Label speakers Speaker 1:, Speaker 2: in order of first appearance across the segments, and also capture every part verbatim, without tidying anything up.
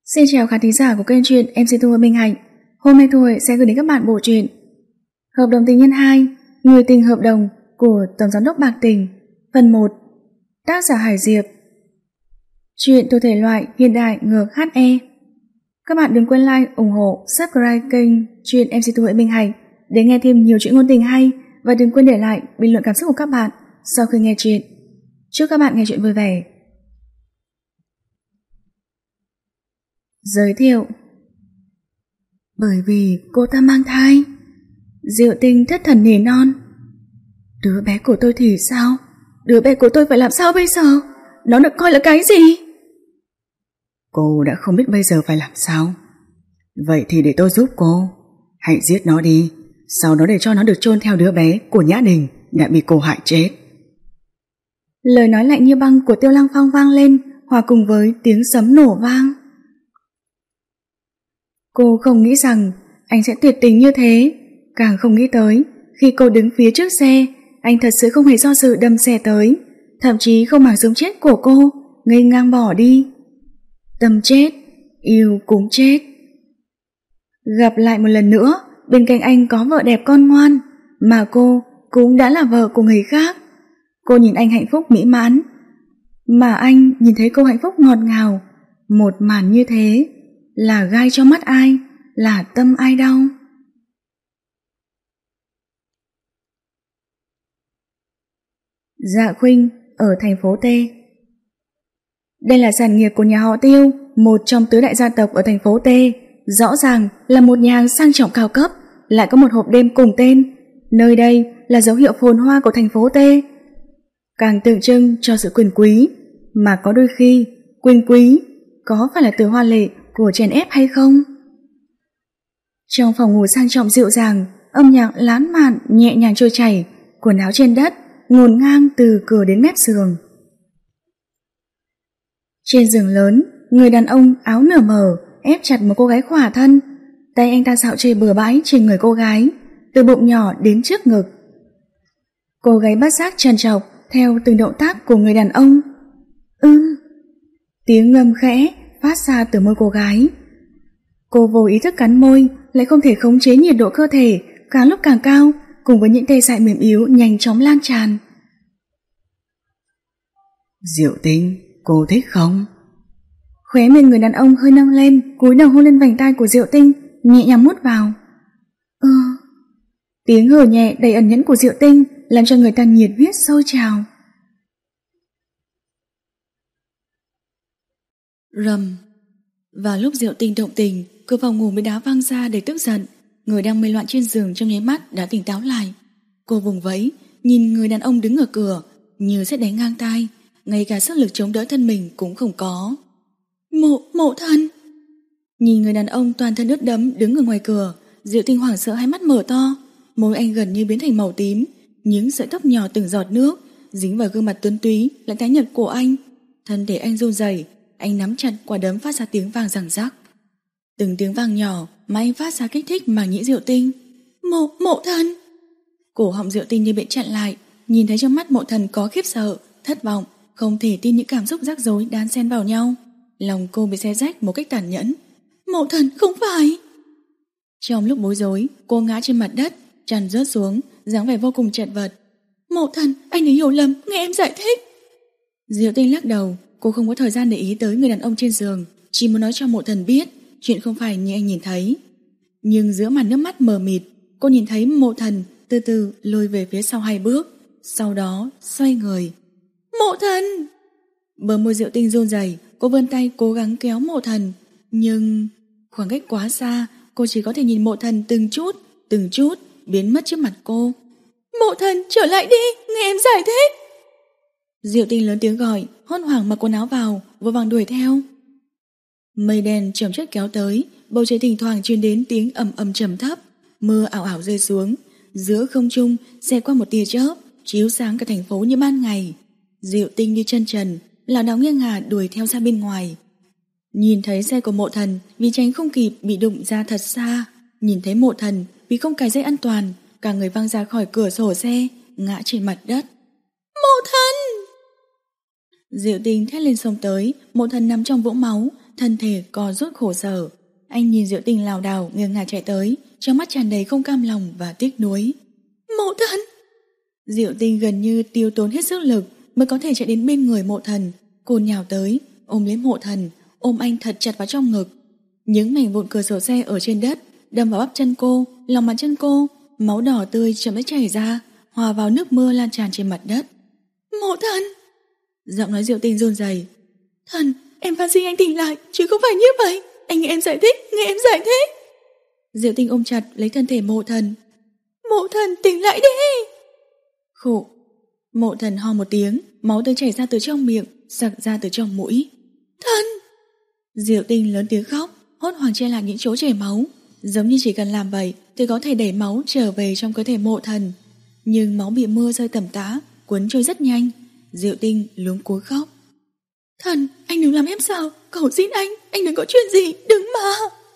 Speaker 1: Xin chào khán thính giả của kênh truyện em xê Thu Minh Hạnh. Hôm nay Thu sẽ gửi đến các bạn bộ truyện Hợp đồng tình nhân hai, Người tình hợp đồng của Tổng giám đốc Bạc Tình, phần một. Tác giả Hải Diệp. Truyện thuộc thể loại hiện đại ngược hát e. Các bạn đừng quên like, ủng hộ, subscribe kênh truyện em xê Thu Minh Hạnh để nghe thêm nhiều chuyện ngôn tình hay, và đừng quên để lại bình luận cảm xúc của các bạn sau khi nghe truyện. Chúc các bạn nghe truyện vui vẻ. Giới thiệu. Bởi vì cô ta mang thai. Diệu Tinh thất thần nỉ non. Đứa bé của tôi thì sao? Đứa bé của tôi phải làm sao bây giờ? Nó được coi là cái gì?
Speaker 2: Cô đã không biết bây giờ phải làm sao. Vậy thì để tôi giúp cô. Hãy giết nó đi, sau đó để cho nó được chôn theo đứa bé của Nhã Đình đã bị cô hại chết.
Speaker 1: Lời nói lạnh như băng của Tiêu Lăng Phong vang lên, hòa cùng với tiếng sấm nổ vang. Cô không nghĩ rằng anh sẽ tuyệt tình như thế, càng không nghĩ tới khi cô đứng phía trước xe, anh thật sự không hề do dự đâm xe tới, thậm chí không màng sống chết của cô, ngây ngang bỏ đi. Tâm chết, yêu cũng chết. Gặp lại một lần nữa, bên cạnh anh có vợ đẹp con ngoan, mà cô cũng đã là vợ của người khác. Cô nhìn anh hạnh phúc mỹ mãn, mà anh nhìn thấy cô hạnh phúc ngọt ngào. Một màn như thế là gai cho mắt ai, là tâm ai đau. Dạ Khuynh ở thành phố T. Đây là sản nghiệp của nhà họ Tiêu, một trong tứ đại gia tộc ở thành phố T. Rõ ràng là một nhà hàng sang trọng cao cấp, lại có một hộp đêm cùng tên. Nơi đây là dấu hiệu phồn hoa của thành phố T, càng tượng trưng cho sự quyền quý. Mà có đôi khi quyền quý có phải là từ hoa lệ của chèn ép hay không? Trong phòng ngủ sang trọng dịu dàng, âm nhạc lãng mạn nhẹ nhàng trôi chảy, quần áo trên đất ngổn ngang từ cửa đến mép giường. Trên giường lớn, người đàn ông áo nửa mở ép chặt một cô gái khỏa thân, tay anh ta dạo chơi bừa bãi trên người cô gái, từ bụng nhỏ đến trước ngực. Cô gái bất giác trằn trọc theo từng động tác của người đàn ông. Ưm, tiếng ngâm khẽ phát ra từ môi cô gái. Cô vô ý thức cắn môi, lại không thể khống chế nhiệt độ cơ thể càng lúc càng cao, cùng với những tê dại mềm yếu nhanh chóng lan tràn.
Speaker 2: Diệu Tinh, cô thích không?
Speaker 1: Khóe miệng người đàn ông hơi nâng lên, cúi đầu hôn lên vành tai của Diệu Tinh, nhẹ nhàng mút vào. Ừ. Tiếng hừ nhẹ đầy ẩn nhẫn của Diệu Tinh làm cho người ta nhiệt huyết sôi trào. Rầm. Và lúc Diệu Tinh động tình, cửa phòng ngủ mới đá văng ra để tức giận. Người đang mê loạn trên giường trong nháy mắt đã tỉnh táo lại. Cô vùng vẫy, nhìn người đàn ông đứng ở cửa, như sẽ đánh ngang tai, ngay cả sức lực chống đỡ thân mình cũng không có. Mộ, mộ thân. Nhìn người đàn ông toàn thân ướt đẫm đứng ở ngoài cửa, Diệu Tinh hoảng sợ hai mắt mở to, môi anh gần như biến thành màu tím, những sợi tóc nhỏ từng giọt nước dính vào gương mặt tuấn túy lại tái nhợt của anh. Thân thể anh run rẩy, anh nắm chặt quả đấm phát ra tiếng vang răng rắc. Từng tiếng vang nhỏ mà anh phát ra kích thích màng nhĩ Diệu Tinh. Mộ, mộ thần. Cổ họng Diệu Tinh như bị chặn lại, nhìn thấy trong mắt mộ thần có khiếp sợ, thất vọng, không thể tin những cảm xúc rắc rối đan xen vào nhau. Lòng cô bị xé rách một cách tàn nhẫn. Mộ thần, không phải. Trong lúc bối rối, cô ngã trên mặt đất, tràn rớt xuống, dáng vẻ vô cùng chật vật. Mộ thần, anh ấy hiểu lầm, nghe em giải thích. Diệu Tinh lắc đầu, cô không có thời gian để ý tới người đàn ông trên giường, chỉ muốn nói cho mộ thần biết chuyện không phải như anh nhìn thấy. Nhưng giữa màn nước mắt mờ mịt, cô nhìn thấy mộ thần từ từ lùi về phía sau hai bước, sau đó xoay người. Mộ thần! Bờ môi Diệu Tinh run rẩy, cô vươn tay cố gắng kéo mộ thần, nhưng khoảng cách quá xa, cô chỉ có thể nhìn mộ thần từng chút, từng chút biến mất trước mặt cô. Mộ thần, trở lại đi, nghe em giải thích. Diệu Tinh lớn tiếng gọi, hốt hoảng mặc quần áo vào, vội vàng đuổi theo. Mây đen chồng chất kéo tới, bầu trời thỉnh thoảng truyền đến tiếng ầm ầm trầm thấp, mưa ảo ảo rơi xuống, giữa không trung xẹt qua một tia chớp, chiếu sáng cả thành phố như ban ngày. Diệu Tinh như chân trần, lảo đảo nghiêng ngả đuổi theo ra bên ngoài. Nhìn thấy xe của mộ thần vì tránh không kịp bị đụng ra thật xa, nhìn thấy mộ thần vì không cài dây an toàn, cả người văng ra khỏi cửa sổ xe, ngã trên mặt đất. Mộ thần! Diệu Tinh thét lên xông tới, mộ thần nằm trong vũng máu, thân thể co rút khổ sở. Anh nhìn Diệu Tinh lảo đảo nghiêng ngả chạy tới, trong mắt tràn đầy không cam lòng và tiếc nuối. Mộ Thần! Diệu Tinh gần như tiêu tốn hết sức lực mới có thể chạy đến bên người Mộ Thần. Cô nhào tới, ôm lấy Mộ Thần, ôm anh thật chặt vào trong ngực. Những mảnh vụn cửa sổ xe ở trên đất đâm vào bắp chân cô, lòng bàn chân cô, máu đỏ tươi chậm rãi chảy ra, hòa vào nước mưa lan tràn trên mặt đất. Mộ Thần! Giọng nói Diệu Tinh run rẩy. Thần, em van xin anh tỉnh lại, chứ không phải như vậy. Anh nghe em giải thích, nghe em giải thích. Diệu Tinh ôm chặt lấy thân thể Mộ Thần. Mộ Thần, tỉnh lại đi! Khổ. Mộ Thần ho một tiếng, máu tươi chảy ra từ trong miệng, sặc ra từ trong mũi. Thần! Diệu Tinh lớn tiếng khóc, hốt hoảng che lại những chỗ chảy máu, giống như chỉ cần làm vậy thì có thể đẩy máu trở về trong cơ thể Mộ Thần. Nhưng máu bị mưa rơi tầm tã, cuốn trôi rất nhanh. Diệu Tinh luống cuống khóc. Thần, anh đừng làm em sao, cầu xin anh, anh đừng có chuyện gì, đừng mà.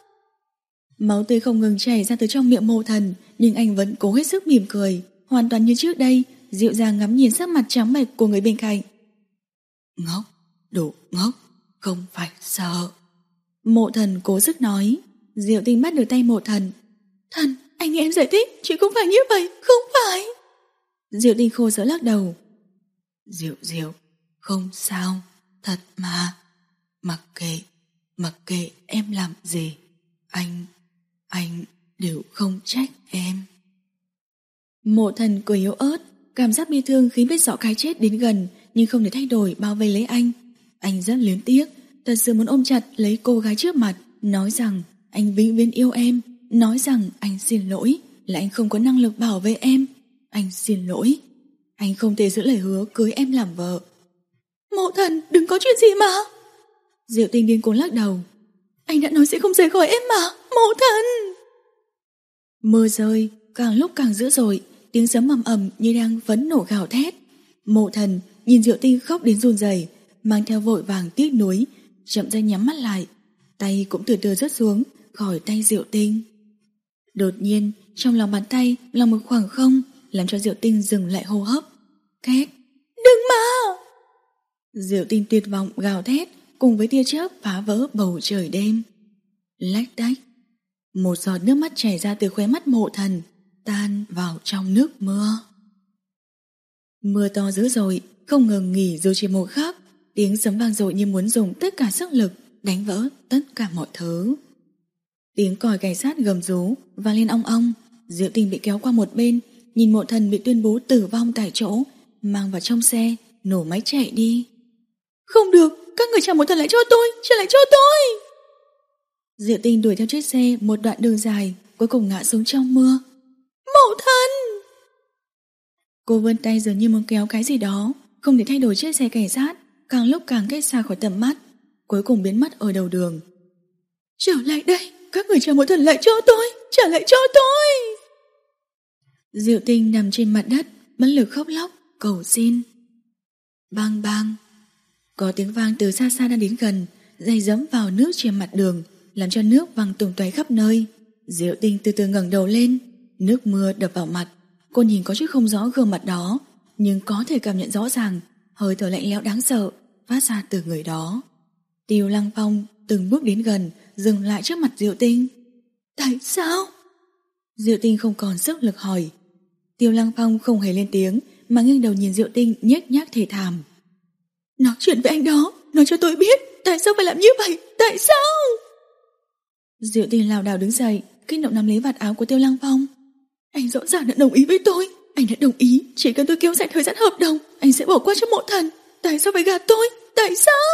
Speaker 1: Máu tươi không ngừng chảy ra từ trong miệng Mộ Thần, nhưng anh vẫn cố hết sức mỉm cười, hoàn toàn như trước đây, dịu dàng ngắm nhìn sắc mặt trắng bệch của người bên cạnh. Ngốc, đủ ngốc, không phải sợ. Mộ Thần cố sức nói. Diệu Tinh bắt được tay Mộ Thần. Thần, anh nghe em giải thích, chứ không phải như vậy, không phải. Diệu Tinh khô sở lắc đầu. Diệu Diệu, không sao, thật mà. Mặc kệ, mặc kệ em làm gì, anh, anh đều không trách em. Mộ Thần cười yếu ớt, cảm giác bi thương khiến biết rõ cái chết đến gần, nhưng không thể thay đổi bao vây lấy anh. Anh rất luyến tiếc, thật sự muốn ôm chặt lấy cô gái trước mặt, nói rằng anh vĩnh viễn yêu em, nói rằng anh xin lỗi, là anh không có năng lực bảo vệ em. Anh xin lỗi, anh không thể giữ lời hứa cưới em làm vợ. Mộ Thần, đừng có chuyện gì mà. Diệu Tinh điên cuồng lắc đầu. Anh đã nói sẽ không rời khỏi em mà, Mộ Thần. Mưa rơi, càng lúc càng dữ dội, tiếng sấm ầm ầm như đang phẫn nộ gào thét. Mộ Thần nhìn Diệu Tinh khóc đến run rẩy, mang theo vội vàng tiếc nuối, chậm rãi nhắm mắt lại, tay cũng từ từ rớt xuống khỏi tay Diệu Tinh. Đột nhiên, trong lòng bàn tay là một khoảng không, làm cho Diệu Tinh dừng lại hô hấp. Két, đừng mà! Diệu Tinh tuyệt vọng gào thét, cùng với tia chớp phá vỡ bầu trời đêm. Lách đách, một giọt nước mắt chảy ra từ khóe mắt Mộ Thần, tan vào trong nước mưa. Mưa to dữ dội, không ngừng nghỉ dù chỉ một khắc, tiếng sấm vang dội như muốn dùng tất cả sức lực đánh vỡ tất cả mọi thứ. Tiếng còi cảnh sát gầm rú vang lên ong ong. Diệu Tinh bị kéo qua một bên, nhìn Mộ Thần bị tuyên bố tử vong tại chỗ, mang vào trong xe, nổ máy chạy đi. Không được, các người trả Mộ Thần lại cho tôi, trả lại cho tôi. Diệu Tinh đuổi theo chiếc xe một đoạn đường dài, cuối cùng ngã xuống trong mưa. Mộ Thần! Cô vươn tay dường như muốn kéo cái gì đó, không thể thay đổi chiếc xe cảnh sát, càng lúc càng cách xa khỏi tầm mắt, cuối cùng biến mất ở đầu đường. Trở lại đây, các người trả Mộ Thần lại cho tôi, trả lại cho tôi. Diệu Tinh nằm trên mặt đất, bất lực khóc lóc, cầu xin. Bang bang. Có tiếng vang từ xa xa đang đến gần, giày giẫm vào nước trên mặt đường, làm cho nước văng tung tóe khắp nơi. Diệu Tinh từ từ ngẩng đầu lên, nước mưa đập vào mặt. Cô nhìn có chút không rõ gương mặt đó, nhưng có thể cảm nhận rõ ràng hơi thở lạnh lẽo đáng sợ phát ra từ người đó. Tiêu Lăng Phong từng bước đến gần, dừng lại trước mặt Diệu Tinh. Tại sao? Diệu Tinh không còn sức lực hỏi. Tiêu Lăng Phong không hề lên tiếng, mà nghiêng đầu nhìn Diệu Tinh nhếch nhác thề thảm. Nói chuyện với anh đó, nói cho tôi biết, tại sao phải làm như vậy, tại sao? Diệu Tinh lảo đảo đứng dậy, kích động nắm lấy vạt áo của Tiêu Lăng Phong. Anh rõ ràng đã đồng ý với tôi, anh đã đồng ý, chỉ cần tôi kéo dài thời gian hợp đồng, anh sẽ bỏ qua cho Mộ Thần. Tại sao phải gạt tôi, tại sao?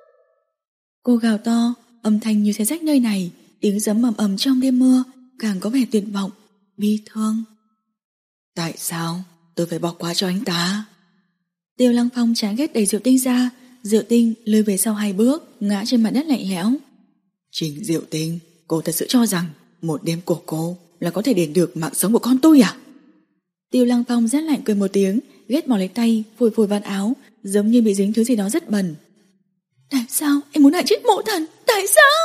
Speaker 1: Cô gào to, âm thanh như xé rách nơi này, tiếng giấm ầm ầm trong đêm mưa, càng có vẻ tuyệt vọng, bi thương. Tại sao tôi phải bỏ qua cho anh ta? Tiêu Lăng Phong chán ghét đẩy Diệu Tinh ra. Diệu Tinh lùi về sau hai bước, ngã trên mặt đất lạnh lẽo. Trình Diệu Tinh, cô thật sự cho rằng một đêm của cô là có thể đền được mạng sống của con tôi à? Tiêu Lăng Phong rét lạnh cười một tiếng, ghét bỏ lấy tay, phủi phủi vạt áo, giống như bị dính thứ gì đó rất bẩn. Tại sao em muốn hại chết Mộ Thần? Tại sao?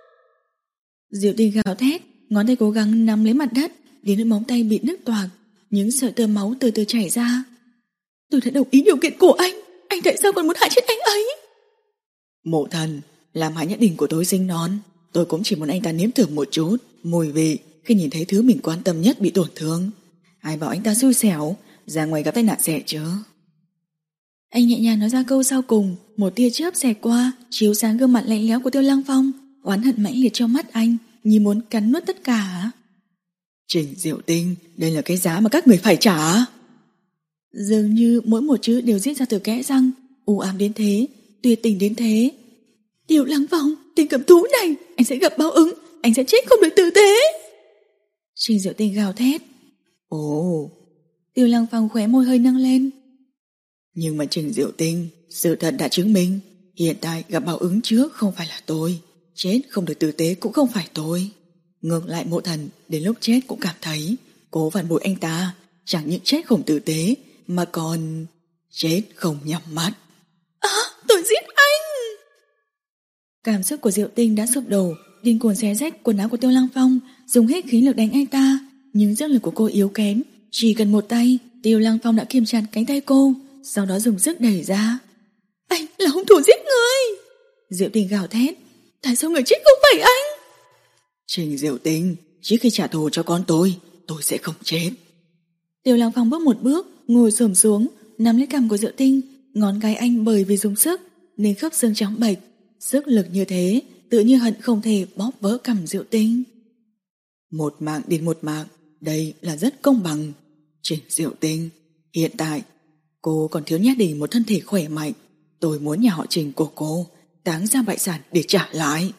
Speaker 1: Diệu Tinh gào thét, ngón tay cố gắng nắm lấy mặt đất, đến nỗi móng tay bị nứt toạc, những sợi tơ máu từ từ chảy ra. Tôi đã đồng ý điều kiện của anh, anh tại sao còn muốn hại chết anh ấy? Mộ Thần, làm Hạ Nhất Đình của tôi sinh non. Tôi cũng chỉ muốn anh ta nếm thử một chút mùi vị khi nhìn thấy thứ mình quan tâm nhất bị tổn thương. Ai bảo anh ta xui xẻo ra ngoài gặp tai nạn xẻ chứ. Anh nhẹ nhàng nói ra câu sau cùng, một tia chớp xẹt qua, chiếu sáng gương mặt lạnh lẽo của Tiêu Lăng Phong, oán hận mãnh liệt trong mắt anh, như muốn cắn nuốt tất cả.
Speaker 2: Trình Diệu Tinh, đây là cái giá mà các người phải trả.
Speaker 1: Dường như mỗi một chữ đều rít ra từ kẽ răng, u ám đến thế, tuyệt tình đến thế. Tiêu Lăng Phong, tên cầm thú này, anh sẽ gặp báo ứng, anh sẽ chết không được tử tế. Trình Diệu Tinh gào thét.
Speaker 2: Ồ.
Speaker 1: Tiêu Lăng Phong khóe môi hơi nâng lên.
Speaker 2: Nhưng mà Trình Diệu Tinh, sự thật đã chứng minh, hiện tại gặp báo ứng trước không phải là tôi, chết không được tử tế cũng không phải tôi. Ngược lại Mộ Thần đến lúc chết cũng cảm thấy cố phản bội anh ta chẳng những chết không tử tế mà còn chết không nhắm mắt.
Speaker 1: À, tôi giết anh! Cảm xúc của Diệu Tinh đã sụp đổ, điên cuồng xé rách quần áo của Tiêu Lăng Phong, dùng hết khí lực đánh anh ta. Nhưng sức lực của cô yếu kém, chỉ cần một tay, Tiêu Lăng Phong đã kiềm chặt cánh tay cô, sau đó dùng sức đẩy ra. Anh là hung thủ giết người! Diệu Tinh gào thét. Tại sao người chết không phải anh?
Speaker 2: Trình Diệu Tinh, trước khi trả thù cho con tôi, tôi sẽ không chết.
Speaker 1: Tiêu Lăng Phong bước một bước, ngồi xổm xuống, nắm lấy cằm của Diệu Tinh. Ngón cái anh bởi vì dùng sức nên khớp xương trắng bệch. Sức lực như thế, tự như hận không thể bóp vỡ cằm Diệu Tinh.
Speaker 2: Một mạng đến một mạng, đây là rất công bằng. Trình Diệu Tinh, hiện tại cô còn thiếu Nhã Đình một thân thể khỏe mạnh. Tôi muốn nhà họ Trình của cô táng ra bại sản để trả lại.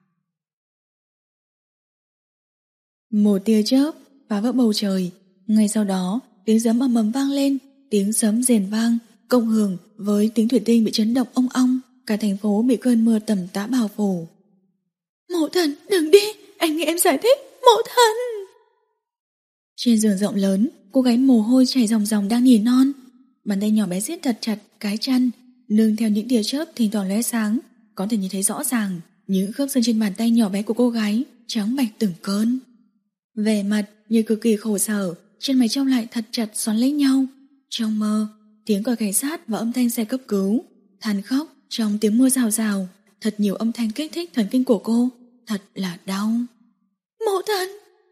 Speaker 1: Một tia chớp phá vỡ bầu trời. Ngay sau đó, tiếng giấm ầm ầm vang lên, tiếng sấm rền vang, cộng hưởng với tiếng thủy tinh bị chấn động ong ong. Cả thành phố bị cơn mưa tầm tã bao phủ. Mộ Thần, đừng đi, anh nghe em giải thích. Mộ Thần! Trên giường rộng lớn, cô gái mồ hôi chảy ròng ròng đang nỉ non. Bàn tay nhỏ bé siết thật chặt cái chân, nương theo những tia chớp thỉnh thoảng lóe sáng, có thể nhìn thấy rõ ràng những khớp xương trên bàn tay nhỏ bé của cô gái trắng bạch từng cơn. Vẻ mặt như cực kỳ khổ sở, chân mày trông lại thật chặt xoắn lấy nhau. Trong mơ, tiếng còi cảnh sát và âm thanh xe cấp cứu, than khóc trong tiếng mưa rào rào, thật nhiều âm thanh kích thích thần kinh của cô, thật là đau. Mộ Thần!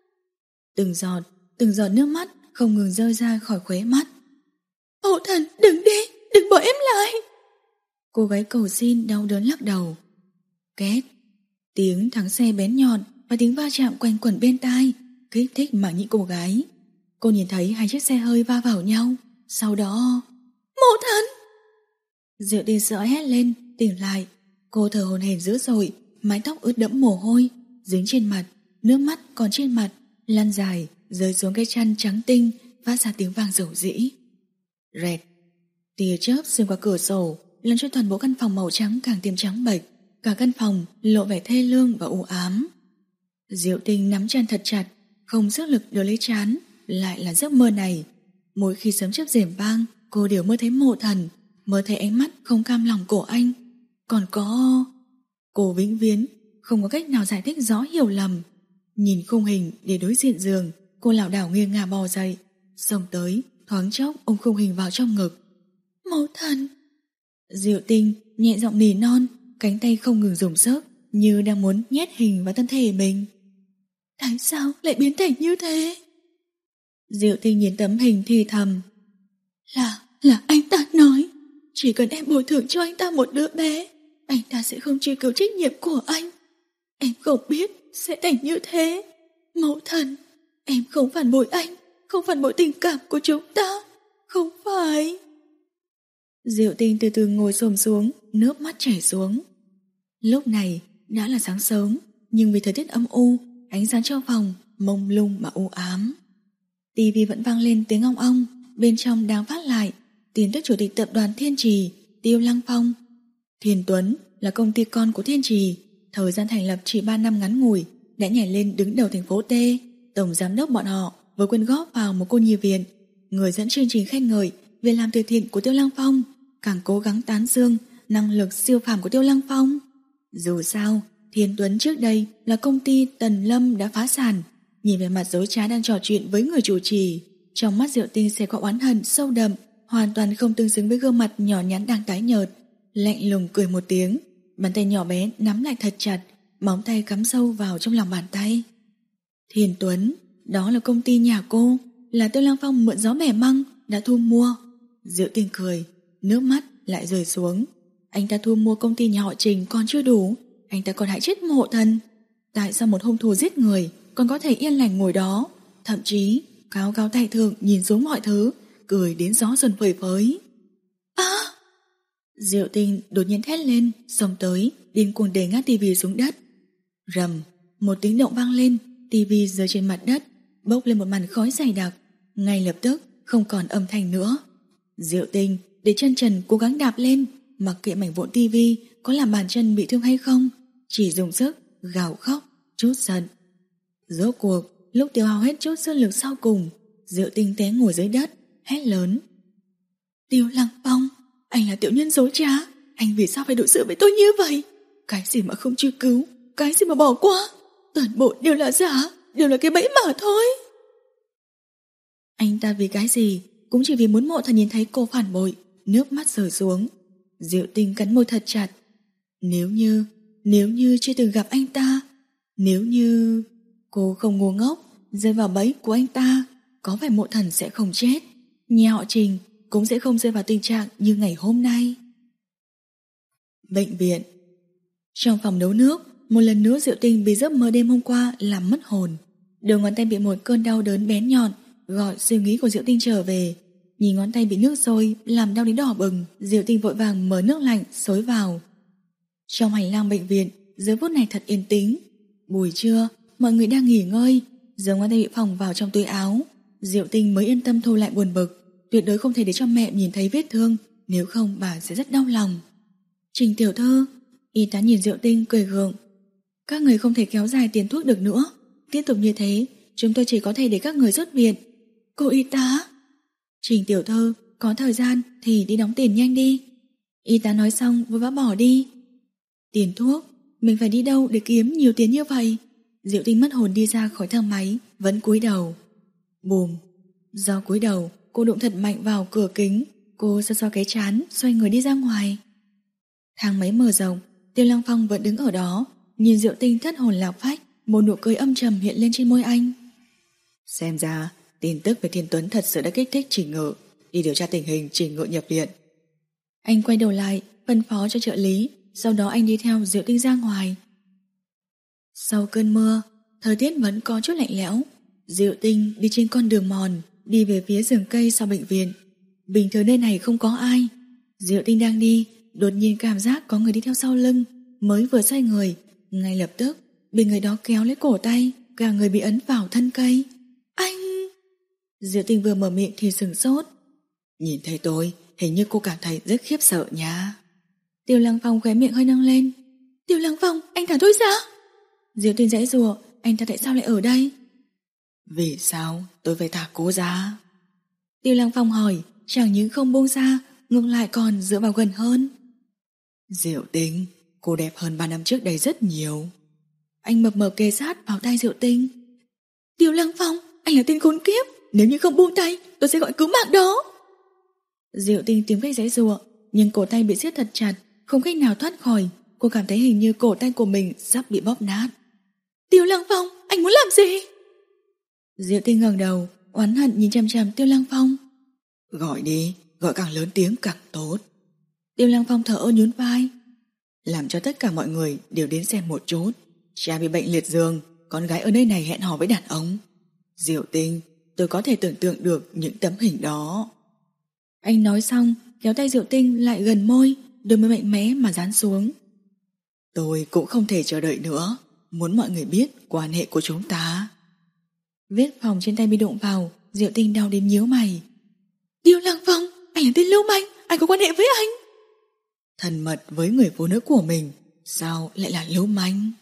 Speaker 1: Từng giọt, từng giọt nước mắt không ngừng rơi ra khỏi khóe mắt. Mộ Thần, đừng đi, đừng bỏ em lại. Cô gái cầu xin đau đớn lắc đầu. Két, tiếng thắng xe bén nhọn và tiếng va chạm quanh quẩn bên tai kích thích mảng nhĩ cô gái. Cô nhìn thấy hai chiếc xe hơi va vào nhau. Sau đó... Mộ Thần! Diệu Tinh sợ hét lên, tỉnh lại. Cô thở hổn hển dữ dội, mái tóc ướt đẫm mồ hôi, dính trên mặt, nước mắt còn trên mặt, lăn dài, rơi xuống cái chăn trắng tinh, phát ra tiếng vang rầu rĩ. Rẹt, tia chớp xuyên qua cửa sổ, làm cho toàn bộ căn phòng màu trắng càng thêm trắng bệch. Cả căn phòng lộ vẻ thê lương và u ám. Diệu Tinh nắm chân thật chặt, không sức lực đưa lấy trán. Lại là giấc mơ này. Mỗi khi sớm chớp rền vang, cô đều mơ thấy Mộ Thần, mơ thấy ánh mắt không cam lòng của anh. Còn có... Cô vĩnh viễn không có cách nào giải thích rõ hiểu lầm. Nhìn khung hình để đối diện giường, cô lảo đảo nghiêng ngả bò dậy, xông tới, thoáng chốc ôm khung hình vào trong ngực. Mộ Thần! Diệu Tinh nhẹ giọng nỉ non, cánh tay không ngừng dùng sức, như đang muốn nhét hình vào thân thể mình. Tại sao lại biến thành như thế? Diệu Tinh nhìn tấm hình thì thầm. Là, là anh ta nói, chỉ cần em bồi thường cho anh ta một đứa bé, anh ta sẽ không truy cứu trách nhiệm của anh. Em không biết sẽ thành như thế. Mẫu Thần, em không phản bội anh, không phản bội tình cảm của chúng ta, không phải. Diệu Tinh từ từ ngồi xổm xuống, nước mắt chảy xuống. Lúc này đã là sáng sớm, nhưng vì thời tiết âm u, ánh sáng trong phòng mông lung mà u ám. Tivi vẫn vang lên tiếng ong ong, bên trong đang phát lại tin tức chủ tịch tập đoàn Thiên Trì, Tiêu Lăng Phong. Thiên Tuấn là công ty con của Thiên Trì, thời gian thành lập chỉ ba năm ngắn ngủi đã nhảy lên đứng đầu thành phố T. Tổng giám đốc bọn họ vừa quyên góp vào một cô nhi viện. Người dẫn chương trình khen ngợi việc làm từ thiện của Tiêu Lăng Phong, càng cố gắng tán dương năng lực siêu phàm của Tiêu Lăng Phong. Dù sao, Thiên Tuấn trước đây là công ty Tần Lâm đã phá sản. Nhìn về mặt dối trá đang trò chuyện với người chủ trì, trong mắt Diệu Tinh sẽ có oán hận sâu đậm, hoàn toàn không tương xứng với gương mặt nhỏ nhắn đang tái nhợt. Lạnh lùng cười một tiếng, bàn tay nhỏ bé nắm lại thật chặt, móng tay cắm sâu vào trong lòng bàn tay. Thiền Tuấn, đó là công ty nhà cô, là Tiêu Lăng Phong mượn gió bẻ măng đã thu mua. Diệu Tinh cười, nước mắt lại rơi xuống. Anh ta thu mua công ty nhà họ Trình còn chưa đủ, anh ta còn hại chết mộ thần. Tại sao một hung thủ giết người còn có thể yên lành ngồi đó, thậm chí cao cao tại thượng nhìn xuống mọi thứ, cười đến gió dần phơi phới. À! Diệu Tinh đột nhiên thét lên, xông tới, điên cuồng đè ngã tivi xuống đất. Rầm, một tiếng động vang lên, tivi rơi trên mặt đất, bốc lên một màn khói dày đặc, ngay lập tức không còn âm thanh nữa. Diệu Tinh để chân trần cố gắng đạp lên, mặc kệ mảnh vụn tivi có làm bàn chân bị thương hay không, chỉ dùng sức gào khóc, trút giận. Rốt cuộc, lúc tiêu hao hết chút sức lực sau cùng, Diệu Tinh té ngồi dưới đất, hét lớn: Tiêu Lăng Phong, anh là tiểu nhân dối trá, anh vì sao phải đối xử với tôi như vậy? Cái gì mà không truy cứu, cái gì mà bỏ qua, toàn bộ đều là giả, đều là cái bẫy mà thôi. Anh ta vì cái gì cũng chỉ vì muốn mộ thần nhìn thấy cô phản bội, nước mắt rơi xuống. Diệu Tinh cắn môi thật chặt. Nếu như, nếu như chưa từng gặp anh ta, nếu như cô không ngu ngốc rơi vào bẫy của anh ta, có phải mộ thần sẽ không chết, nhà họ Trình cũng sẽ không rơi vào tình trạng như ngày hôm nay. Bệnh viện. Trong phòng nấu nước, một lần nữa Diệu Tinh bị giấc mơ đêm hôm qua làm mất hồn. Đầu ngón tay bị một cơn đau đớn bén nhọn gọi suy nghĩ của Diệu Tinh trở về. Nhìn ngón tay bị nước sôi làm đau đến đỏ bừng, Diệu Tinh vội vàng mở nước lạnh xối vào. Trong hành lang bệnh viện, giờ phút này thật yên tĩnh. Buổi trưa, mọi người đang nghỉ ngơi, giờ ngón tay bị phỏng vào trong túi áo. Diệu Tinh mới yên tâm thu lại buồn bực, tuyệt đối không thể để cho mẹ nhìn thấy vết thương, nếu không bà sẽ rất đau lòng. Trình tiểu thư, y tá nhìn Diệu Tinh cười gượng. Các người không thể kéo dài tiền thuốc được nữa, tiếp tục như thế, chúng tôi chỉ có thể để các người xuất viện. Cô y tá. Trình tiểu thư, có thời gian thì đi đóng tiền nhanh đi. Y tá nói xong vội vã bỏ đi. Tiền thuốc, mình phải đi đâu để kiếm nhiều tiền như vậy? Diệu Tinh mất hồn đi ra khỏi thang máy, vẫn cúi đầu. Bùm, do cúi đầu, cô đụng thật mạnh vào cửa kính. Cô xoa xoa cái trán, xoay người đi ra ngoài. Thang máy mở rộng, Tiêu Lăng Phong vẫn đứng ở đó, nhìn Diệu Tinh thất hồn lạc phách, một nụ cười âm trầm hiện lên trên môi anh. Xem ra tin tức về Thiên Tuấn thật sự đã kích thích Trình Ngự, đi điều tra tình hình Trình Ngự nhập viện. Anh quay đầu lại, phân phó cho trợ lý, sau đó anh đi theo Diệu Tinh ra ngoài. Sau cơn mưa, thời tiết vẫn có chút lạnh lẽo. Diệu Tinh đi trên con đường mòn, đi về phía rừng cây sau bệnh viện. Bình thường nơi này không có ai. Diệu Tinh đang đi, đột nhiên cảm giác có người đi theo sau lưng, mới vừa xoay người, ngay lập tức bị người đó kéo lấy cổ tay, cả người bị ấn vào thân cây. Anh! Diệu Tinh vừa mở miệng thì sửng sốt. Nhìn thấy tôi, hình như cô cảm thấy rất khiếp sợ nha. Tiêu Lăng Phong khóe miệng hơi nâng lên. Tiêu Lăng Phong, anh thả tôi ra. Diệu Tinh giãy giụa, anh ta tại sao lại ở đây? Vì sao tôi phải thả cô ra? Tiêu Lăng Phong hỏi, chẳng những không buông ra, ngược lại còn dựa vào gần hơn. Diệu Tinh, cô đẹp hơn ba năm trước đây rất nhiều. Anh mập mờ kề sát vào tay Diệu Tinh. Tiêu Lăng Phong, anh là tên khốn kiếp, nếu như không buông tay, tôi sẽ gọi cứu mạng đó. Diệu Tinh tìm cách giãy giụa, nhưng cổ tay bị siết thật chặt, không cách nào thoát khỏi. Cô cảm thấy hình như cổ tay của mình sắp bị bóp nát. Tiêu Lăng Phong, anh muốn làm gì? Diệu Tinh ngẩng đầu, oán hận nhìn chằm chằm Tiêu Lăng Phong. Gọi đi, gọi càng lớn tiếng càng tốt. Tiêu Lăng Phong thở ơ nhún vai. Làm cho tất cả mọi người đều đến xem một chút. Cha bị bệnh liệt giường, con gái ở nơi này hẹn hò với đàn ông. Diệu Tinh, tôi có thể tưởng tượng được những tấm hình đó. Anh nói xong, kéo tay Diệu Tinh lại gần môi, đôi môi mạnh mẽ mà dán xuống. Tôi cũng không thể chờ đợi nữa, muốn mọi người biết quan hệ của chúng ta. Vết phòng trên tay bị đụng vào, Diệu Tinh đau đến nhíu mày. Tiêu Lăng Phong, anh là tên lưu manh, anh có quan hệ với anh? Thân mật với người phụ nữ của mình, sao lại là lưu manh?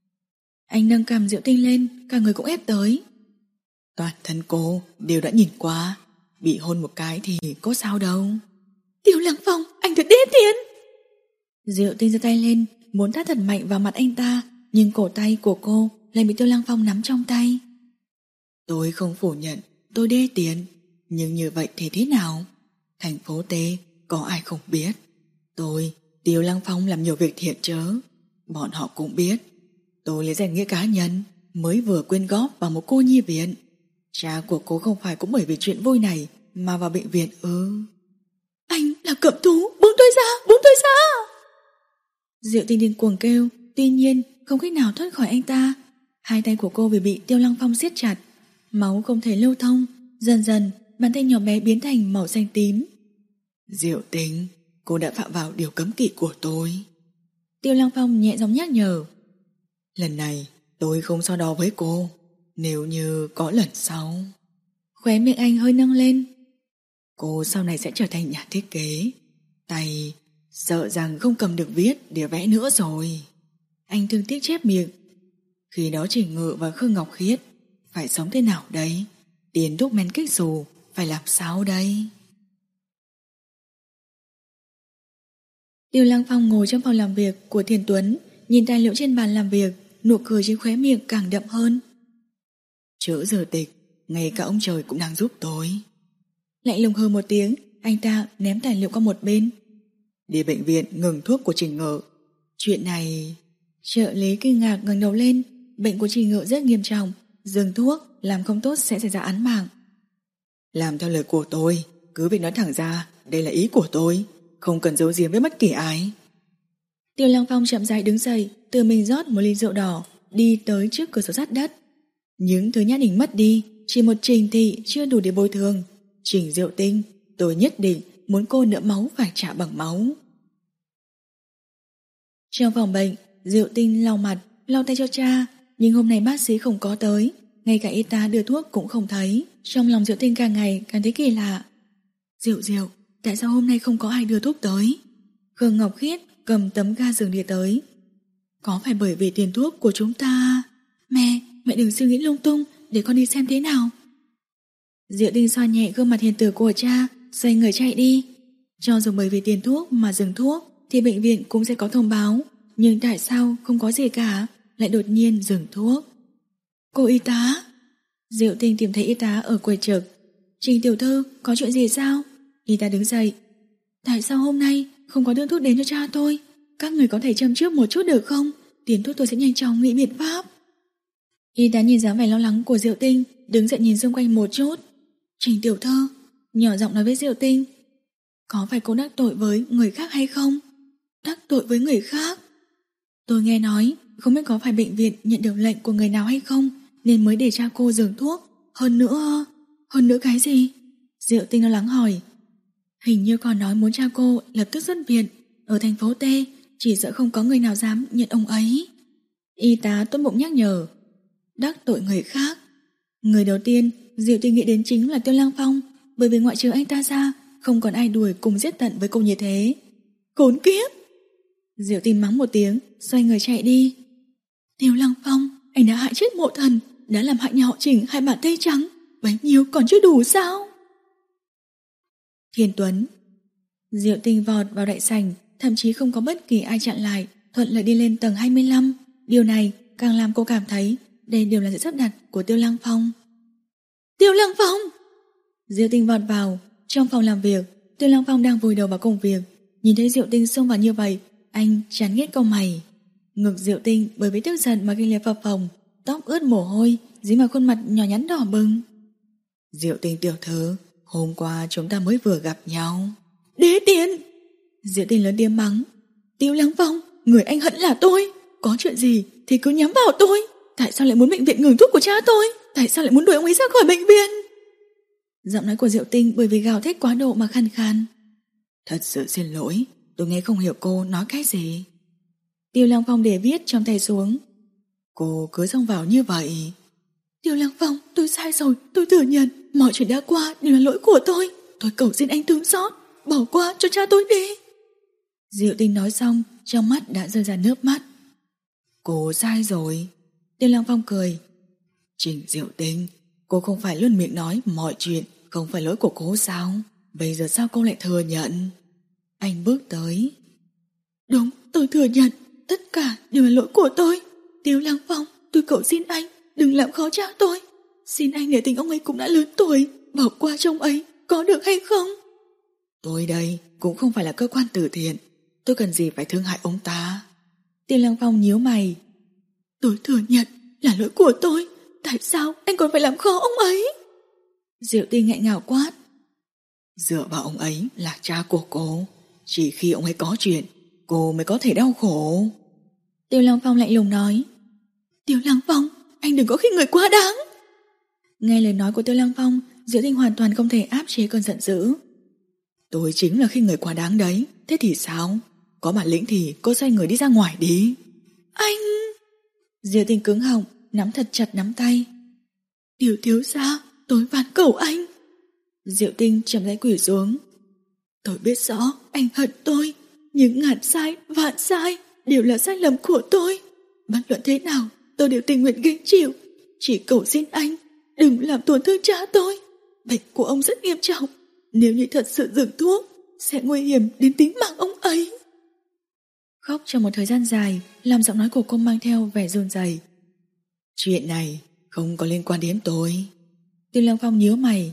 Speaker 1: Anh nâng cằm Diệu Tinh lên, cả người cũng ép tới. Toàn thân cô đều đã nhìn qua, bị hôn một cái thì có sao đâu. Tiêu Lăng Phong, anh thật đê tiện. Diệu Tinh giơ tay lên, muốn tát thật mạnh vào mặt anh ta, nhưng cổ tay của cô lại bị Tiêu Lăng Phong nắm trong tay. Tôi không phủ nhận tôi đê tiện, nhưng như vậy thì thế nào? Thành phố T có ai không biết. Tôi, Tiêu Lăng Phong làm nhiều việc thiện chớ. Bọn họ cũng biết tôi lấy danh nghĩa cá nhân mới vừa quyên góp vào một cô nhi viện. Cha của cô không phải cũng bởi vì chuyện vui này mà vào bệnh viện ư?
Speaker 3: Anh là cẩm thú, buông tôi ra, buông tôi ra.
Speaker 1: Diệu Tinh điên cuồng kêu, tuy nhiên không cách nào thoát khỏi anh ta. Hai tay của cô vì bị Tiêu Lăng Phong siết chặt, máu không thể lưu thông. Dần dần bàn tay nhỏ bé biến thành màu xanh tím. Diệu Tinh, cô đã phạm vào điều cấm kỵ của tôi. Tiêu Lăng Phong nhẹ giọng nhắc nhở. Lần này tôi không so đo với cô. Nếu như có lần sau. Khóe miệng anh hơi nâng lên. Cô sau này sẽ trở thành nhà thiết kế. Tay sợ rằng không cầm được viết để vẽ nữa rồi. Anh thương tiếc chép miệng. Khi đó Trình Ngự và Khương Ngọc Khiết phải sống thế nào đây? Tiền thuốc men kích dù phải làm sao đây? Tiêu Lăng Phong ngồi trong phòng làm việc của Thiền Tuấn, nhìn tài liệu trên bàn làm việc, nụ cười trên khóe miệng càng đậm hơn. Chữ giờ tịch, ngay cả ông trời cũng đang giúp tôi. Lạnh lùng hừ một tiếng, anh ta ném tài liệu qua một bên. Đi bệnh viện ngừng thuốc của Trình Ngự. Chuyện này... Trợ lý kinh ngạc ngẩng đầu lên. Bệnh của Trình Ngự rất nghiêm trọng, dừng thuốc làm không tốt sẽ xảy ra án mạng. Làm theo lời của tôi, cứ việc nói thẳng ra, đây là ý của tôi, không cần giấu giếm với bất kỳ ai. Tiêu Lăng Phong chậm rãi đứng dậy, tự mình rót một ly rượu đỏ, đi tới trước cửa sổ sát đất. Những thứ Nhã Đình mất đi, chỉ một Trình thị chưa đủ để bồi thường. Trình Diệu Tinh, tôi nhất định muốn cô nợ máu phải trả bằng máu. Trong phòng bệnh, Diệu Tinh lau mặt, lau tay cho cha, nhưng hôm nay bác sĩ không có tới, ngay cả y tá đưa thuốc cũng không thấy. Trong lòng Diệu Tinh càng ngày càng thấy kỳ lạ. Diệu Diệu, tại sao hôm nay không có ai đưa thuốc tới? Khương Ngọc Khiết cầm tấm ga giường đi tới. Có phải bởi vì tiền thuốc của chúng ta? Mẹ, mẹ đừng suy nghĩ lung tung, để con đi xem thế nào. Diệu Tinh xoa nhẹ gương mặt hiền từ của cha, xoay người chạy đi. Cho dù bởi vì tiền thuốc mà dừng thuốc thì bệnh viện cũng sẽ có thông báo, nhưng tại sao không có gì cả lại đột nhiên dừng thuốc? Cô y tá. Diệu Tinh tìm thấy y tá ở quầy trực. Trình tiểu thư, có chuyện gì sao? Y tá đứng dậy. Tại sao hôm nay không có đưa thuốc đến cho cha tôi? Các người có thể châm trước một chút được không? Tiền thuốc tôi sẽ nhanh chóng nghĩ biện pháp. Y tá nhìn dáng vẻ lo lắng của Diệu Tinh, đứng dậy nhìn xung quanh một chút. Trình tiểu thư, nhỏ giọng nói với Diệu Tinh. Có phải cô đắc tội với người khác hay không? Đắc tội với người khác? Tôi nghe nói, không biết có phải bệnh viện nhận được lệnh của người nào hay không, nên mới để cha cô dừng thuốc. Hơn nữa... Hơn nữa cái gì? Diệu Tinh lo lắng hỏi. Hình như còn nói muốn cha cô lập tức xuất viện ở thành phố T, chỉ sợ không có người nào dám nhận ông ấy. Y tá tốt bụng nhắc nhở. Đắc tội người khác. Người đầu tiên Diệu Tinh nghĩ đến chính là Tiêu Lăng Phong, bởi vì ngoại trừ anh ta ra, không còn ai đuổi cùng giết tận với cô như thế. Khốn kiếp! Diệu Tinh mắng một tiếng, xoay người chạy đi. Tiêu Lăng Phong, anh đã hại chết Mộ Thần, đã làm hại nhà họ Trình hai bàn tay trắng, bấy nhiêu còn chưa đủ sao? Thiên Tuấn. Diệu Tinh vọt vào đại sảnh, thậm chí không có bất kỳ ai chặn lại, thuận lợi đi lên tầng hai mươi lăm. Điều này càng làm cô cảm thấy đây đều là sự sắp đặt của Tiêu Lăng Phong. Tiêu Lăng Phong! Diệu Tinh vọt vào trong phòng làm việc. Tiêu Lăng Phong đang vùi đầu vào công việc, nhìn thấy Diệu Tinh xông vào như vậy, anh chán ghét câu mày. Ngực Diệu Tinh bởi vì tức giận mà kinh liệt phập phồng, tóc ướt mồ hôi, dính vào khuôn mặt nhỏ nhắn đỏ bừng. Diệu Tinh tiểu thư, hôm qua chúng ta mới vừa gặp nhau. Đế tiên! Diệu Tinh lớn tiếng mắng. Tiêu Lăng Phong, người anh hận là tôi. Có chuyện gì thì cứ nhắm vào tôi. Tại sao lại muốn bệnh viện ngừng thuốc của cha tôi? Tại sao lại muốn đuổi ông ấy ra khỏi bệnh viện? Giọng nói của Diệu Tinh bởi vì gào thét quá độ mà khàn khàn. Thật sự xin lỗi, tôi nghe không hiểu cô nói cái gì. Tiêu Lăng Phong để viết trong tay xuống. Cô cứ xông vào như vậy. Tiêu Lăng Phong, tôi sai rồi, tôi thừa nhận. Mọi chuyện đã qua đều là lỗi của tôi. Tôi cầu xin anh thương xót, bỏ qua cho cha tôi đi. Diệu Tinh nói xong, trong mắt đã rơi ra nước mắt. Cô sai rồi. Tiêu Lăng Phong cười. Trình Diệu Tinh, cô không phải luôn miệng nói mọi chuyện không phải lỗi của cô sao? Bây giờ sao cô lại thừa nhận? Anh bước tới. Đúng, tôi thừa nhận. Tất cả đều là lỗi của tôi. Tiêu Lăng Phong, tôi cầu xin anh đừng làm khó cha tôi. Xin anh nể tình ông ấy cũng đã lớn tuổi, bỏ qua cho ông ấy, có được hay không? Tôi đây cũng không phải là cơ quan từ thiện. Tôi cần gì phải thương hại ông ta? Tiêu Lăng Phong nhíu mày.
Speaker 3: Tôi thừa nhận là lỗi của tôi. Tại sao anh còn phải làm khó ông ấy?
Speaker 1: Diệu Tinh nghẹn ngào quát. Dựa vào ông ấy là cha của cô. Chỉ khi ông ấy có chuyện, cô mới có thể đau khổ. Tiêu Lăng Phong lạnh lùng nói.
Speaker 3: Tiêu Lăng Phong, anh đừng có khinh người quá đáng.
Speaker 1: Nghe lời nói của Tiêu Lăng Phong, Diệu Tinh hoàn toàn không thể áp chế cơn giận dữ. Tôi chính là khinh người quá đáng đấy. Thế thì sao? Có bản lĩnh thì cô xoay người đi ra ngoài đi.
Speaker 3: Anh...
Speaker 1: Diệu Tinh cứng họng, nắm thật chặt nắm tay.
Speaker 3: Tiêu thiếu gia, tôi van cầu anh.
Speaker 1: Diệu Tinh chậm rãi quỳ xuống.
Speaker 3: Tôi biết rõ anh hận tôi, nhưng ngàn sai, vạn sai đều là sai lầm của tôi. Bất luận thế nào, tôi đều tình nguyện gánh chịu. Chỉ cầu xin anh, đừng làm tổn thương cha tôi. Bệnh của ông rất nghiêm trọng. Nếu như thật sự dừng thuốc, sẽ nguy hiểm đến tính mạng ông ấy.
Speaker 1: Khóc trong một thời gian dài, làm giọng nói của cô mang theo vẻ run rẩy. Chuyện này không có liên quan đến tôi. Tiêu Lăng Phong nhíu mày.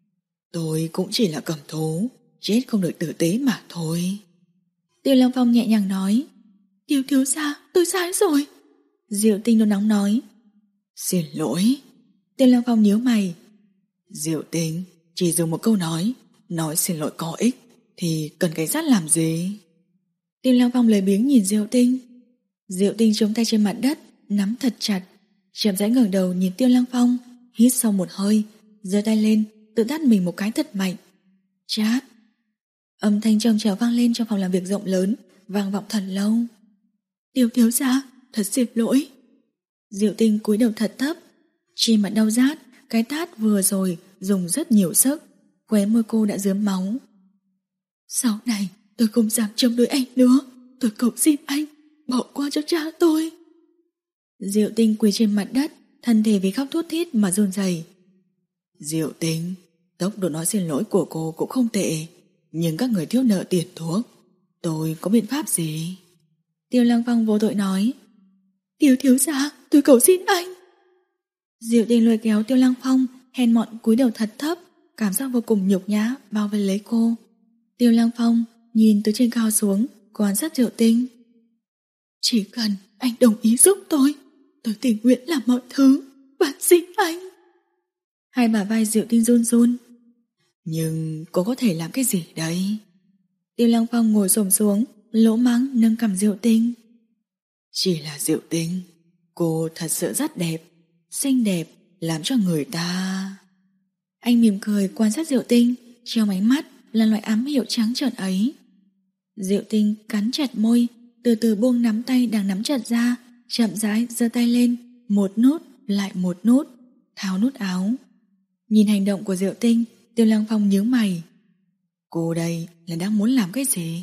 Speaker 1: Tôi cũng chỉ là cầm thú, chết không được tử tế mà thôi. Tiêu Lăng Phong nhẹ nhàng nói.
Speaker 3: Tiêu thiếu gia, tôi sai rồi.
Speaker 1: Diệu Tinh nôn nóng nói. Xin lỗi. Tiêu Lăng Phong nhíu mày. Diệu Tinh, chỉ dùng một câu nói, nói xin lỗi có ích, thì cần cảnh sát làm gì? Tiêu Lăng Phong lười biếng nhìn Diệu Tinh. Diệu Tinh chống tay trên mặt đất, nắm thật chặt, chậm rãi ngẩng đầu nhìn Tiêu Lăng Phong, hít sâu một hơi, giơ tay lên, tự tát mình một cái thật mạnh. Chát. Âm thanh trong trẻo vang lên trong phòng làm việc rộng lớn, vang vọng thật lâu.
Speaker 3: Tiêu thiếu gia, thật xin lỗi.
Speaker 1: Diệu Tinh cúi đầu thật thấp, trên mặt đau rát, cái tát vừa rồi dùng rất nhiều sức, khóe môi cô đã rướm máu.
Speaker 3: Sau này tôi không dám chống đối anh nữa. Tôi cầu xin anh bỏ qua cho cha tôi.
Speaker 1: Diệu Tinh quỳ trên mặt đất, thân thể vì khóc thút thít mà run rẩy. Diệu Tinh, tốc độ nói xin lỗi của cô cũng không tệ, nhưng các người thiếu nợ tiền thuốc, tôi có biện pháp gì? Tiêu Lăng Phong vô tội nói.
Speaker 3: Tiêu thiếu gia, tôi cầu xin anh.
Speaker 1: Diệu Tinh lôi kéo Tiêu Lăng Phong, hèn mọn cúi đầu thật thấp, cảm giác vô cùng nhục nhã bao vây lấy cô. Tiêu Lăng Phong nhìn từ trên cao xuống, quan sát Diệu Tinh.
Speaker 3: Chỉ cần anh đồng ý giúp tôi, tôi tình nguyện làm mọi thứ. Van xin anh.
Speaker 1: Hai bả vai Diệu Tinh run run. Nhưng cô có thể làm cái gì đấy? Tiêu Lăng Phong ngồi xổm xuống, lỗ mắng nâng cằm Diệu Tinh. Chỉ là Diệu Tinh, cô thật sự rất đẹp, xinh đẹp, làm cho người ta... Anh mỉm cười quan sát Diệu Tinh, trong ánh mắt là loại ám hiệu trắng trợn ấy. Diệu Tinh cắn chặt môi, từ từ buông nắm tay đang nắm chặt ra, chậm rãi giơ tay lên, một nút lại một nút, tháo nút áo. Nhìn hành động của Diệu Tinh, Tiêu Lăng Phong nhíu mày. Cô đây là đang muốn làm cái gì?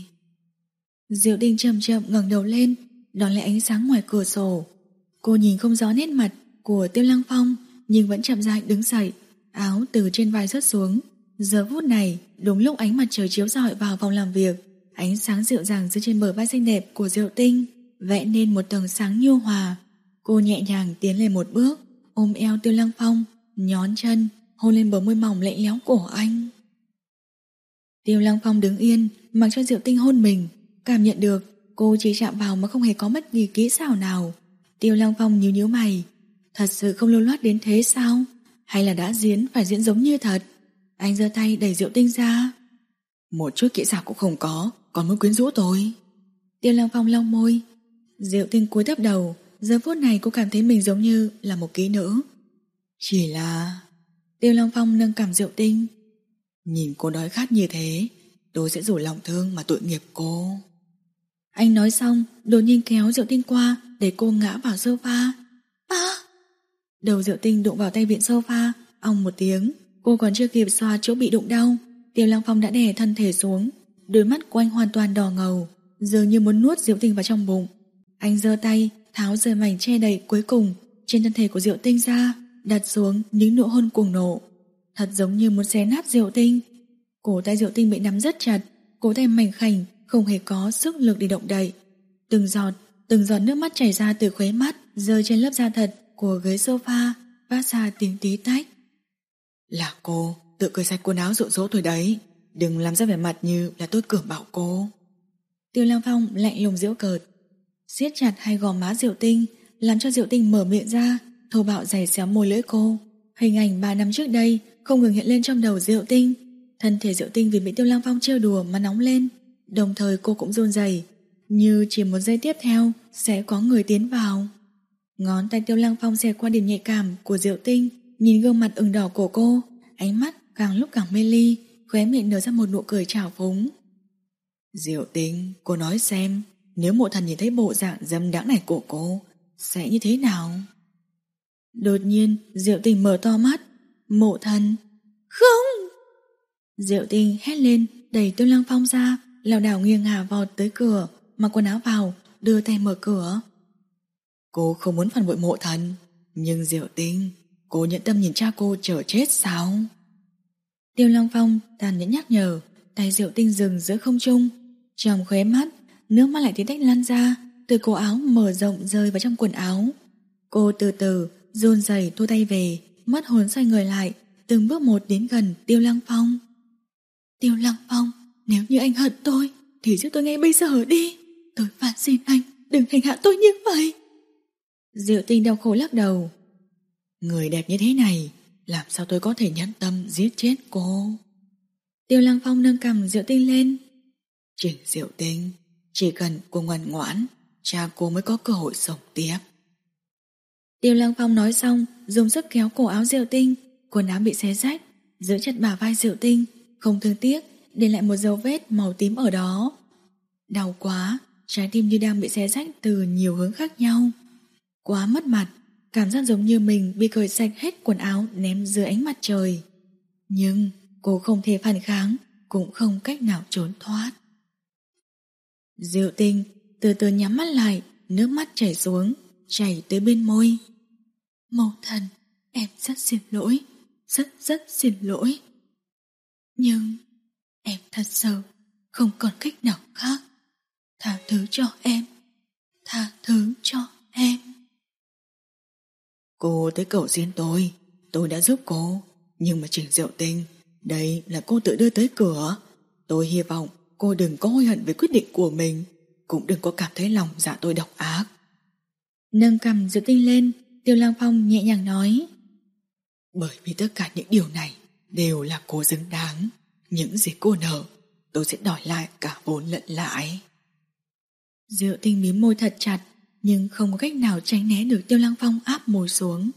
Speaker 1: Diệu Tinh chậm chậm ngẩng đầu lên, đón lấy ánh sáng ngoài cửa sổ. Cô nhìn không rõ nét mặt của Tiêu Lăng Phong, nhưng vẫn chậm rãi đứng dậy, áo từ trên vai rớt xuống. Giờ phút này, đúng lúc ánh mặt trời chiếu rọi vào phòng làm việc, ánh sáng dịu dàng dưới trên bờ vai xinh đẹp của Diệu Tinh vẽ nên một tầng sáng nhu hòa. Cô nhẹ nhàng tiến lên một bước, ôm eo Tiêu Lăng Phong, nhón chân, hôn lên bờ môi mỏng lạnh lẽo của anh. Tiêu Lăng Phong đứng yên, mặc cho Diệu Tinh hôn mình, cảm nhận được cô chỉ chạm vào mà không hề có bất kỳ kỹ xảo nào. Tiêu Lăng Phong nhíu nhíu mày, thật sự không lưu loát đến thế sao? Hay là đã diễn phải diễn giống như thật? Anh giơ tay đẩy Diệu Tinh ra. Một chút kỹ xảo cũng không có, còn muốn quyến rũ tôi. Tiêu Lăng Phong lau môi. Diệu Tinh cúi thấp đầu, giờ phút này cô cảm thấy mình giống như là một kỹ nữ. Chỉ là... Tiêu Lăng Phong nâng cằm Diệu Tinh. Nhìn cô đói khát như thế, tôi sẽ rủ lòng thương mà tội nghiệp cô. Anh nói xong, đột nhiên kéo Diệu Tinh qua để cô ngã vào sofa. À! Đầu Diệu Tinh đụng vào tay vịn sofa, ong một tiếng. Cô còn chưa kịp xoa chỗ bị đụng đau, Tiêu Lăng Phong đã đè thân thể xuống. Đôi mắt của anh hoàn toàn đỏ ngầu, dường như muốn nuốt Diệu Tinh vào trong bụng. Anh giơ tay tháo rời mảnh che đậy cuối cùng trên thân thể của Diệu Tinh ra, đặt xuống những nụ hôn cuồng nộ, thật giống như muốn xé nát Diệu Tinh. Cổ tay Diệu Tinh bị nắm rất chặt, cổ tay mảnh khảnh không hề có sức lực để động đậy. Từng giọt, từng giọt nước mắt chảy ra từ khóe mắt, rơi trên lớp da thật của ghế sofa, phát ra tiếng tí tách. Là cô tự cởi sạch quần áo dụ dỗ tôi đấy, đừng làm ra vẻ mặt như là tôi cường bạo cô. Tiêu Lăng Phong lạnh lùng giễu cợt, siết chặt hai gò má Diệu Tinh, làm cho Diệu Tinh mở miệng ra, thô bạo giày xéo môi lưỡi cô. Hình ảnh ba năm trước đây không ngừng hiện lên trong đầu Diệu Tinh. Thân thể Diệu Tinh vì bị Tiêu Lăng Phong trêu đùa mà nóng lên, đồng thời cô cũng run rẩy, như chỉ một giây tiếp theo sẽ có người tiến vào. Ngón tay Tiêu Lăng Phong xẹt qua điểm nhạy cảm của Diệu Tinh, nhìn gương mặt ửng đỏ của cô, ánh mắt càng lúc càng mê ly, khóe miệng nở ra một nụ cười trào phúng. Diệu Tinh, cô nói xem, nếu Mộ Thần nhìn thấy bộ dạng dâm đãng này của cô sẽ như thế nào? Đột nhiên Diệu Tinh mở to mắt. Mộ Thần? Không! Diệu Tinh hét lên, đẩy Tiêu Lăng Phong ra, lảo đảo nghiêng ngả vọt tới cửa, mặc quần áo vào, đưa tay mở cửa. Cô không muốn phản bội Mộ Thần, nhưng Diệu Tinh, cô nhận tâm nhìn cha cô chờ chết sao? Tiêu Lăng Phong tàn nhẫn nhắc nhở, tay Diệu Tinh dừng giữa không trung, trong khóe mắt nước mắt lại tí tách lan ra, từ cổ áo mở rộng rơi vào trong quần áo. Cô từ từ run rẩy thu tay về, mất hồn xoay người lại, từng bước một đến gần Tiêu Lăng Phong. Tiêu Lăng Phong, nếu như anh hận tôi thì giúp tôi ngay bây giờ đi, tôi van xin anh đừng hành hạ tôi như vậy. Diệu Tinh đau khổ lắc đầu. Người đẹp như thế này, làm sao tôi có thể nhẫn tâm giết chết cô? Tiêu Lăng Phong nâng cằm Diệu Tinh lên. Trình Diệu Tinh, chỉ cần cô ngoan ngoãn, cha cô mới có cơ hội sống tiếp. Tiêu Lăng Phong nói xong, dùng sức kéo cổ áo Diệu Tinh, quần áo bị xé rách, giữ chặt bả vai Diệu Tinh, không thương tiếc, để lại một dấu vết màu tím ở đó. Đau quá, trái tim như đang bị xé rách từ nhiều hướng khác nhau. Quá mất mặt, cảm giác giống như mình bị cởi sạch hết quần áo ném dưới ánh mặt trời. Nhưng cô không thể phản kháng, cũng không cách nào trốn thoát. Diệu Tinh từ từ nhắm mắt lại, nước mắt chảy xuống, chảy tới bên môi. Mẫu Thần, em rất xin lỗi, rất rất xin lỗi. Nhưng em thật sự không còn cách nào khác. Tha thứ cho em, tha thứ cho em. Cô tới cầu xin tôi, tôi đã giúp cô, nhưng mà Trình Diệu Tinh, đây là cô tự đưa tới cửa. Tôi hy vọng cô đừng có hối hận về quyết định của mình, cũng đừng có cảm thấy lòng dạ tôi độc ác. Nâng cằm Diệu Tinh lên, Tiêu Lăng Phong nhẹ nhàng nói. Bởi vì tất cả những điều này đều là cô xứng đáng. Những gì cô nợ, tôi sẽ đòi lại cả vốn lẫn lãi. Diệu Tinh mím môi thật chặt, nhưng không có cách nào tránh né được Tiêu Lăng Phong áp môi xuống.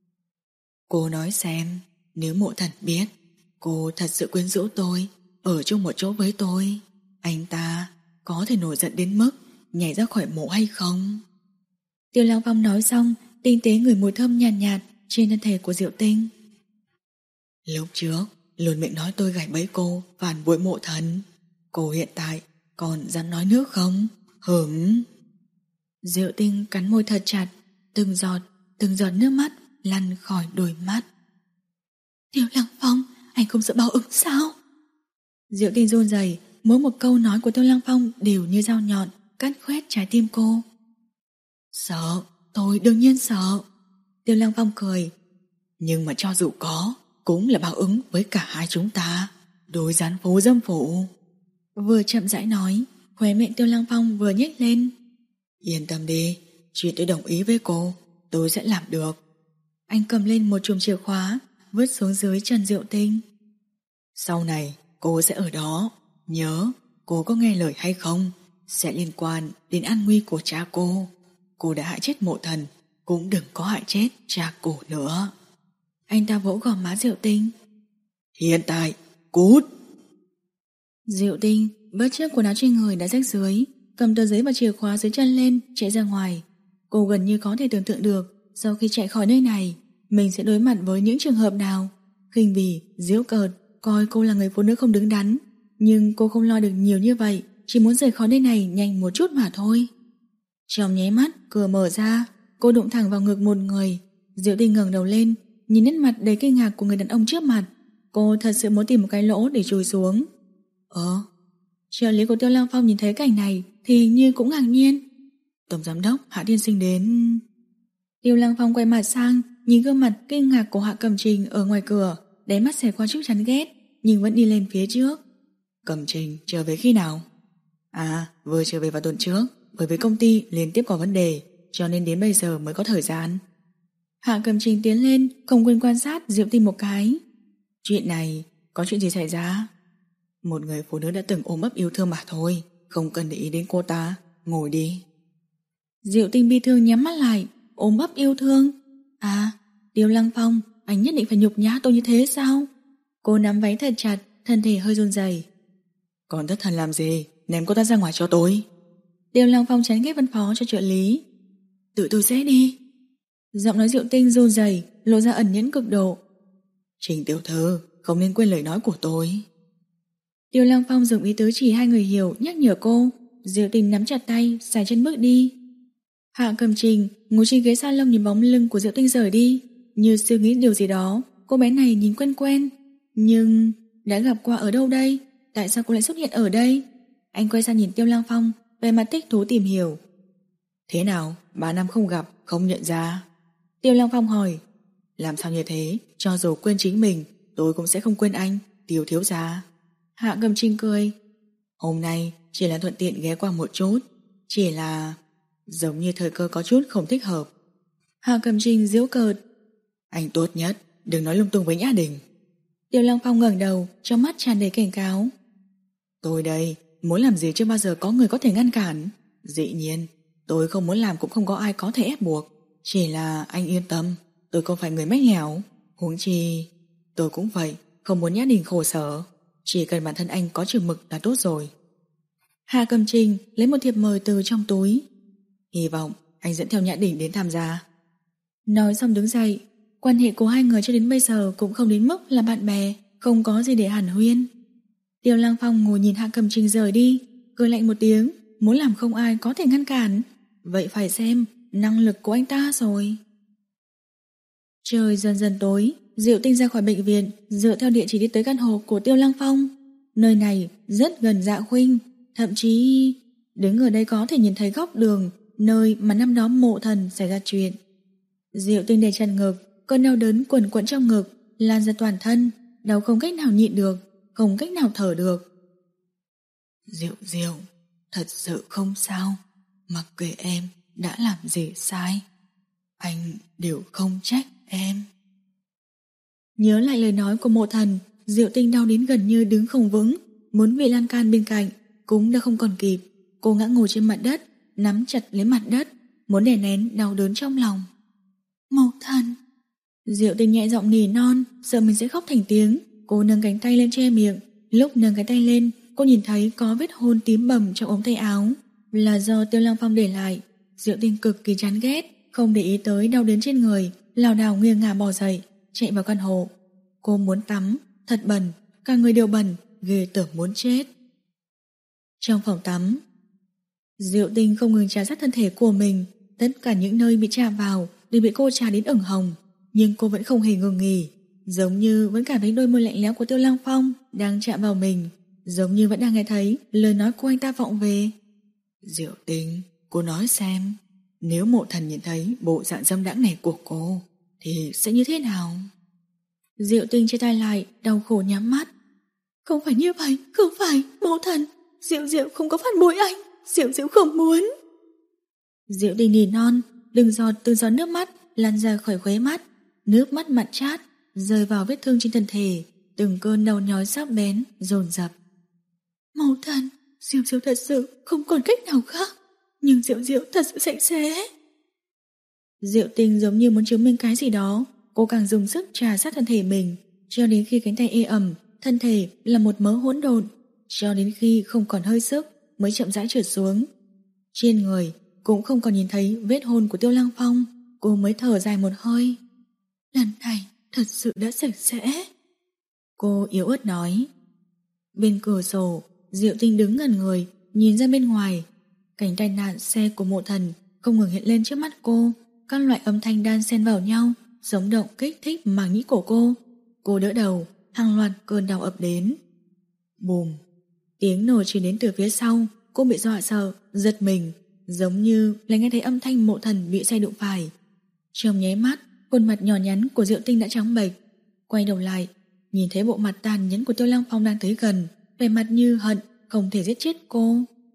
Speaker 1: Cô nói xem, nếu Mộ Thần biết cô thật sự quyến rũ tôi, ở chung một chỗ với tôi, anh ta có thể nổi giận đến mức nhảy ra khỏi mộ hay không? Tiêu Lăng Phong nói xong, tinh tế ngửi mùi thơm nhàn nhạt, nhạt trên thân thể của Diệu Tinh. Lúc trước luôn miệng nói tôi gài bẫy cô phản bội Mộ Thần, cô hiện tại còn dám nói nước không? Hửm. Diệu Tinh cắn môi thật chặt, từng giọt từng giọt nước mắt lăn khỏi đôi mắt. Tiêu Lăng Phong, anh không sợ báo ứng sao? Diệu Tinh run rẩy, mỗi một câu nói của Tiêu Lăng Phong đều như dao nhọn cắt khoét trái tim cô. Sợ, tôi đương nhiên sợ. Tiêu Lăng Phong cười. Nhưng mà cho dù có, cũng là báo ứng với cả hai chúng ta, đối gián phố dâm phụ. Vừa chậm rãi nói, khóe miệng Tiêu Lăng Phong vừa nhếch lên. Yên tâm đi, chuyện tôi đồng ý với cô, tôi sẽ làm được. Anh cầm lên một chùm chìa khóa, vứt xuống dưới chân Diệu Tinh. Sau này cô sẽ ở đó, nhớ, cô có nghe lời hay không sẽ liên quan đến an nguy của cha cô. Cô đã hại chết Mộ Thần, cũng đừng có hại chết cha cô nữa. Anh ta vỗ gò má Diệu Tinh. Hiện tại, cút. Diệu Tinh bất chấp quần áo trên người đã rách dưới, cầm tờ giấy và chìa khóa dưới chân lên, chạy ra ngoài. Cô gần như có thể tưởng tượng được sau khi chạy khỏi nơi này, mình sẽ đối mặt với những trường hợp nào. Khinh bỉ, giễu cợt, coi cô là người phụ nữ không đứng đắn. Nhưng cô không lo được nhiều như vậy, chỉ muốn rời khỏi nơi này nhanh một chút mà thôi. Trong nháy mắt, cửa mở ra, cô đụng thẳng vào ngực một người. Diệu Tinh ngẩng đầu lên, nhìn nét mặt đầy kinh ngạc của người đàn ông trước mặt. Cô thật sự muốn tìm một cái lỗ để chui xuống. Ờ, trợ lý của Tiêu Lăng Phong nhìn thấy cảnh này thì hình như cũng ngạc nhiên. Tổng giám đốc Hạ tiên sinh đến. Tiêu Lăng Phong quay mặt sang, nhìn gương mặt kinh ngạc của Hạ Cẩm Trình ở ngoài cửa, đáy mắt xẹt qua chút chán ghét, nhưng vẫn đi lên phía trước. Cẩm Trình trở về khi nào? À, vừa trở về vào tuần trước, bởi vì công ty liên tiếp có vấn đề, cho nên đến bây giờ mới có thời gian.
Speaker 3: Hạ Cầm Trình tiến lên, không quên quan sát Diệu Tinh một cái.
Speaker 1: Chuyện này, có chuyện gì xảy ra? Một người phụ nữ đã từng ôm ấp yêu thương mà thôi, không cần để ý đến cô ta, ngồi đi.
Speaker 3: Diệu Tinh bi thương nhắm mắt lại, ôm ấp yêu thương. À, Tiêu Lăng Phong, anh nhất định phải nhục nhã tôi như thế sao? Cô nắm váy thật chặt, thân thể hơi run rẩy.
Speaker 1: Còn thất thần làm gì, ném cô ta ra ngoài cho tôi.
Speaker 3: Tiêu Lăng Phong chán ghét phân phó cho trợ lý. Tự tôi sẽ đi. Giọng nói Diệu Tinh run rẩy, lộ ra ẩn nhẫn cực độ.
Speaker 1: Trình tiểu thư, không nên quên lời nói của tôi.
Speaker 3: Tiêu Lăng Phong dùng ý tứ chỉ hai người hiểu, nhắc nhở cô. Diệu Tinh nắm chặt tay, xài chân bước đi. Hạ Cầm Trình ngồi trên ghế salon nhìn bóng lưng của Diệu Tinh rời đi, như suy nghĩ điều gì đó. Cô bé này nhìn quen quen, nhưng đã gặp qua ở đâu đây? Tại sao cô lại xuất hiện ở đây? Anh quay sang nhìn Tiêu Lăng Phong, về mặt thích thú tìm hiểu.
Speaker 1: Thế nào, ba năm không gặp, không nhận ra?
Speaker 3: Tiêu Lăng Phong hỏi.
Speaker 1: Làm sao như thế, cho dù quên chính mình, tôi cũng sẽ không quên anh, Tiêu thiếu gia.
Speaker 3: Hạ Cầm Trình cười.
Speaker 1: Hôm nay chỉ là thuận tiện ghé qua một chút, chỉ là giống như thời cơ có chút không thích hợp.
Speaker 3: Hạ Cầm Trình giễu cợt.
Speaker 1: Anh tốt nhất đừng nói lung tung với Nhã Đình.
Speaker 3: Tiêu Lăng Phong ngẩng đầu, trong mắt tràn đầy cảnh cáo.
Speaker 1: Tôi đây, muốn làm gì chưa bao giờ có người có thể ngăn cản. Dĩ nhiên, tôi không muốn làm cũng không có ai có thể ép buộc. Chỉ là anh yên tâm, tôi không phải người mách lẻo. Huống chi, tôi cũng vậy, không muốn Nhã Đình khổ sở. Chỉ cần bản thân anh có chừng mực là tốt rồi.
Speaker 3: Hạ Cầm Trình lấy một thiệp mời từ trong túi.
Speaker 1: Hy vọng anh dẫn theo Nhã Đình đến tham gia.
Speaker 3: Nói xong đứng dậy. Quan hệ của hai người cho đến bây giờ cũng không đến mức là bạn bè, không có gì để hàn huyên. Tiêu Lăng Phong ngồi nhìn Hạ Cầm Trình rời đi, cười lạnh một tiếng, muốn làm không ai có thể ngăn cản. Vậy phải xem năng lực của anh ta rồi. Trời dần dần tối, Diệu Tinh ra khỏi bệnh viện, dựa theo địa chỉ đi tới căn hộ của Tiêu Lăng Phong. Nơi này rất gần Dạ Khuynh, thậm chí đứng ở đây có thể nhìn thấy góc đường, nơi mà năm đó Mộ Thần xảy ra chuyện. Diệu Tinh để chân ngực, cơn đau đớn quẩn quẩn trong ngực, lan ra toàn thân, đau không cách nào nhịn được, không cách nào thở được.
Speaker 1: Diệu Diệu, thật sự không sao, mặc kệ em đã làm gì sai, anh đều không trách em.
Speaker 3: Nhớ lại lời nói của Mộ Thần, Diệu Tinh đau đến gần như đứng không vững, muốn về lan can bên cạnh cũng đã không còn kịp. Cô ngã ngồi trên mặt đất, nắm chặt lấy mặt đất, muốn đè nén đau đớn trong lòng. Mộ Thần. Diệu Tinh nhẹ giọng nỉ non, sợ mình sẽ khóc thành tiếng. Cô nâng cánh tay lên che miệng. Lúc nâng cái tay lên, cô nhìn thấy có vết hôn tím bầm trong ống tay áo, là do Tiêu Lăng Phong để lại. Diệu Tinh cực kỳ chán ghét, không để ý tới đau đớn trên người, lảo đảo nghiêng ngả bò dậy, chạy vào căn hộ. Cô muốn tắm, thật bẩn, cả người đều bẩn, ghê tởm muốn chết. Trong phòng tắm, Diệu Tinh không ngừng trà sát thân thể của mình, tất cả những nơi bị chạm vào đều bị cô trà đến ửng hồng, nhưng cô vẫn không hề ngừng nghỉ, giống như vẫn cảm thấy đôi môi lạnh lẽo của Tiêu Lăng Phong đang chạm vào mình, giống như vẫn đang nghe thấy lời nói của anh ta vọng về.
Speaker 1: Diệu Tinh, cô nói xem, nếu Mộ Thần nhìn thấy bộ dạng dâm đãng này của cô thì sẽ như thế nào?
Speaker 3: Diệu Tinh che tay lại, đau khổ nhắm mắt. Không phải như vậy, không phải, Mộ Thần, Diệu Diệu không có phản bội anh, Diệu Diệu không muốn. Diệu Tinh nỉ non, từng giọt từng giọt nước mắt lan ra khỏi khóe mắt, nước mắt mặn chát rơi vào vết thương trên thân thể, từng cơn đau nhói sắc bén dồn dập. Mộ Thần, Diệu Diệu thật sự không còn cách nào khác, nhưng Diệu Diệu thật sự sạch sẽ. Diệu Tinh giống như muốn chứng minh cái gì đó, cô càng dùng sức trà sát thân thể mình, cho đến khi cánh tay ê ẩm, thân thể là một mớ hỗn độn, cho đến khi không còn hơi sức mới chậm rãi trượt xuống. Trên người cũng không còn nhìn thấy vết hôn của Tiêu Lăng Phong, cô mới thở dài một hơi. Lần này thật sự đã sạch sẽ. Cô yếu ớt nói. Bên cửa sổ, Diệu Tinh đứng ngẩn người, nhìn ra bên ngoài. Cảnh tai nạn xe của Mộ Thần không ngừng hiện lên trước mắt cô, các loại âm thanh đan xen vào nhau, sống động kích thích màng nhĩ của cô. Cô đỡ đầu, hàng loạt cơn đau ập đến. Bùm, tiếng nổ truyền đến từ phía sau. Cô bị dọa sợ, giật mình, giống như lại nghe thấy âm thanh Mộ Thần bị xe đụng phải. Trong nháy mắt, khuôn mặt nhỏ nhắn của Diệu Tinh đã trắng bệch. Quay đầu lại, nhìn thấy bộ mặt tàn nhẫn của Tiêu Lăng Phong đang tới gần, vẻ mặt như hận không thể giết chết cô.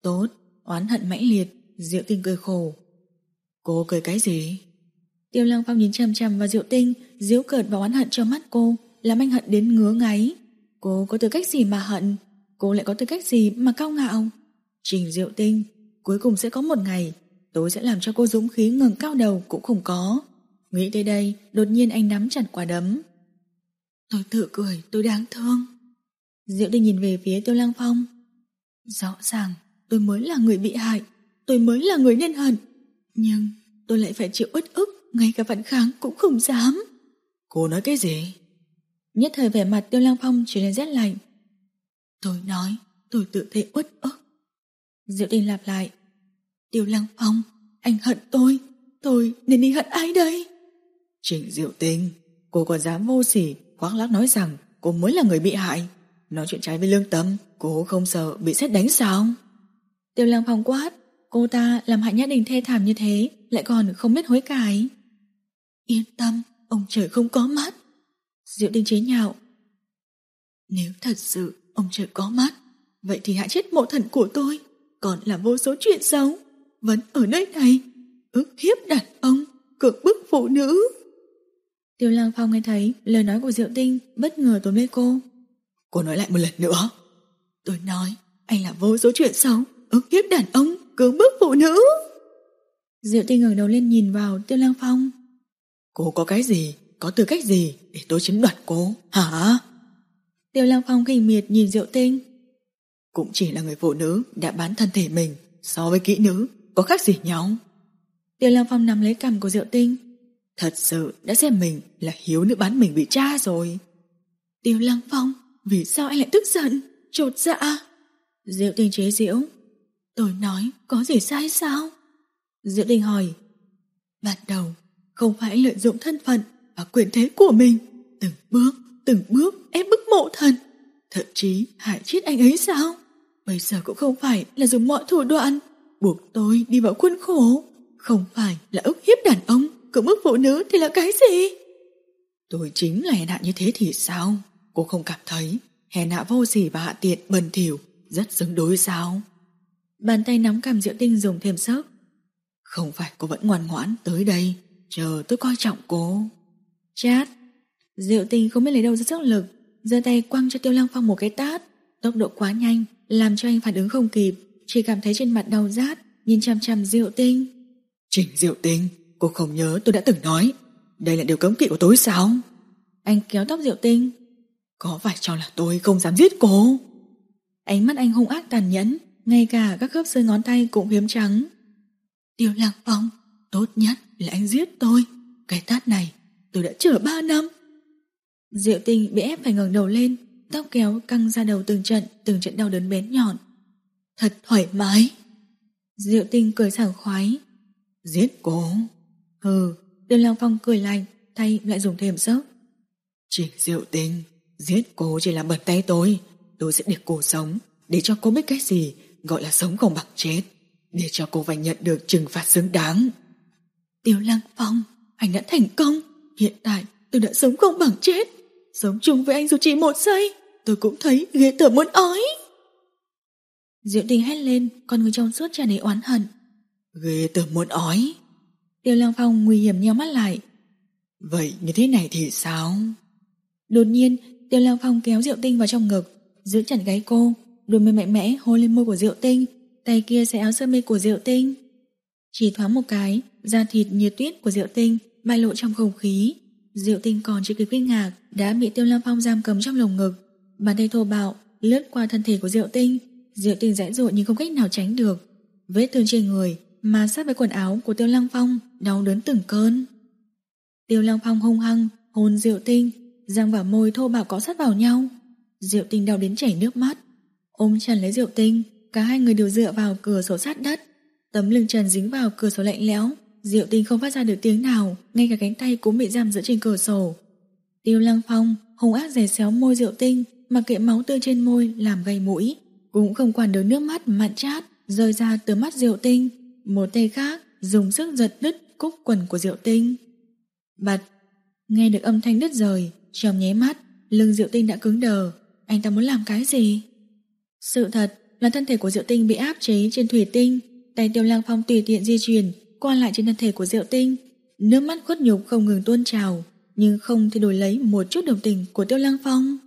Speaker 1: Tốt, oán hận mãnh liệt. Diệu Tinh cười khổ. Cô cười cái gì? Tiêu Lăng Phong nhìn chằm chằm vào Diệu Tinh, giễu cợt và oán hận trong mắt cô, làm anh hận đến ngứa ngáy. Cô có tư cách gì mà hận? Cô lại có tư cách gì mà cao ngạo? Trình Diệu Tinh, cuối cùng sẽ có một ngày tôi sẽ làm cho cô dũng khí ngẩng cao đầu cũng không có. Nghĩ tới đây, đột nhiên anh nắm chặt quả đấm. Tôi tự cười, tôi đáng thương. Diệu Tinh nhìn về phía Tiêu Lăng Phong. Rõ ràng tôi mới là người bị hại, tôi mới là người nên hận, nhưng tôi lại phải chịu uất ức, ngay cả phản kháng cũng không dám. Cô nói cái gì? Nhất thời vẻ mặt Tiêu Lăng Phong trở nên rét lạnh. Tôi nói tôi tự thấy uất ức. Diệu Tinh lặp lại. Tiêu Lăng Phong, anh hận tôi, tôi nên đi hận ai đây? Trình Diệu Tinh, cô còn dám vô sỉ khoác lác nói rằng cô mới là người bị hại. Nói chuyện trái với lương tâm, cô không sợ bị sét đánh sao? Tiêu Lăng Phong quát. Cô ta làm hại Nhã Đình thê thảm như thế, lại còn không biết hối cải. Yên tâm, ông trời không có mắt. Diệu Tinh chế nhạo. Nếu thật sự ông trời có mắt, vậy thì hại chết mộ thần của tôi, còn là vô số chuyện xấu vẫn ở nơi này, ức hiếp đàn ông, cưỡng bức phụ nữ. Tiêu Lăng Phong nghe thấy lời nói của Diệu Tinh, bất ngờ tóm lấy cô. Cô nói lại một lần nữa. Tôi nói anh là vô số chuyện xấu, ức hiếp đàn ông, cưỡng bức phụ nữ. Diệu Tinh ngẩng đầu lên nhìn vào Tiêu Lăng Phong. Cô có cái gì, có tư cách gì để tôi chiếm đoạt cô, hả? Tiêu Lăng Phong khinh miệt nhìn Diệu Tinh. Cũng chỉ là người phụ nữ đã bán thân thể mình, so với kỹ nữ có khác gì nhau? Tiêu Lăng Phong nắm lấy cằm của Diệu Tinh. Thật sự đã xem mình là hiếu nữ bán mình bị cha rồi. Tiêu Lăng Phong, vì sao anh lại tức giận, chột dạ? Diệu Tinh chế giễu. Tôi nói có gì sai sao? Diệu Tinh hỏi. Ban đầu không phải lợi dụng thân phận và quyền thế của mình, từng bước từng bước ép bức mộ thần, thậm chí hại chết anh ấy sao? Bây giờ cũng không phải là dùng mọi thủ đoạn buộc tôi đi vào khuôn khổ, không phải là ức hiếp đàn ông, cưỡng bức phụ nữ thì là cái gì? Tôi chính là hèn hạ như thế thì sao? Cô không cảm thấy hèn hạ vô sỉ và hạ tiện bẩn thỉu rất xứng đối sao? Bàn tay nắm cằm Diệu Tinh dùng thêm sức. Không phải cô vẫn ngoan ngoãn tới đây chờ tôi coi trọng cô? Chát. Diệu Tinh không biết lấy đâu ra sức lực, giơ tay quăng cho Tiêu Lăng Phong một cái tát. Tốc độ quá nhanh làm cho anh phản ứng không kịp, chỉ cảm thấy trên mặt đau rát, nhìn chằm chằm Diệu Tinh. Trình Diệu Tinh, cô không nhớ tôi đã từng nói đây là điều cấm kỵ của tôi sao? Anh kéo tóc Diệu Tinh. Có phải cho là tôi không dám giết cô? Ánh mắt anh hung ác tàn nhẫn, ngay cả các khớp xương ngón tay cũng phiếm trắng. Tiêu Lăng Phong, tốt nhất là anh giết tôi. Cái tát này tôi đã chờ ba năm. Diệu Tinh bị ép phải ngẩng đầu lên, tóc kéo căng ra đầu từng trận, từng trận đau đớn bén nhọn. Thật thoải mái. Diệu Tinh cười sảng khoái. Giết cô? Hừ. Tiêu Lăng Phong cười lạnh, tay lại dùng thêm sức. Trình Diệu Tinh, giết cô chỉ làm bẩn tay tôi. Tôi sẽ để cô sống, để cho cô biết cái gì gọi là sống không bằng chết, để cho cô phải nhận được trừng phạt xứng đáng. Tiêu Lăng Phong, anh đã thành công. Hiện tại tôi đã sống không bằng chết. Sống chung với anh dù chỉ một giây, tôi cũng thấy ghê tởm muốn ói. Diệu Tinh hét lên, con người trong suốt tràn đầy oán hận. Ghê tởm muốn ói? Tiêu Lăng Phong nguy hiểm nheo mắt lại. Vậy như thế này thì sao? Đột nhiên Tiêu Lăng Phong kéo Diệu Tinh vào trong ngực, giữ chặt gáy cô, đôi môi mạnh mẽ hôn lên môi của Diệu Tinh, tay kia xé áo sơ mi của Diệu Tinh. Chỉ thoáng một cái, da thịt như tuyết của Diệu Tinh bại lộ trong không khí. Diệu Tinh còn chưa kịp kinh ngạc đã bị Tiêu Lăng Phong giam cầm trong lồng ngực, bàn tay thô bạo lướt qua thân thể của Diệu Tinh. Diệu Tinh giãy giụa nhưng không cách nào tránh được, vết thương trên người mà sát với quần áo của Tiêu Lăng Phong, đau đớn từng cơn. Tiêu Lăng Phong hung hăng hôn Diệu Tinh, răng và môi thô bạo cọ sát vào nhau. Diệu Tinh đau đến chảy nước mắt, ôm chặt lấy Diệu Tinh, cả hai người đều dựa vào cửa sổ sát đất, tấm lưng trần dính vào cửa sổ lạnh lẽo. Diệu Tinh không phát ra được tiếng nào, ngay cả cánh tay cũng bị giam giữ trên cửa sổ. Tiêu Lăng Phong hung ác giày xéo môi Diệu Tinh, mặc kệ máu tươi trên môi làm gầy mũi, cũng không quản được nước mắt mặn chát rơi ra từ mắt Diệu Tinh. Một tay khác dùng sức giật đứt cúc quần của Diệu Tinh. Bật. Nghe được âm thanh đứt rời, trong nháy mắt lưng Diệu Tinh đã cứng đờ. Anh ta muốn làm cái gì? Sự thật là thân thể của Diệu Tinh bị áp chế trên thủy tinh. Tay Tiêu Lăng Phong tùy tiện di chuyển qua lại trên thân thể của Diệu Tinh. Nước mắt khuất nhục không ngừng tuôn trào, nhưng không thể đổi lấy một chút đồng tình của Tiêu Lăng Phong.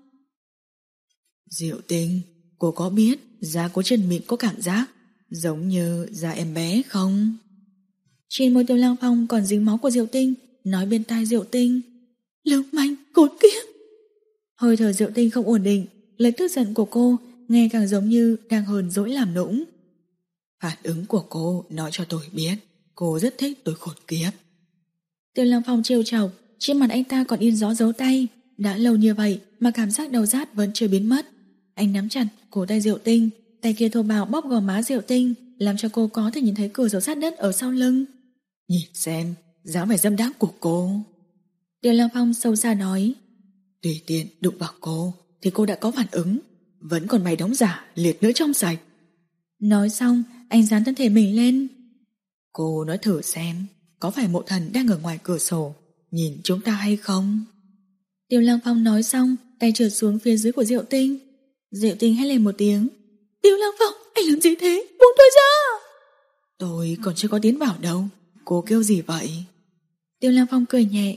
Speaker 3: Diệu Tinh, cô có biết da của chân mịn có cảm giác giống như da em bé không?
Speaker 1: Trên môi Tiêu Lăng Phong còn dính máu của Diệu Tinh, nói bên tai Diệu Tinh: lưu manh cốt kiếp. Hơi thở Diệu Tinh không ổn định, lời tức giận của cô nghe càng giống như đang hờn dỗi làm nũng.
Speaker 3: Phản ứng của cô nói cho tôi biết cô rất thích tôi khốn kiếp.
Speaker 1: Tiêu Lăng Phong trêu chọc, trên mặt anh ta còn in rõ dấu tay. Đã lâu như vậy mà cảm giác đau rát vẫn chưa biến mất. Anh nắm chặt cổ tay Diệu Tinh, tay kia thô bạo bóp gò má Diệu Tinh, làm cho cô có thể nhìn thấy cửa sổ sát đất ở sau lưng.
Speaker 3: Nhìn xem dáng vẻ dâm đãng của cô.
Speaker 1: Tiêu Lăng Phong sâu xa nói:
Speaker 3: tùy tiện đụng vào cô thì cô đã có phản ứng, vẫn còn mày đóng giả liệt nữa trong sạch.
Speaker 1: Nói xong anh dán thân thể mình lên.
Speaker 3: Cô nói thử xem có phải mộ thần đang ở ngoài cửa sổ nhìn chúng ta hay không?
Speaker 1: Tiêu Lăng Phong nói xong, tay trượt xuống phía dưới của Diệu Tinh. Diệu Tinh hét lên một tiếng: Tiêu Lăng Phong, anh làm gì thế? Buông tôi ra!
Speaker 3: Tôi còn chưa có tiến vào đâu, cô kêu gì vậy?
Speaker 1: Tiêu Lăng Phong cười nhẹ: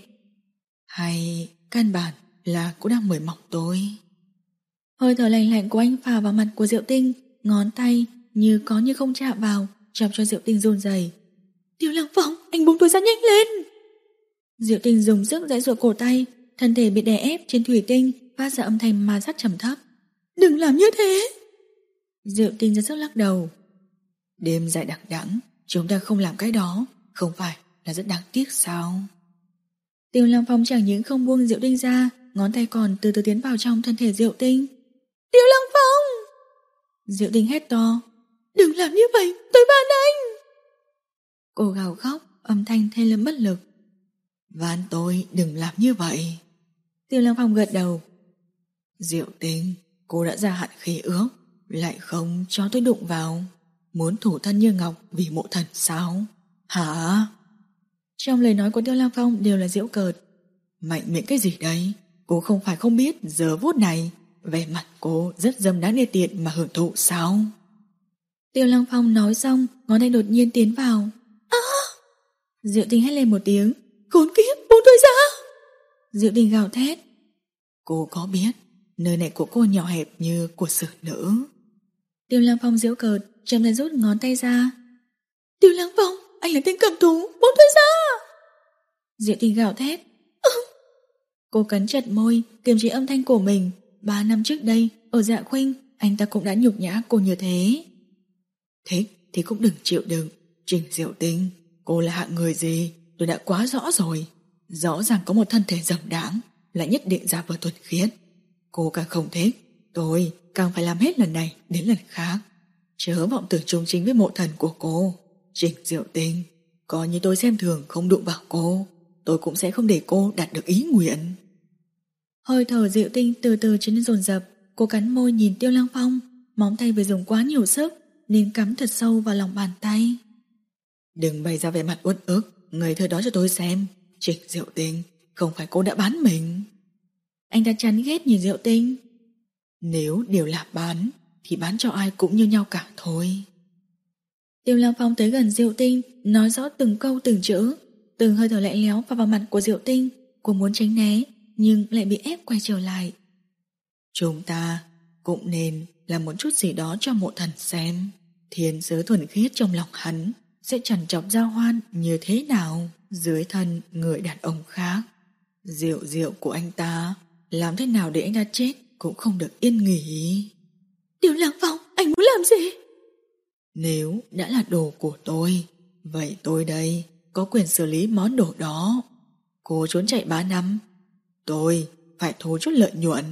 Speaker 3: hay căn bản là cô đang mời mọc tôi?
Speaker 1: Hơi thở lạnh lạnh của anh phả vào mặt của Diệu Tinh, ngón tay như có như không chạm vào, chọc cho Diệu Tinh run rẩy. Tiêu Lăng Phong, anh buông tôi ra nhanh lên! Diệu Tinh dùng sức giãy giụa cổ tay, thân thể bị đè ép trên thủy tinh, phát ra âm thanh ma sát trầm thấp. Đừng làm như thế! Diệu Tinh ra sức lắc đầu.
Speaker 3: Đêm dài đằng đẵng, chúng ta không làm cái đó, không phải là rất đáng tiếc sao?
Speaker 1: Tiêu Lăng Phong chẳng những không buông Diệu Tinh ra, ngón tay còn từ từ tiến vào trong thân thể Diệu Tinh. Tiêu Lăng Phong! Diệu Tinh hét to. Đừng làm như vậy, tôi van anh! Cô gào khóc, âm thanh thê lương bất lực.
Speaker 3: Van tôi đừng làm như vậy.
Speaker 1: Tiêu Lăng Phong gật đầu.
Speaker 3: Diệu Tinh, cô đã gia hạn khí ước, lại không cho tôi đụng vào. Muốn thủ thân như ngọc vì mộ thần sao? Hả?
Speaker 1: Trong lời nói của Tiêu Lăng Phong đều là giễu cợt.
Speaker 3: Mạnh miệng cái gì đấy? Cô không phải không biết giờ phút này vẻ mặt cô rất dâm đãng đê tiện mà hưởng thụ sao?
Speaker 1: Tiêu Lăng Phong nói xong, ngón tay đột nhiên tiến vào. À! Diệu Tinh hét lên một tiếng. Khốn kiếp, buông tôi ra! Diệu Tinh gào thét.
Speaker 3: Cô có biết nơi này của cô nhỏ hẹp như của sử nữ?
Speaker 1: Tiêu Lăng Phong giễu cợt, chậm rãi rút ngón tay ra. Tiêu Lăng Phong, anh là tên cầm thú, buông tôi ra! Diệu Tinh gào thét. Ừ. Cô cắn chặt môi, kiềm chế âm thanh của mình. Ba năm trước đây, ở Dạ Khuynh, anh ta cũng đã nhục nhã cô như thế.
Speaker 3: Thích thì cũng đừng chịu đựng. Trình Diệu Tinh, cô là hạng người gì tôi đã quá rõ rồi. Rõ ràng có một thân thể dâm đãng, lại nhất định ra vờ thuần khiết. Cô càng không thích, tôi càng phải làm hết lần này đến lần khác. Chớ vọng tưởng chung chính với mộ thần của cô. Trình Diệu Tinh, coi như tôi xem thường không đụng vào cô, tôi cũng sẽ không để cô đạt được ý nguyện.
Speaker 1: Hơi thở Diệu Tinh từ từ trở nên dồn dập. Cô cắn môi nhìn Tiêu Lăng Phong, móng tay vừa dùng quá nhiều sức nên cắm thật sâu vào lòng bàn tay.
Speaker 3: Đừng bày ra vẻ mặt uất ức ngây thơ đó cho tôi xem. Trình Diệu Tinh, không phải cô đã bán mình?
Speaker 1: Anh ta chán ghét nhìn Diệu Tinh.
Speaker 3: Nếu điều là bán thì bán cho ai cũng như nhau cả thôi.
Speaker 1: Tiêu Lăng Phong tới gần Diệu Tinh, nói rõ từng câu từng chữ. Từng hơi thở lạnh lẽo vào vào mặt của Diệu Tinh. Cô muốn tránh né nhưng lại bị ép quay trở lại.
Speaker 3: Chúng ta cũng nên làm một chút gì đó cho mộ thần xem. Thiên giới thuần khiết trong lòng hắn sẽ trằn trọc giao hoan như thế nào dưới thân người đàn ông khác. Rượu rượu của anh ta, làm thế nào để anh ta chết cũng không được yên nghỉ.
Speaker 1: Tiêu Lăng Phong, anh muốn làm gì?
Speaker 3: Nếu đã là đồ của tôi, vậy tôi đây có quyền xử lý món đồ đó. Cô trốn chạy ba năm, tôi phải thu chút lợi nhuận.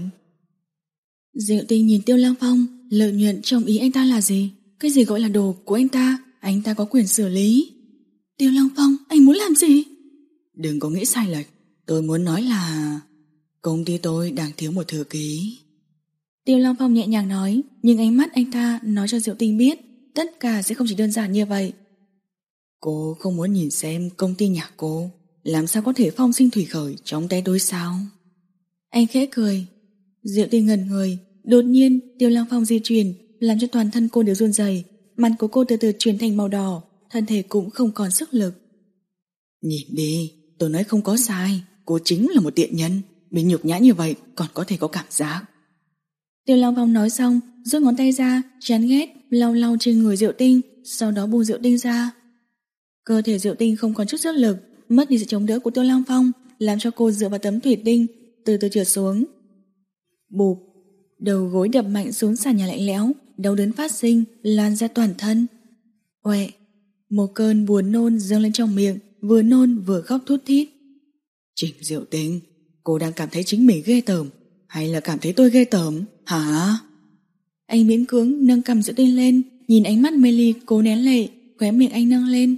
Speaker 1: Diệu Tinh nhìn Tiêu Lăng Phong, lợi nhuận trong ý anh ta là gì? Cái gì gọi là đồ của anh ta, anh ta có quyền xử lý. Tiêu Lăng Phong, anh muốn làm gì?
Speaker 3: Đừng có nghĩ sai lệch, tôi muốn nói là công ty tôi đang thiếu một thư ký.
Speaker 1: Tiêu Lăng Phong nhẹ nhàng nói, nhưng ánh mắt anh ta nói cho Diệu Tinh biết tất cả sẽ không chỉ đơn giản như vậy.
Speaker 3: Cô không muốn nhìn xem công ty nhà cô làm sao có thể phong sinh thủy khởi trong tay tôi sao?
Speaker 1: Anh khẽ cười. Diệu Tinh ngẩn người. Đột nhiên Tiêu Lăng Phong di chuyển, làm cho toàn thân cô đều run rẩy, mặt của cô từ từ chuyển thành màu đỏ, thân thể cũng không còn sức lực.
Speaker 3: Nhìn đi, tôi nói không có sai, cô chính là một tiện nhân, bị nhục nhã như vậy còn có thể có cảm giác.
Speaker 1: Tiêu Lăng Phong nói xong, giơ ngón tay ra, chán ghét lau lau trên người Diệu Tinh, sau đó buông Diệu Tinh ra. Cơ thể Diệu Tinh không còn chút sức lực, mất đi sự chống đỡ của Tiêu Lăng Phong, làm cho cô dựa vào tấm thủy tinh, từ từ trượt xuống. Bụp, đầu gối đập mạnh xuống sàn nhà lạnh lẽo, đau đớn phát sinh, lan ra toàn thân. Oẹ, một cơn buồn nôn dâng lên trong miệng, vừa nôn vừa khóc thút thít.
Speaker 3: Trình Diệu Tinh, cô đang cảm thấy chính mình ghê tởm, hay là cảm thấy tôi ghê tởm, hả?
Speaker 1: Anh miễn cưỡng nâng cằm Diệu Tinh lên, nhìn ánh mắt mê ly cố nén lệ, khóe miệng anh nâng lên.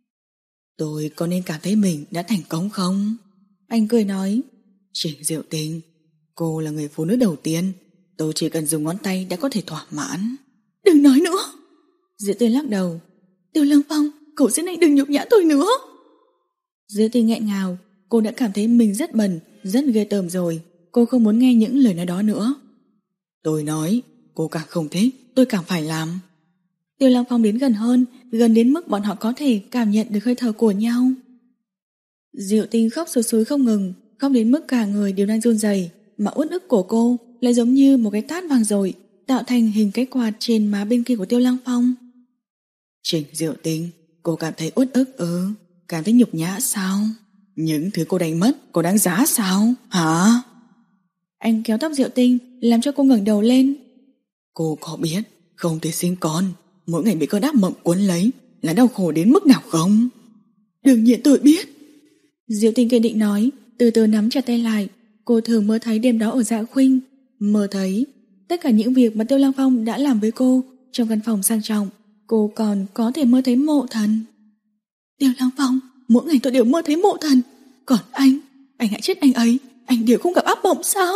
Speaker 3: Tôi có nên cảm thấy mình đã thành công không?
Speaker 1: Anh cười nói.
Speaker 3: Trình Diệu Tinh, cô là người phụ nữ đầu tiên, tôi chỉ cần dùng ngón tay đã có thể thỏa mãn.
Speaker 1: Đừng nói nữa. Diệu Tinh lắc đầu. Tiêu Lăng Phong, cậu xin anh đừng nhục nhã tôi nữa. Diệu Tinh nghẹn ngào, cô đã cảm thấy mình rất bẩn, rất ghê tởm rồi. Cô không muốn nghe những lời nói đó nữa.
Speaker 3: Tôi nói, cô càng không thích, tôi càng phải làm.
Speaker 1: Tiêu Lăng Phong đến gần hơn, gần đến mức bọn họ có thể cảm nhận được hơi thở của nhau. Diệu Tinh khóc sùi sùi không ngừng, khóc đến mức cả người đều đang run rẩy, mà uất ức của cô lại giống như một cái tát vàng dội, tạo thành hình cái quạt trên má bên kia của Tiêu Lăng Phong.
Speaker 3: Trình Diệu Tinh, cô cảm thấy uất ức ư? Cảm thấy nhục nhã sao? Những thứ cô đánh mất, cô đáng giá sao? Hả?
Speaker 1: Anh kéo tóc Diệu Tinh, làm cho cô ngẩng đầu lên.
Speaker 3: Cô có biết không thể sinh con, mỗi ngày bị cơn ác mộng cuốn lấy là đau khổ đến mức nào không?
Speaker 1: Đương nhiên tôi biết. Diệu Tinh kiên định nói, từ từ nắm chặt tay lại. Cô thường mơ thấy đêm đó ở Dạ Khuynh, mơ thấy tất cả những việc mà Tiêu Lăng Phong đã làm với cô trong căn phòng sang trọng. Cô còn có thể mơ thấy mộ thần. Tiêu Lăng Phong, mỗi ngày tôi đều mơ thấy mộ thần. Còn anh, anh hãy chết anh ấy, anh đều không gặp ác mộng sao?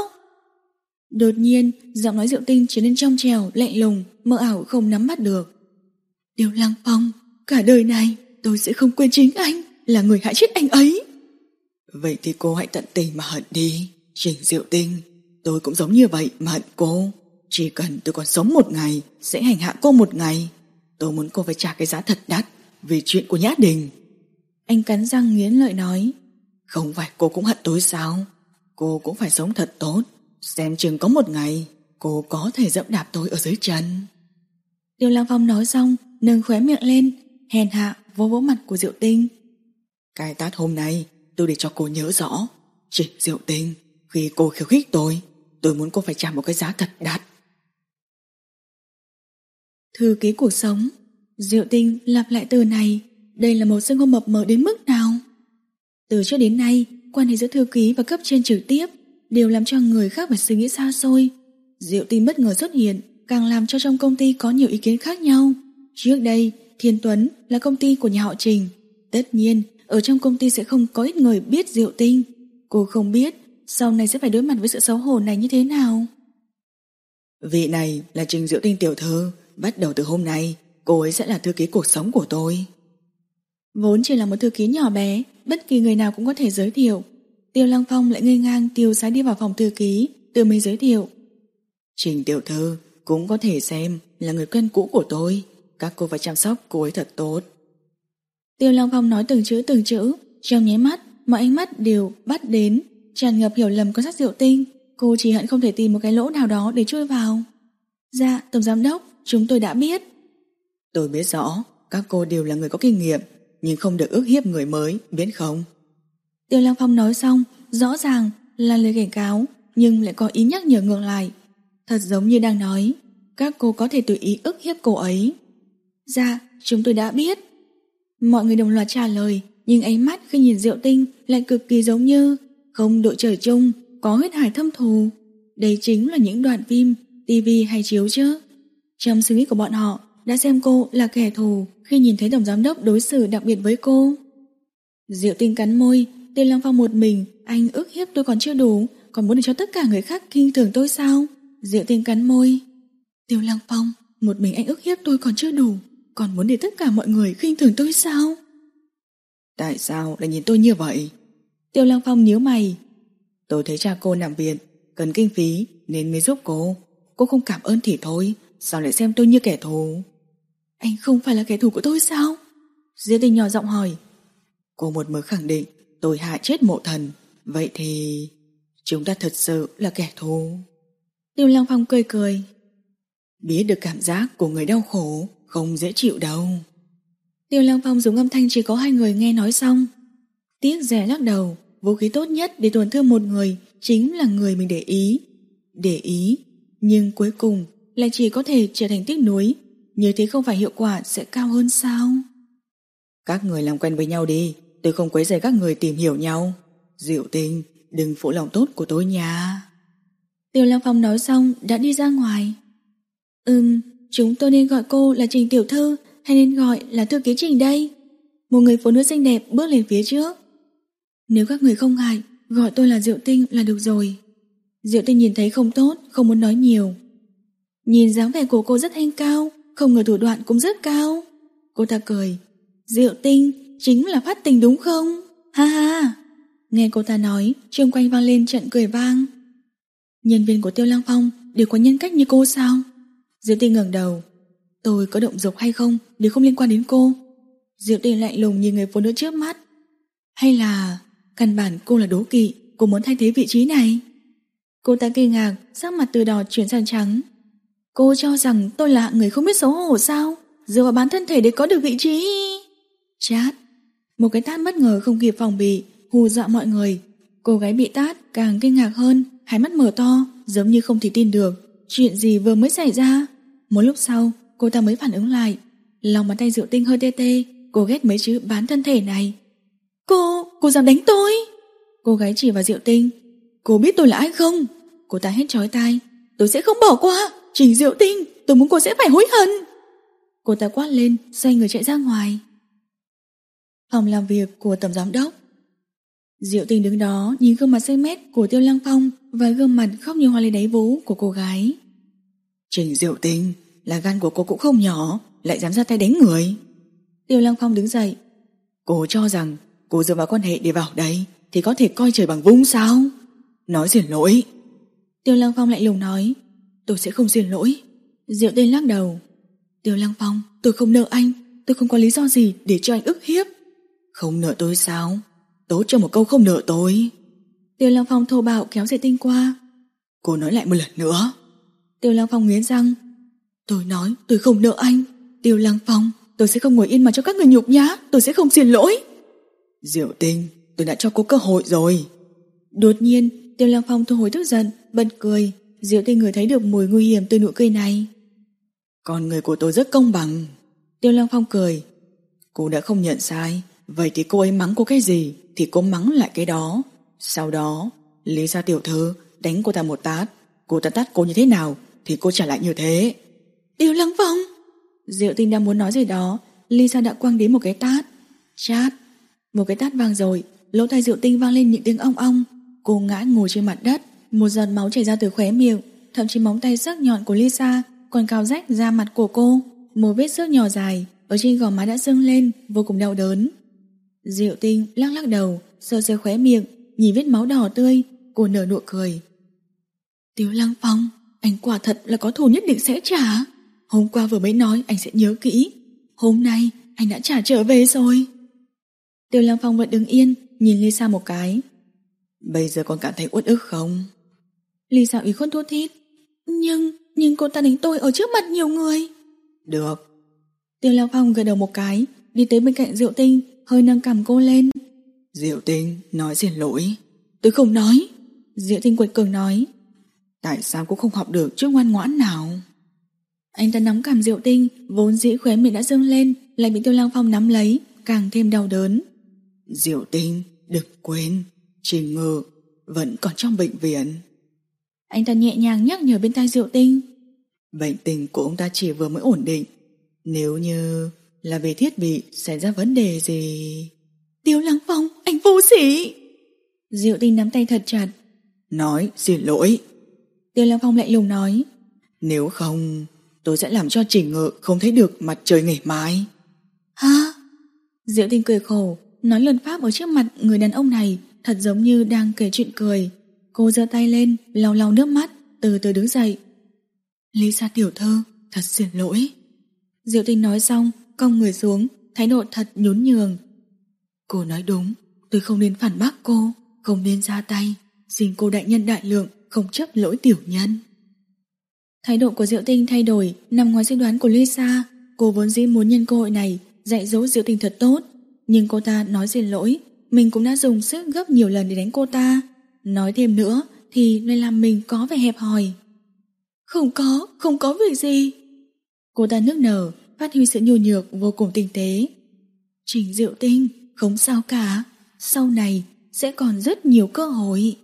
Speaker 1: Đột nhiên, giọng nói Diệu Tinh trở nên trong trẻo, lạnh lùng, mơ ảo không nắm bắt được. Tiêu Lăng Phong, cả đời này tôi sẽ không quên chính anh là người hại chết anh ấy.
Speaker 3: Vậy thì cô hãy tận tình mà hận đi, Trình Diệu Tinh. Tôi cũng giống như vậy mà hận cô. Chỉ cần tôi còn sống một ngày, sẽ hành hạ cô một ngày. Tôi muốn cô phải trả cái giá thật đắt vì chuyện của Nhã Đình.
Speaker 1: Anh cắn răng nghiến lợi nói.
Speaker 3: Không phải cô cũng hận tôi sao? Cô cũng phải sống thật tốt, xem chừng có một ngày cô có thể dẫm đạp tôi ở dưới chân.
Speaker 1: Tiêu Lăng Phong nói xong, nâng khóe miệng lên, hèn hạ vỗ vỗ mặt của Diệu Tinh.
Speaker 3: Cái tát hôm nay tôi để cho cô nhớ rõ. Trình Diệu Tinh, khi cô khiêu khích tôi, tôi muốn cô phải trả một cái giá thật đắt.
Speaker 1: Thư ký cuộc sống. Diệu Tinh lặp lại từ này. Đây là một xưng hô mập mờ đến mức nào? Từ trước đến nay, quan hệ giữa thư ký và cấp trên trực tiếp đều làm cho người khác phải suy nghĩ xa xôi. Diệu Tinh bất ngờ xuất hiện, càng làm cho trong công ty có nhiều ý kiến khác nhau. Trước đây, Thiên Tuấn là công ty của nhà họ Trình. Tất nhiên, ở trong công ty sẽ không có ít người biết Diệu Tinh. Cô không biết sau này sẽ phải đối mặt với sự xấu hổ này như thế nào.
Speaker 3: Vị này là Trình Diệu Tinh tiểu thư. Bắt đầu từ hôm nay, cô ấy sẽ là thư ký cuộc sống của tôi.
Speaker 1: Vốn chỉ là một thư ký nhỏ bé, bất kỳ người nào cũng có thể giới thiệu. Tiêu Lăng Phong lại ngây ngang tiêu sái đi vào phòng thư ký, tự mình giới thiệu.
Speaker 3: Trình tiểu thư cũng có thể xem là người quen cũ của tôi. Các cô phải chăm sóc cô ấy thật tốt.
Speaker 1: Tiêu Lăng Phong nói từng chữ từng chữ, trong nháy mắt, mọi ánh mắt đều bắt đến, tràn ngập hiểu lầm quan sát Diệu Tinh. Cô chỉ hận không thể tìm một cái lỗ nào đó để chui vào. Dạ, tổng giám đốc, chúng tôi đã biết.
Speaker 3: Tôi biết rõ, các cô đều là người có kinh nghiệm, nhưng không được ức hiếp người mới, biết không?
Speaker 1: Tiêu Lăng Phong nói xong, rõ ràng là lời cảnh cáo, nhưng lại có ý nhắc nhở ngược lại. Thật giống như đang nói, các cô có thể tùy ý ức hiếp cô ấy. Dạ, chúng tôi đã biết. Mọi người đồng loạt trả lời, nhưng ánh mắt khi nhìn Diệu Tinh lại cực kỳ giống như không đội trời chung, có huyết hải thâm thù. Đây chính là những đoạn phim, tivi hay chiếu chứ. Trong suy nghĩ của bọn họ đã xem cô là kẻ thù khi nhìn thấy tổng giám đốc đối xử đặc biệt với cô. Diệu Tinh cắn môi. Tiêu Lăng Phong một mình anh ức hiếp tôi còn chưa đủ, còn muốn để cho tất cả người khác khinh thường tôi sao? Diệu Tinh cắn môi. Tiêu Lăng Phong, một mình anh ức hiếp tôi còn chưa đủ, còn muốn để tất cả mọi người khinh thường tôi sao?
Speaker 3: Tại sao lại nhìn tôi như vậy?
Speaker 1: Tiêu Lăng Phong nhíu mày.
Speaker 3: Tôi thấy cha cô nằm viện, cần kinh phí nên mới giúp cô. Cô không cảm ơn thì thôi,
Speaker 1: sao lại xem tôi như kẻ thù?
Speaker 3: Anh không phải là kẻ thù của tôi sao?
Speaker 1: Diệu Tinh nhỏ giọng hỏi. Cô một mực khẳng định tôi hại chết Mộ Thần, vậy thì chúng ta thật sự là kẻ thù.
Speaker 3: Tiêu Lăng Phong cười cười.
Speaker 1: Biết được cảm giác của người đau khổ không dễ chịu đâu.
Speaker 3: Tiêu Lăng Phong dùng âm thanh chỉ có hai người nghe nói xong. Tiếc rẻ lắc đầu. Vũ khí tốt nhất để tổn thương một người chính là người mình để ý. Để ý, nhưng cuối cùng lại chỉ có thể trở thành tiếc nuối. Như thế không phải hiệu quả sẽ cao hơn sao?
Speaker 1: Các người làm quen với nhau đi, tôi không quấy rầy các người tìm hiểu nhau. Diệu Tinh, đừng phụ lòng tốt của tôi nha.
Speaker 3: Tiêu Lăng Phong nói xong đã đi ra ngoài. Ừm, chúng tôi nên gọi cô là Trình tiểu thư hay nên gọi là thư ký Trình đây? Một người phụ nữ xinh đẹp bước lên phía trước. Nếu các người không ngại, gọi tôi là Diệu Tinh là được rồi. Diệu Tinh nhìn thấy không tốt, không muốn nói nhiều. Nhìn dáng vẻ của cô rất thanh cao, không ngờ thủ đoạn cũng rất cao. Cô ta cười. Diệu Tinh chính là phát tình đúng không? Ha ha. Nghe cô ta nói, xung quanh vang lên trận cười vang. Nhân viên của Tiêu Lăng Phong đều có nhân cách như cô sao? Diệu Tinh ngẩng đầu. Tôi có động dục hay không đều không liên quan đến cô. Diệu Tinh lạnh lùng nhìn người phụ nữ trước mắt. Hay là căn bản cô là đố kỵ, cô muốn thay thế vị trí này? Cô ta kinh ngạc, sắc mặt từ đỏ chuyển sang trắng. Cô cho rằng tôi là người không biết xấu hổ sao? Dựa vào bán thân thể để có được vị trí. Chát. Một cái tát bất ngờ không kịp phòng bị, hù dọa mọi người. Cô gái bị tát càng kinh ngạc hơn, hai mắt mở to, giống như không thể tin được. Chuyện gì vừa mới xảy ra? Một lúc sau, cô ta mới phản ứng lại. Lòng bàn tay Diệu Tinh hơi tê tê. Cô ghét mấy chữ bán thân thể này. Cô, cô dám đánh tôi? Cô gái chỉ vào Diệu Tinh. Cô biết tôi là ai không? Cô ta hét chói tai. Tôi sẽ không bỏ qua. Trình Diệu Tinh, tôi muốn cô sẽ phải hối hận. Cô ta quát lên, xoay người chạy ra ngoài. Phòng làm việc của tổng giám đốc. Diệu Tinh đứng đó nhìn gương mặt xanh mét của Tiêu Lăng Phong và gương mặt khóc như hoa lên đáy vú của cô gái.
Speaker 1: Trình Diệu Tinh, là gan của cô cũng không nhỏ, lại dám ra tay đánh người.
Speaker 3: Tiêu Lăng Phong đứng dậy.
Speaker 1: Cô cho rằng cô dựa vào quan hệ để vào đây thì có thể coi trời bằng vung sao? Nói xin lỗi.
Speaker 3: Tiêu Lăng Phong lạnh lùng nói. Tôi sẽ không xin lỗi. Diệu Tinh lắc đầu. Tiêu Lăng Phong, tôi không nợ anh. Tôi không có lý do gì để cho anh ức hiếp.
Speaker 1: Không nợ tôi sao? Tốt cho một câu không nợ tôi.
Speaker 3: Tiêu Lăng Phong thô bạo kéo Diệu Tinh qua.
Speaker 1: Cô nói lại một lần nữa.
Speaker 3: Tiêu Lăng Phong nghiến răng. Tôi nói tôi không nợ anh. Tiêu Lăng Phong, tôi sẽ không ngồi yên mà cho các người nhục nhã. Tôi sẽ không xin lỗi.
Speaker 1: Diệu Tinh, tôi đã cho cô cơ hội rồi.
Speaker 3: Đột nhiên Tiêu Lăng Phong thu hồi tức giận, bật cười. Diệu Tinh người thấy được mùi nguy hiểm từ nụ cười này.
Speaker 1: Con người của tôi rất công bằng.
Speaker 3: Tiêu Lăng Phong cười.
Speaker 1: Cô đã không nhận sai, vậy thì cô ấy mắng cô cái gì thì cô mắng lại cái đó. Sau đó Lisa tiểu thư đánh cô ta một tát. Cô ta tát cô như thế nào thì cô trả lại như thế.
Speaker 3: Tiêu Lăng Phong. Diệu Tinh đang muốn nói gì đó, Lisa đã quăng đến một cái tát. Chát. Một cái tát vang rồi, lỗ tai Diệu Tinh vang lên những tiếng ong ong. Cô ngã ngồi trên mặt đất, một giọt máu chảy ra từ khóe miệng. Thậm chí móng tay sắc nhọn của Lisa còn cào rách da mặt của cô. Một vết xước nhỏ dài ở trên gò má đã sưng lên, vô cùng đau đớn. Diệu Tinh lắc lắc đầu, sờ sờ khóe miệng, nhìn vết máu đỏ tươi, cô nở nụ cười. Tiêu Lăng Phong, anh quả thật là có thù nhất định sẽ trả. Hôm qua vừa mới nói anh sẽ nhớ kỹ. Hôm nay anh đã trả trở về rồi. Tiêu Lăng Phong vẫn đứng yên, nhìn Lisa một cái.
Speaker 1: Bây giờ còn cảm thấy uất ức không?
Speaker 3: Lisa ủy khuất thút thít. Nhưng, nhưng cô ta đánh tôi ở trước mặt nhiều người.
Speaker 1: Được.
Speaker 3: Tiêu Lăng Phong gật đầu một cái, đi tới bên cạnh Diệu Tinh, hơi nâng cằm cô lên.
Speaker 1: Diệu Tinh, nói xin lỗi.
Speaker 3: Tôi không nói. Diệu Tinh quật cường nói.
Speaker 1: Tại sao cô không học được chút ngoan ngoãn nào?
Speaker 3: Anh ta nắm cằm Diệu Tinh, vốn dĩ khóe miệng đã dâng lên, lại bị Tiêu Lăng Phong nắm lấy, càng thêm đau đớn.
Speaker 1: Diệu Tinh, đừng quên, Trình Ngự vẫn còn trong bệnh viện.
Speaker 3: Anh ta nhẹ nhàng nhắc nhở bên tai Diệu Tinh.
Speaker 1: Bệnh tình của ông ta chỉ vừa mới ổn định. Nếu như là về thiết bị xảy ra vấn đề gì...
Speaker 3: Tiêu Lăng Phong, anh vô sỉ. Diệu Tinh nắm tay thật chặt.
Speaker 1: Nói xin lỗi.
Speaker 3: Tiêu Lăng Phong lạnh lùng nói.
Speaker 1: Nếu không, tôi sẽ làm cho Trình Ngự không thấy được mặt trời ngày mai.
Speaker 3: Hả? Diệu Tinh cười khổ, nói lần pháp ở trước mặt người đàn ông này thật giống như đang kể chuyện cười. Cô giơ tay lên, lau lau nước mắt, từ từ đứng dậy. Lisa tiểu thư,
Speaker 1: Thật xin lỗi. Diệu Tinh nói xong, cong người xuống, thái độ thật nhún nhường. Cô nói đúng, tôi không nên phản bác cô, không nên ra tay. Xin cô đại nhân đại lượng, không chấp lỗi tiểu nhân. Thái độ của Diệu Tinh thay đổi nằm ngoài suy đoán của Lisa. Cô vốn dĩ muốn nhân cơ hội này dạy dỗ Diệu Tinh thật tốt, nhưng cô ta nói xin lỗi, mình cũng đã dùng sức gấp nhiều lần để đánh cô ta. Nói thêm nữa thì lại làm mình có vẻ hẹp hòi. Không có, không có việc gì. Cô ta nức nở, phát huy sự nhu nhược vô cùng tinh tế. Trình Diệu Tinh, không sao cả, sau này sẽ còn rất nhiều cơ hội.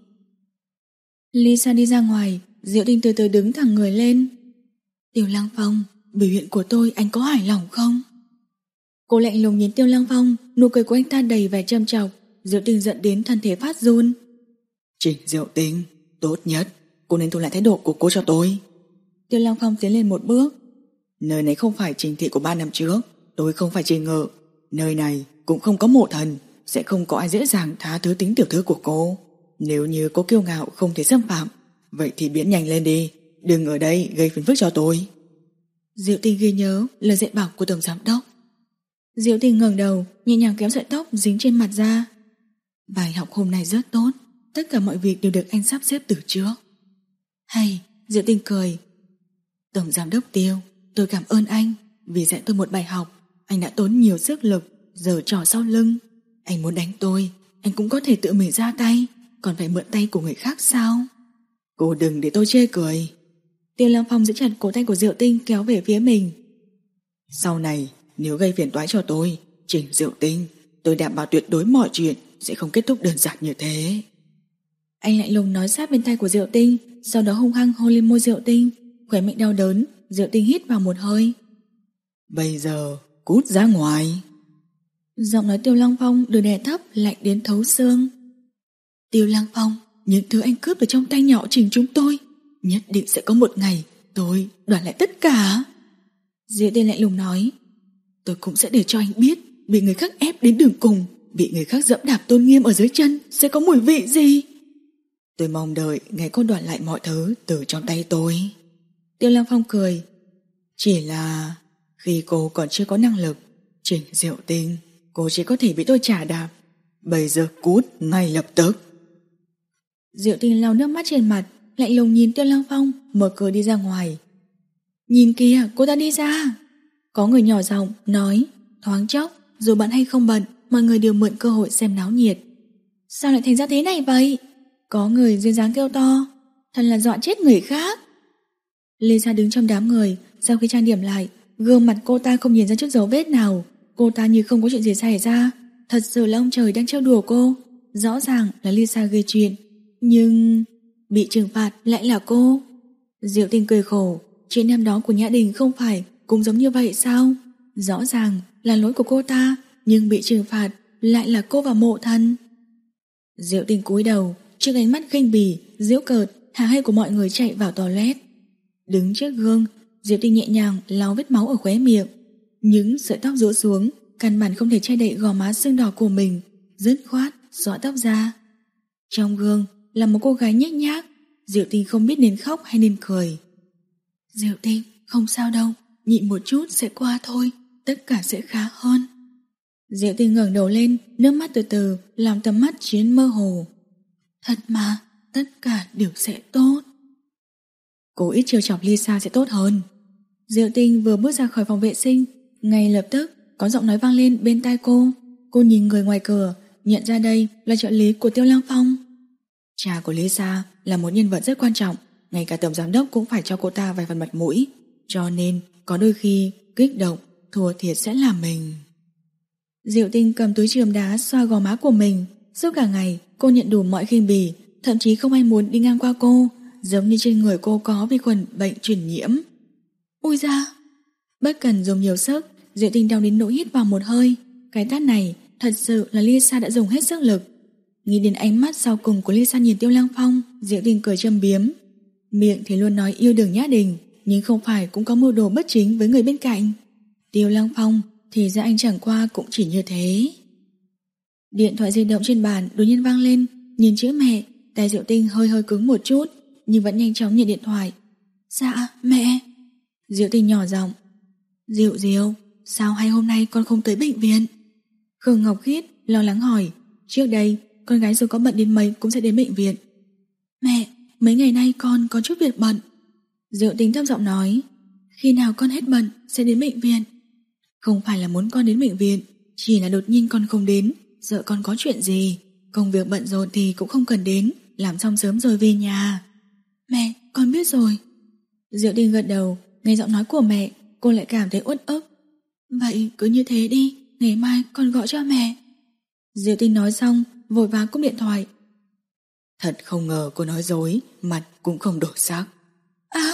Speaker 1: Lisa đi ra ngoài, Diệu Tinh từ từ đứng thẳng người lên. Tiêu Lăng Phong, biểu hiện của tôi anh có hài lòng không? Cô lạnh lùng nhìn Tiêu Lăng Phong, nụ cười của anh ta đầy vẻ châm chọc. Diệu Tinh giận đến thân thể phát run.
Speaker 2: Trình Diệu Tinh, tốt nhất cô nên thu lại thái độ của cô cho tôi.
Speaker 1: Tiêu Lăng Phong tiến lên một bước.
Speaker 2: Nơi này không phải Trình thị của ba năm trước, tôi không phải Trình Ngự. Nơi này cũng không có mộ thần, sẽ không có ai dễ dàng tha thứ tính tiểu thư của cô. Nếu như cô kiêu ngạo không thể xâm phạm, vậy thì biến nhanh lên đi, đừng ở đây gây phiền phức cho tôi.
Speaker 1: Diệu Tinh ghi nhớ lời dạy bảo của tổng giám đốc. Diệu Tinh ngẩng đầu, nhẹ nhàng kéo sợi tóc dính trên mặt ra. Bài học hôm nay rất tốt, tất cả mọi việc đều được anh sắp xếp từ trước. Hay, Diệu Tinh cười. Tổng giám đốc Tiêu, tôi cảm ơn anh vì dạy tôi một bài học. Anh đã tốn nhiều sức lực, giở trò sau lưng. Anh muốn đánh tôi, anh cũng có thể tự mình ra tay, còn phải mượn tay của người khác sao?
Speaker 2: Cô đừng để tôi chê cười.
Speaker 1: Tiêu Lăng Phong giữ chặt cổ tay của Diệu Tinh kéo về phía mình.
Speaker 2: Sau này nếu gây phiền toái cho tôi, Trình Diệu Tinh, tôi đảm bảo tuyệt đối mọi chuyện sẽ không kết thúc đơn giản như thế.
Speaker 1: Anh lạnh lùng nói sát bên tai của Diệu Tinh, sau đó hung hăng hôn lên môi Diệu Tinh. Khóe miệng đau đớn, Diệu Tinh hít vào một hơi.
Speaker 2: Bây giờ cút ra ngoài.
Speaker 1: Giọng nói Tiêu Lăng Phong được đè thấp, lạnh đến thấu xương. Tiêu Lăng Phong, những thứ anh cướp được trong tay nhỏ Trình chúng tôi, nhất định sẽ có một ngày tôi đoạt lại tất cả. Diệu Tinh lạnh lùng nói. Tôi cũng sẽ để cho anh biết, bị người khác ép đến đường cùng, bị người khác dẫm đạp tôn nghiêm ở dưới chân sẽ có mùi vị gì.
Speaker 2: Tôi mong đợi ngày cô đoạt lại mọi thứ từ trong tay tôi.
Speaker 1: Tiêu Lăng Phong cười.
Speaker 2: Chỉ là khi cô còn chưa có năng lực, Trình Diệu Tinh, cô chỉ có thể bị tôi chà đạp. Bây giờ cút ngay lập tức.
Speaker 1: Diệu Tinh lau nước mắt trên mặt, lạnh lùng nhìn Tiêu Lăng Phong, mở cửa đi ra ngoài. Nhìn kìa, cô ta đi ra. Có người nhỏ giọng nói. Thoáng chốc, dù bận hay không bận, mọi người đều mượn cơ hội xem náo nhiệt. Sao lại thành ra thế này vậy? Có người duyên dáng kêu to. Thật là dọa chết người khác. Lisa đứng trong đám người, sau khi trang điểm lại, gương mặt cô ta không nhìn ra chút dấu vết nào. Cô ta như không có chuyện gì xảy ra. Thật sự là ông trời đang trêu đùa cô. Rõ ràng là Lisa gây chuyện, nhưng bị trừng phạt lại là cô. Diệu Tinh cười khổ. Chuyện năm đó của Nhã Đình không phải cũng giống như vậy sao? Rõ ràng là lỗi của cô ta, nhưng bị trừng phạt lại là cô và Mộ Thần. Diệu Tinh cúi đầu trước ánh mắt khinh bỉ, giễu cợt, hả hê của mọi người chạy vào toilet. Đứng trước gương, Diệu Tinh nhẹ nhàng lau vết máu ở khóe miệng. Những sợi tóc rũ xuống, căn bản không thể che đậy gò má sưng đỏ của mình, dứt khoát xõa tóc ra. Trong gương là một cô gái nhếch nhác. Diệu Tinh không biết nên khóc hay nên cười. Diệu Tinh, không sao đâu, nhịn một chút sẽ qua thôi, tất cả sẽ khá hơn. Diệu Tinh ngẩng đầu lên, nước mắt từ từ làm tầm mắt chiến mơ hồ. Thật mà, tất cả đều sẽ tốt. Cô ít trêu chọc Lisa sẽ tốt hơn. Diệu Tinh vừa bước ra khỏi phòng vệ sinh, ngay lập tức có giọng nói vang lên bên tai cô. Cô nhìn người ngoài cửa, nhận ra đây là trợ lý của Tiêu Lăng Phong. Cha của Lisa là một nhân vật rất quan trọng, ngay cả tổng giám đốc cũng phải cho cô ta vài phần mặt mũi, cho nên có đôi khi kích động, thua thiệt sẽ là mình. Diệu Tinh cầm túi chườm đá xoa gò má của mình. Suốt cả ngày cô nhận đủ mọi khinh bỉ, thậm chí không ai muốn đi ngang qua cô, giống như trên người cô có vi khuẩn bệnh truyền nhiễm. Ui da! Bất cần dùng nhiều sức, Diệu Tinh đau đến nỗi hít vào một hơi. Cái tát này thật sự là Lisa đã dùng hết sức lực. Nghĩ đến ánh mắt sau cùng của Lisa nhìn Tiêu Lăng Phong, Diệu Tinh cười châm biếm. Miệng thì luôn nói yêu Đường Nhã Đình, nhưng không phải cũng có mưu đồ bất chính với người bên cạnh. Tiêu Lăng Phong thì ra anh chẳng qua cũng chỉ như thế. Điện thoại di động trên bàn đột nhiên vang lên. Nhìn chữ mẹ, tay Diệu Tinh hơi hơi cứng một chút, nhưng vẫn nhanh chóng nhận điện thoại. Dạ mẹ. Diệu Tinh nhỏ giọng. Diệu Diệu, sao hai hôm nay con không tới bệnh viện? Khương Ngọc Khiết lo lắng hỏi. Trước đây con gái dù có bận đến mấy cũng sẽ đến bệnh viện. Mẹ, mấy ngày nay con có chút việc bận. Diệu Tinh thấp giọng nói. Khi nào con hết bận sẽ đến bệnh viện. Không phải là muốn con đến bệnh viện, chỉ là đột nhiên con không đến, sợ con có chuyện gì. Công việc bận rộn thì cũng không cần đến, làm xong sớm rồi về nhà. Mẹ, con biết rồi. Diệu Tinh gật đầu. Nghe giọng nói của mẹ, cô lại cảm thấy uất ức. Vậy cứ như thế đi, ngày mai con gọi cho mẹ. Diệu Tinh nói xong vội vàng cúp điện thoại.
Speaker 3: Thật không ngờ cô nói dối, mặt cũng không đổi sắc.
Speaker 1: Á!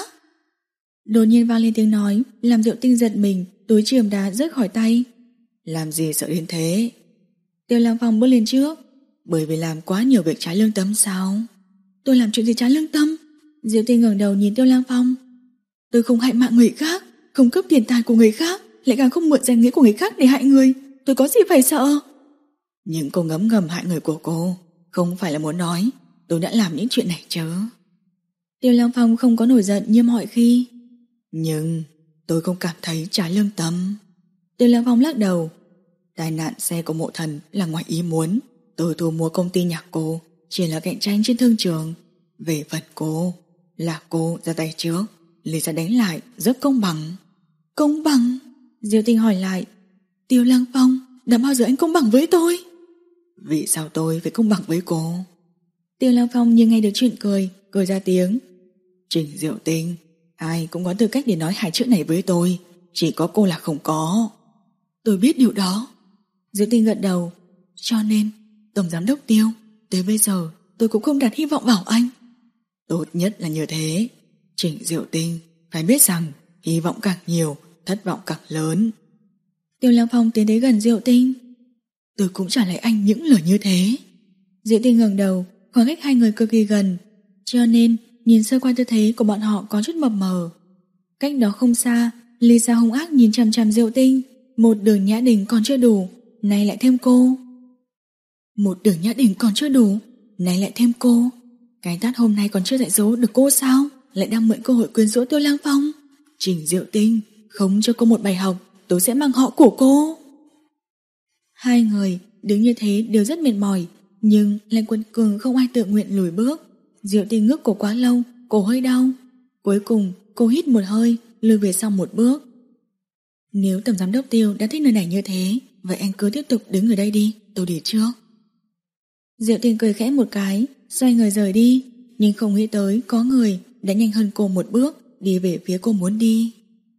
Speaker 1: Đột nhiên vang lên tiếng nói, làm Diệu Tinh giật mình, túi chườm đá rớt khỏi tay.
Speaker 3: Làm gì sợ đến thế?
Speaker 1: Tiêu Lăng Phong bước lên trước.
Speaker 3: Bởi vì làm quá nhiều việc trái lương tâm sao?
Speaker 1: Tôi làm chuyện gì trái lương tâm? Diệu Tinh ngẩng đầu nhìn Tiêu Lăng Phong. Tôi không hại mạng người khác, không cướp tiền tài của người khác, lại càng không mượn danh nghĩa của người khác để hại người. Tôi có gì phải sợ?
Speaker 3: Nhưng cô ngấm ngầm hại người của cô không phải là muốn nói tôi đã làm những chuyện này chứ?
Speaker 1: Tiêu Lăng Phong không có nổi giận như mọi khi.
Speaker 3: Nhưng tôi không cảm thấy trái lương tâm.
Speaker 1: Tiêu Lăng Phong lắc đầu.
Speaker 3: Tai nạn xe của Mộ Thần là ngoài ý muốn. Tôi thu mua công ty nhạc cô chỉ là cạnh tranh trên thương trường. Về phần cô, là cô ra tay trước, Lý ra đánh lại, rất công bằng.
Speaker 1: Công bằng? Diệu Tinh hỏi lại. Tiêu Lăng Phong, đã bao giờ anh công bằng với tôi?
Speaker 3: Vì sao tôi phải công bằng với cô?
Speaker 1: Tiêu Lăng Phong như nghe được chuyện cười, cười ra tiếng.
Speaker 3: Trình Diệu Tinh, ai cũng có tư cách để nói hai chữ này với tôi, chỉ có cô là không có.
Speaker 1: Tôi biết điều đó. Diệu Tinh gật đầu. Cho nên, Tổng Giám đốc Tiêu, tới bây giờ tôi cũng không đặt hy vọng vào anh.
Speaker 3: Tốt nhất là như thế. Trình Diệu Tinh, phải biết rằng hy vọng càng nhiều, thất vọng càng lớn.
Speaker 1: Tiêu Lăng Phong tiến tới gần Diệu Tinh.
Speaker 3: Tôi cũng trả lại anh những lời như thế.
Speaker 1: Diệu Tinh ngẩng đầu, khoảng cách hai người cực kỳ gần, cho nên nhìn sơ qua tư thế của bọn họ có chút mập mờ. Cách đó không xa, Lisa hung ác nhìn chằm chằm Diệu Tinh. Một Đường Nhã Đình còn chưa đủ, nay lại thêm cô.
Speaker 3: Một Đường Nhã Đình còn chưa đủ, nay lại thêm cô. Cái tát hôm nay còn chưa dạy dỗ được cô sao? Lại đang mượn cơ hội quyến rũ Tiêu Lăng Phong. Trình Diệu Tinh, không cho cô một bài học, tôi sẽ mang họ của cô.
Speaker 1: Hai người đứng như thế đều rất mệt mỏi, nhưng lại quật cường không ai tự nguyện lùi bước. Diệu Tinh ngước cổ quá lâu, cổ hơi đau. Cuối cùng cô hít một hơi, lùi về sau một bước. Nếu Tổng Giám đốc Tiêu đã thích nơi này như thế, vậy anh cứ tiếp tục đứng ở đây đi, tôi đi trước. Diệu Tinh cười khẽ một cái, xoay người rời đi, nhưng không nghĩ tới có người đã nhanh hơn cô một bước, đi về phía cô muốn đi.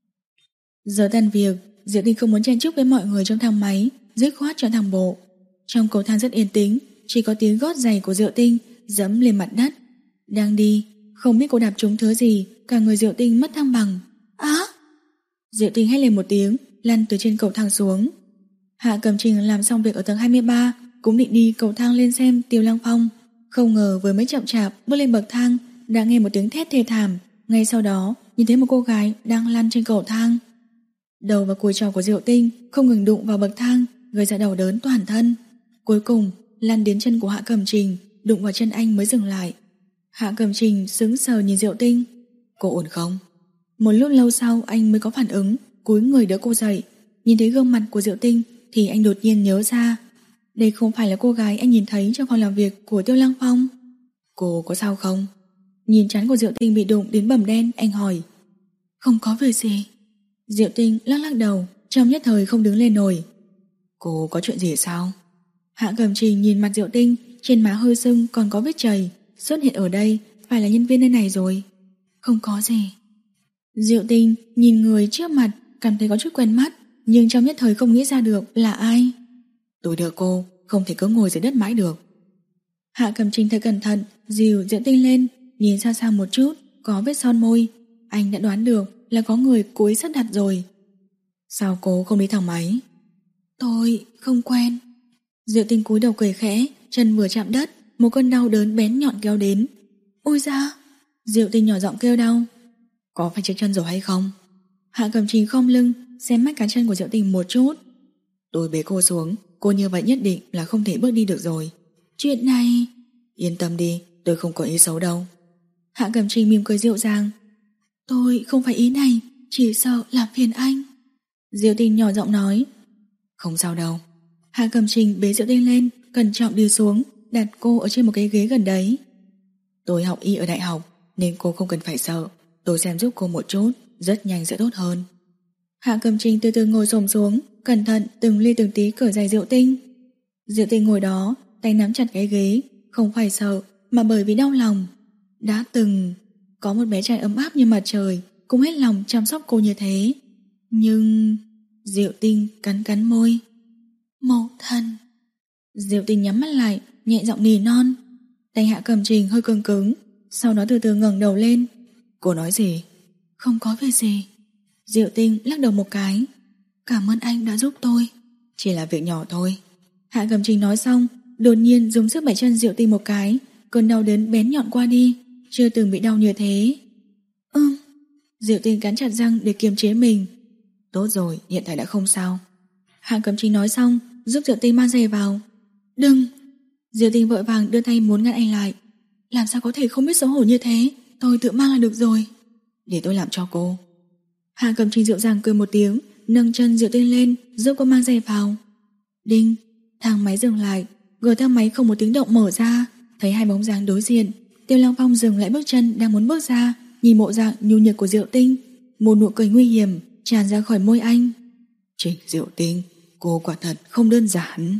Speaker 1: Giờ tan việc, Diệu Tinh không muốn chen chúc với mọi người trong thang máy, dứt khoát cho thang bộ. Trong cầu thang rất yên tĩnh, chỉ có tiếng gót giày của Diệu Tinh dẫm lên mặt đất. Đang đi, không biết cô đạp trúng thứ gì, cả người Diệu Tinh mất thăng bằng. Á! À! Diệu Tinh hét lên một tiếng, lăn từ trên cầu thang xuống. Hạ Cẩm Trình làm xong việc ở tầng hai mươi ba, cũng định đi cầu thang lên xem Tiêu Lăng Phong. Không ngờ vừa mới chậm chạp bước lên bậc thang, đã nghe một tiếng thét thê thảm. Ngay sau đó, nhìn thấy một cô gái đang lăn trên cầu thang. Đầu và cùi trỏ của Diệu Tinh không ngừng đụng vào bậc thang, gây ra đau đớn toàn thân. Cuối cùng, lăn đến chân của Hạ Cẩm Trình, đụng vào chân anh mới dừng lại. Hạ Cẩm Trình sững sờ nhìn Diệu Tinh. Cô ổn không? Một lúc lâu sau anh mới có phản ứng, cúi người đỡ cô dậy. Nhìn thấy gương mặt của Diệu Tinh thì anh đột nhiên nhớ ra, đây không phải là cô gái anh nhìn thấy trong phòng làm việc của Tiêu Lăng Phong. Cô có sao không? Nhìn trán của Diệu Tinh bị đụng đến bầm đen, anh hỏi. Không có việc gì. Diệu Tinh lắc lắc đầu, trong nhất thời không đứng lên nổi. Cô có chuyện gì sao? Hạ Cẩm Trình nhìn mặt Diệu Tinh, trên má hơi sưng còn có vết chảy, xuất hiện ở đây phải là nhân viên nơi này rồi. Không có gì. Diệu Tinh nhìn người trước mặt, cảm thấy có chút quen mắt, nhưng trong nhất thời không nghĩ ra được là ai. Tôi đỡ cô, không thể cứ ngồi dưới đất mãi được. Hạ Cẩm Trình thật cẩn thận, dìu Diệu Tinh lên, nhìn xa xa một chút, có vết son môi. Anh đã đoán được là có người cúi sắp đặt rồi. Sao cô không đi thang máy? Tôi không quen. Diệu Tinh cúi đầu cười khẽ, chân vừa chạm đất, một cơn đau đớn bén nhọn kéo đến. Ôi da! Diệu Tinh nhỏ giọng kêu đau. Có phải trượt chân rồi hay không? Hạ Cẩm Trình khom lưng, xem mắt cá chân của Diệu Tinh một chút. Tôi bế cô xuống, cô như vậy nhất định là không thể bước đi được rồi. Chuyện này... Yên tâm đi, tôi không có ý xấu đâu. Hạ Cẩm Trình mỉm cười dịu dàng. Tôi không phải ý này,
Speaker 3: chỉ sợ làm phiền anh.
Speaker 1: Diệu Tinh nhỏ giọng nói. Không sao đâu. Hạ Cẩm Trình bế Diệu Tinh lên, cẩn trọng đi xuống, đặt cô ở trên một cái ghế gần đấy. Tôi học y ở đại học nên cô không cần phải sợ. Tôi xem giúp cô một chút, rất nhanh sẽ tốt hơn. Hạ Cẩm Trình từ từ ngồi xổm xuống, cẩn thận từng ly từng tí cởi giày Diệu Tinh. Diệu Tinh ngồi đó, tay nắm chặt cái ghế, không phải sợ mà bởi vì đau lòng. Đã từng có một bé trai ấm áp như mặt trời, cũng hết lòng chăm sóc cô như thế. Nhưng Diệu Tinh cắn cắn môi.
Speaker 3: Mẫu thân.
Speaker 1: Diệu Tinh nhắm mắt lại, nhẹ giọng nỉ non. Tay Hạ Cẩm Trình hơi cứng cứng, sau đó từ từ ngẩng đầu lên. Cô nói gì?
Speaker 3: Không có việc gì.
Speaker 1: Diệu Tinh lắc đầu một cái.
Speaker 3: Cảm ơn anh đã giúp tôi.
Speaker 1: Chỉ là việc nhỏ thôi. Hạ Cẩm Trình nói xong, đột nhiên dùng sức bẻ chân Diệu Tinh một cái. Cơn đau đớn bén nhọn qua đi, chưa từng bị đau như thế.
Speaker 3: Ừm.
Speaker 1: Diệu Tinh cắn chặt răng để kiềm chế mình. Tốt rồi, hiện tại đã không sao. Hạ Cẩm Trình nói xong, giúp Diệu Tinh mang giày vào.
Speaker 3: Đừng.
Speaker 1: Diệu Tinh vội vàng đưa tay muốn ngăn anh lại.
Speaker 3: Làm sao có thể không biết xấu hổ như thế? Tôi tự mang là được rồi.
Speaker 1: Để tôi làm cho cô. Hạ Cẩm Trình dịu dàng cười một tiếng, nâng chân Diệu Tinh lên, giúp cô mang giày vào. Đinh, thang máy dừng lại, cửa thang máy không một tiếng động mở ra, thấy hai bóng dáng đối diện. Tiêu Lăng Phong dừng lại bước chân đang muốn bước ra, nhìn bộ dạng nhu nhược của Diệu Tinh, một nụ cười nguy hiểm tràn ra khỏi môi anh. Trịnh Diệu Tinh, cô quả thật không đơn giản.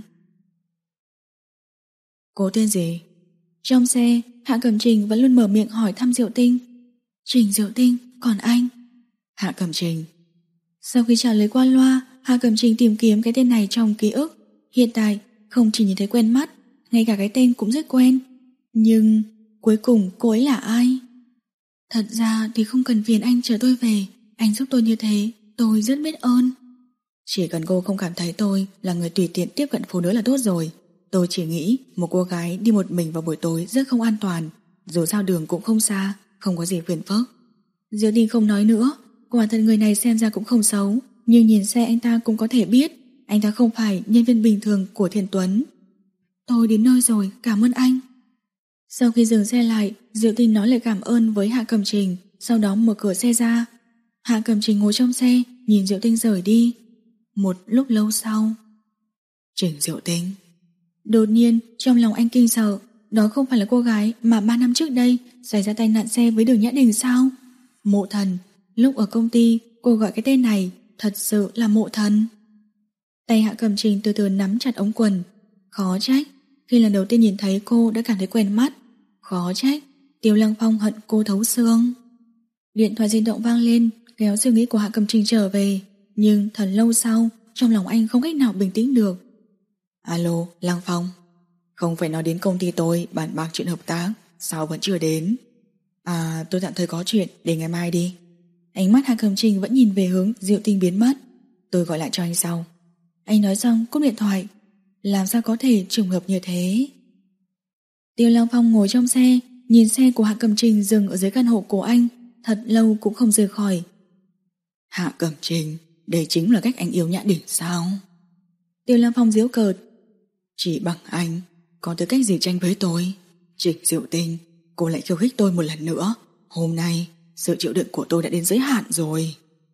Speaker 1: Cô tên gì? Trong xe, Hạ Cẩm Trình vẫn luôn mở miệng hỏi thăm Diệu Tinh.
Speaker 3: Trình Diệu Tinh, còn anh?
Speaker 1: Hạ Cẩm Trình. Sau khi trả lời qua loa, Hạ Cẩm Trình tìm kiếm cái tên này trong ký ức. Hiện tại không chỉ nhìn thấy quen mắt, ngay cả cái tên cũng rất quen. Nhưng cuối cùng cô ấy là ai?
Speaker 3: Thật ra thì không cần phiền anh chờ tôi về. Anh giúp tôi như thế, tôi rất biết ơn.
Speaker 1: Chỉ cần cô không cảm thấy tôi là người tùy tiện tiếp cận phụ nữ là tốt rồi. Tôi chỉ nghĩ một cô gái đi một mình vào buổi tối rất không an toàn. Dù sao đường cũng không xa, không có gì phiền phức. Diệu Tinh không nói nữa. Quả thật người này xem ra cũng không xấu, nhưng nhìn xe anh ta cũng có thể biết anh ta không phải nhân viên bình thường của Thiên Tuấn.
Speaker 3: Tôi đến nơi rồi, cảm ơn anh.
Speaker 1: Sau khi dừng xe lại, Diệu Tinh nói lời cảm ơn với Hạ Cẩm Trình, sau đó mở cửa xe ra. Hạ Cẩm Trình ngồi trong xe, nhìn Diệu Tinh rời đi. Một lúc lâu sau, Trình Diệu Tinh. Đột nhiên trong lòng anh kinh sợ. Đó không phải là cô gái mà ba năm trước đây xảy ra tai nạn xe với Đường Nhã Đình sao? Mộ Thần. Lúc ở công ty cô gọi cái tên này thật sự là Mộ Thần. Tay Hạ Cẩm Trình từ từ nắm chặt ống quần. Khó trách khi lần đầu tiên nhìn thấy cô đã cảm thấy quen mắt. Khó trách Tiêu Lăng Phong hận cô thấu xương. Điện thoại di động vang lên, kéo suy nghĩ của Hạ Cẩm Trình trở về. Nhưng thật lâu sau, trong lòng anh không cách nào bình tĩnh được. Alo, Lăng Phong. Không phải nói đến công ty tôi bàn bạc chuyện hợp tác, sao vẫn chưa đến? À, tôi tạm thời có chuyện, để ngày mai đi. Ánh mắt Hạ Cẩm Trình vẫn nhìn về hướng Diệu Tinh biến mất. Tôi gọi lại cho anh sau. Anh nói xong cúp điện thoại. Làm sao có thể trùng hợp như thế? Tiêu Lăng Phong ngồi trong xe, nhìn xe của Hạ Cẩm Trình dừng ở dưới căn hộ của anh, thật lâu cũng không rời khỏi. Hạ Cẩm Trình, đây chính là cách anh yêu Nhã Đình sao? Tiêu Lăng Phong giễu cợt. Chỉ bằng anh có tư cách gì tranh với tôi? Trịnh Diệu Tinh, cô lại khiêu khích tôi một lần nữa. Hôm nay sự chịu đựng của tôi đã đến giới hạn rồi.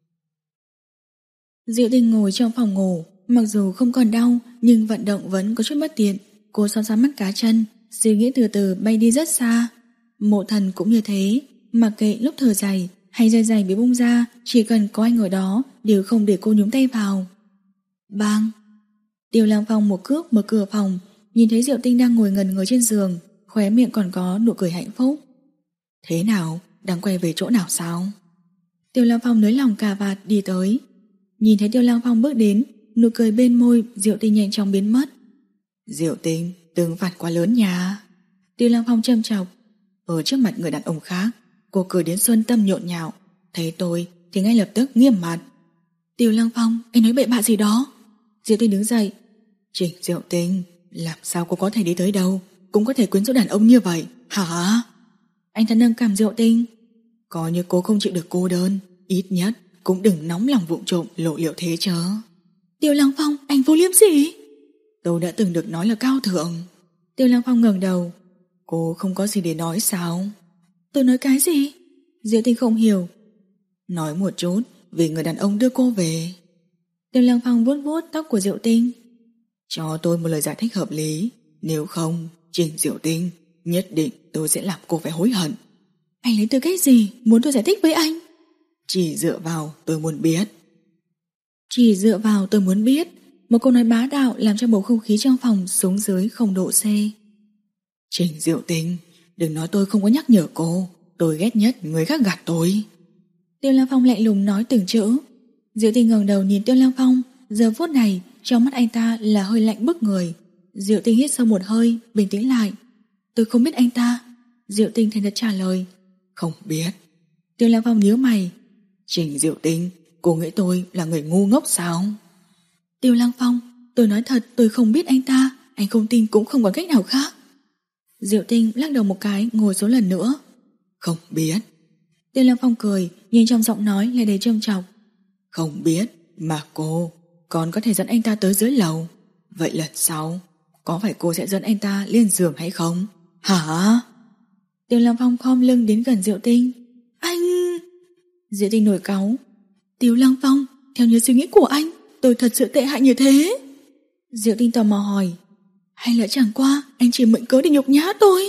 Speaker 1: Diệu Tinh ngồi trong phòng ngủ, mặc dù không còn đau nhưng vận động vẫn có chút bất tiện. Cô xoa xoa mắt cá chân, suy nghĩ từ từ bay đi rất xa. Mộ Thần cũng như thế, mặc kệ lúc thở dài hay dây giày bị bung ra, chỉ cần có anh ở đó đều không để cô nhúng tay vào. Bang! Tiêu Lăng Phong một cước mở cửa phòng, nhìn thấy Diệu Tinh đang ngồi ngần người trên giường, khóe miệng còn có nụ cười hạnh phúc. Thế nào? Đang quay về chỗ nào sao? Tiêu Lăng Phong nới lỏng cà vạt đi tới. Nhìn thấy Tiêu Lăng Phong bước đến, nụ cười bên môi Diệu Tinh nhanh chóng biến mất. Diệu Tinh, đừng phạt quá lớn nha. Tiêu Lăng Phong châm chọc. Ở trước mặt người đàn ông khác, cô cười đến xuân tâm nhộn nhạo. Thấy tôi thì ngay lập tức nghiêm mặt. Tiêu Lăng Phong, anh nói bậy bạ gì đó? Diệu Tinh đứng dậy. Trịnh Diệu Tinh, làm sao cô có thể đi tới đâu cũng có thể quyến rũ đàn ông như vậy hả? Anh ta nâng cằm Diệu Tinh. Có như cô không chịu được cô đơn, ít nhất cũng đừng nóng lòng vụng trộm lộ liễu thế chớ. Tiêu Lăng Phong, anh vô liêm sỉ. Tôi đã từng được nói là cao thượng. Tiêu Lăng Phong ngẩng đầu. Cô không có gì để nói sao? Tôi nói cái gì? Diệu Tinh không hiểu. Nói một chút,
Speaker 3: vì người đàn ông đưa cô về.
Speaker 1: Tiêu Lăng Phong vuốt vuốt tóc của Diệu Tinh.
Speaker 3: Cho tôi một lời giải thích hợp lý, nếu không, Trình Diệu Tinh, nhất định tôi sẽ làm cô phải hối hận.
Speaker 1: Anh lấy tư cách gì muốn tôi giải thích với anh?
Speaker 3: Chỉ dựa vào tôi muốn biết.
Speaker 1: Chỉ dựa vào tôi muốn biết. Một câu nói bá đạo làm cho bầu không khí trong phòng xuống dưới không độ C.
Speaker 3: Trình Diệu Tinh, đừng nói tôi không có nhắc nhở cô. Tôi ghét nhất người khác gạt tôi.
Speaker 1: Tiêu Lăng Phong lạnh lùng nói từng chữ. Diệu Tinh ngẩng đầu nhìn Tiêu Lăng Phong. Giờ phút này trong mắt anh ta là hơi lạnh bức người. Diệu Tinh hít sâu một hơi, bình tĩnh lại. Tôi không biết anh ta. Diệu Tinh thành thật trả lời.
Speaker 3: Không biết.
Speaker 1: Tiêu Lăng Phong nhíu mày.
Speaker 3: Trình Diệu Tinh, cô nghĩ tôi là người ngu ngốc sao?
Speaker 1: Tiêu Lăng Phong, tôi nói thật tôi không biết anh ta. Anh không tin cũng không còn cách nào khác. Diệu Tinh lắc đầu một cái, ngồi xuống lần nữa.
Speaker 3: Không biết.
Speaker 1: Tiêu Lăng Phong cười, nhưng trong giọng nói lại đầy trêu chọc.
Speaker 3: Không biết, mà cô còn có thể dẫn anh ta tới dưới lầu. Vậy lần sau có phải cô sẽ dẫn anh ta lên giường hay không? Hả?
Speaker 1: Tiêu Lăng Phong khom lưng đến gần Diệu Tinh. Anh... Diệu Tinh nổi cáu. Tiêu Lăng Phong, theo như suy nghĩ của anh, tôi thật sự tệ hại như thế. Diệu Tinh tò mò hỏi. Hay là chẳng qua anh chỉ mượn cớ để nhục nhã tôi?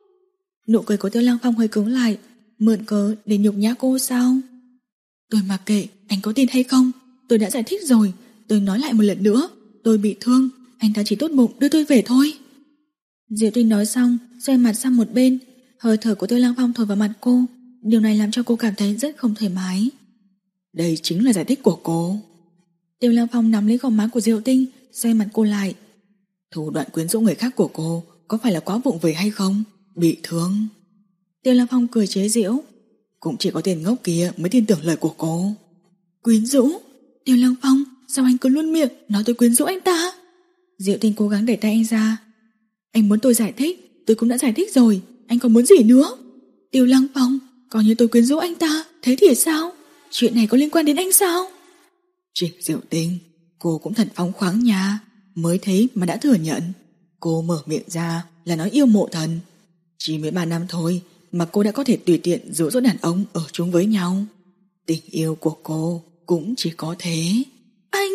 Speaker 1: Nụ cười của Tiêu Lăng Phong hơi cứng lại. Mượn cớ để nhục nhã cô sao? Tôi mặc kệ anh có tin hay không. Tôi đã giải thích rồi. Tôi nói lại một lần nữa. Tôi bị thương. Anh ta chỉ tốt bụng đưa tôi về thôi. Diệu Tinh nói xong, xoay mặt sang một bên. Hơi thở của Tiêu Lăng Phong thổi vào mặt cô. Điều này làm cho cô cảm thấy rất không thoải mái.
Speaker 3: Đây chính là giải thích của cô.
Speaker 1: Tiêu Lăng Phong nắm lấy gò má của Diệu Tinh, xoay mặt cô lại.
Speaker 3: Thủ đoạn quyến rũ người khác của cô có phải là quá vụng về hay không? Bị thương.
Speaker 1: Tiêu Lăng Phong cười chế giễu.
Speaker 3: Cũng chỉ có tên ngốc kia mới tin tưởng lời của cô.
Speaker 1: Quyến rũ? Tiêu Lăng Phong, sao anh cứ luôn miệng nói tôi quyến rũ anh ta? Diệu Tinh cố gắng đẩy tay anh ra. Anh muốn tôi giải thích, tôi cũng đã giải thích rồi. Anh còn muốn gì nữa? Tiêu Lăng Phong, coi như tôi quyến rũ anh ta, thế thì sao? Chuyện này có liên quan đến anh sao?
Speaker 3: Trình Diệu Tinh, cô cũng thật phóng khoáng nha. Mới thấy mà đã thừa nhận. Cô mở miệng ra là nói yêu Mộ Thần. Chỉ mới ba năm thôi mà cô đã có thể tùy tiện dụ dỗ đàn ông ở chung với nhau. Tình yêu của cô cũng chỉ có thế.
Speaker 1: Anh...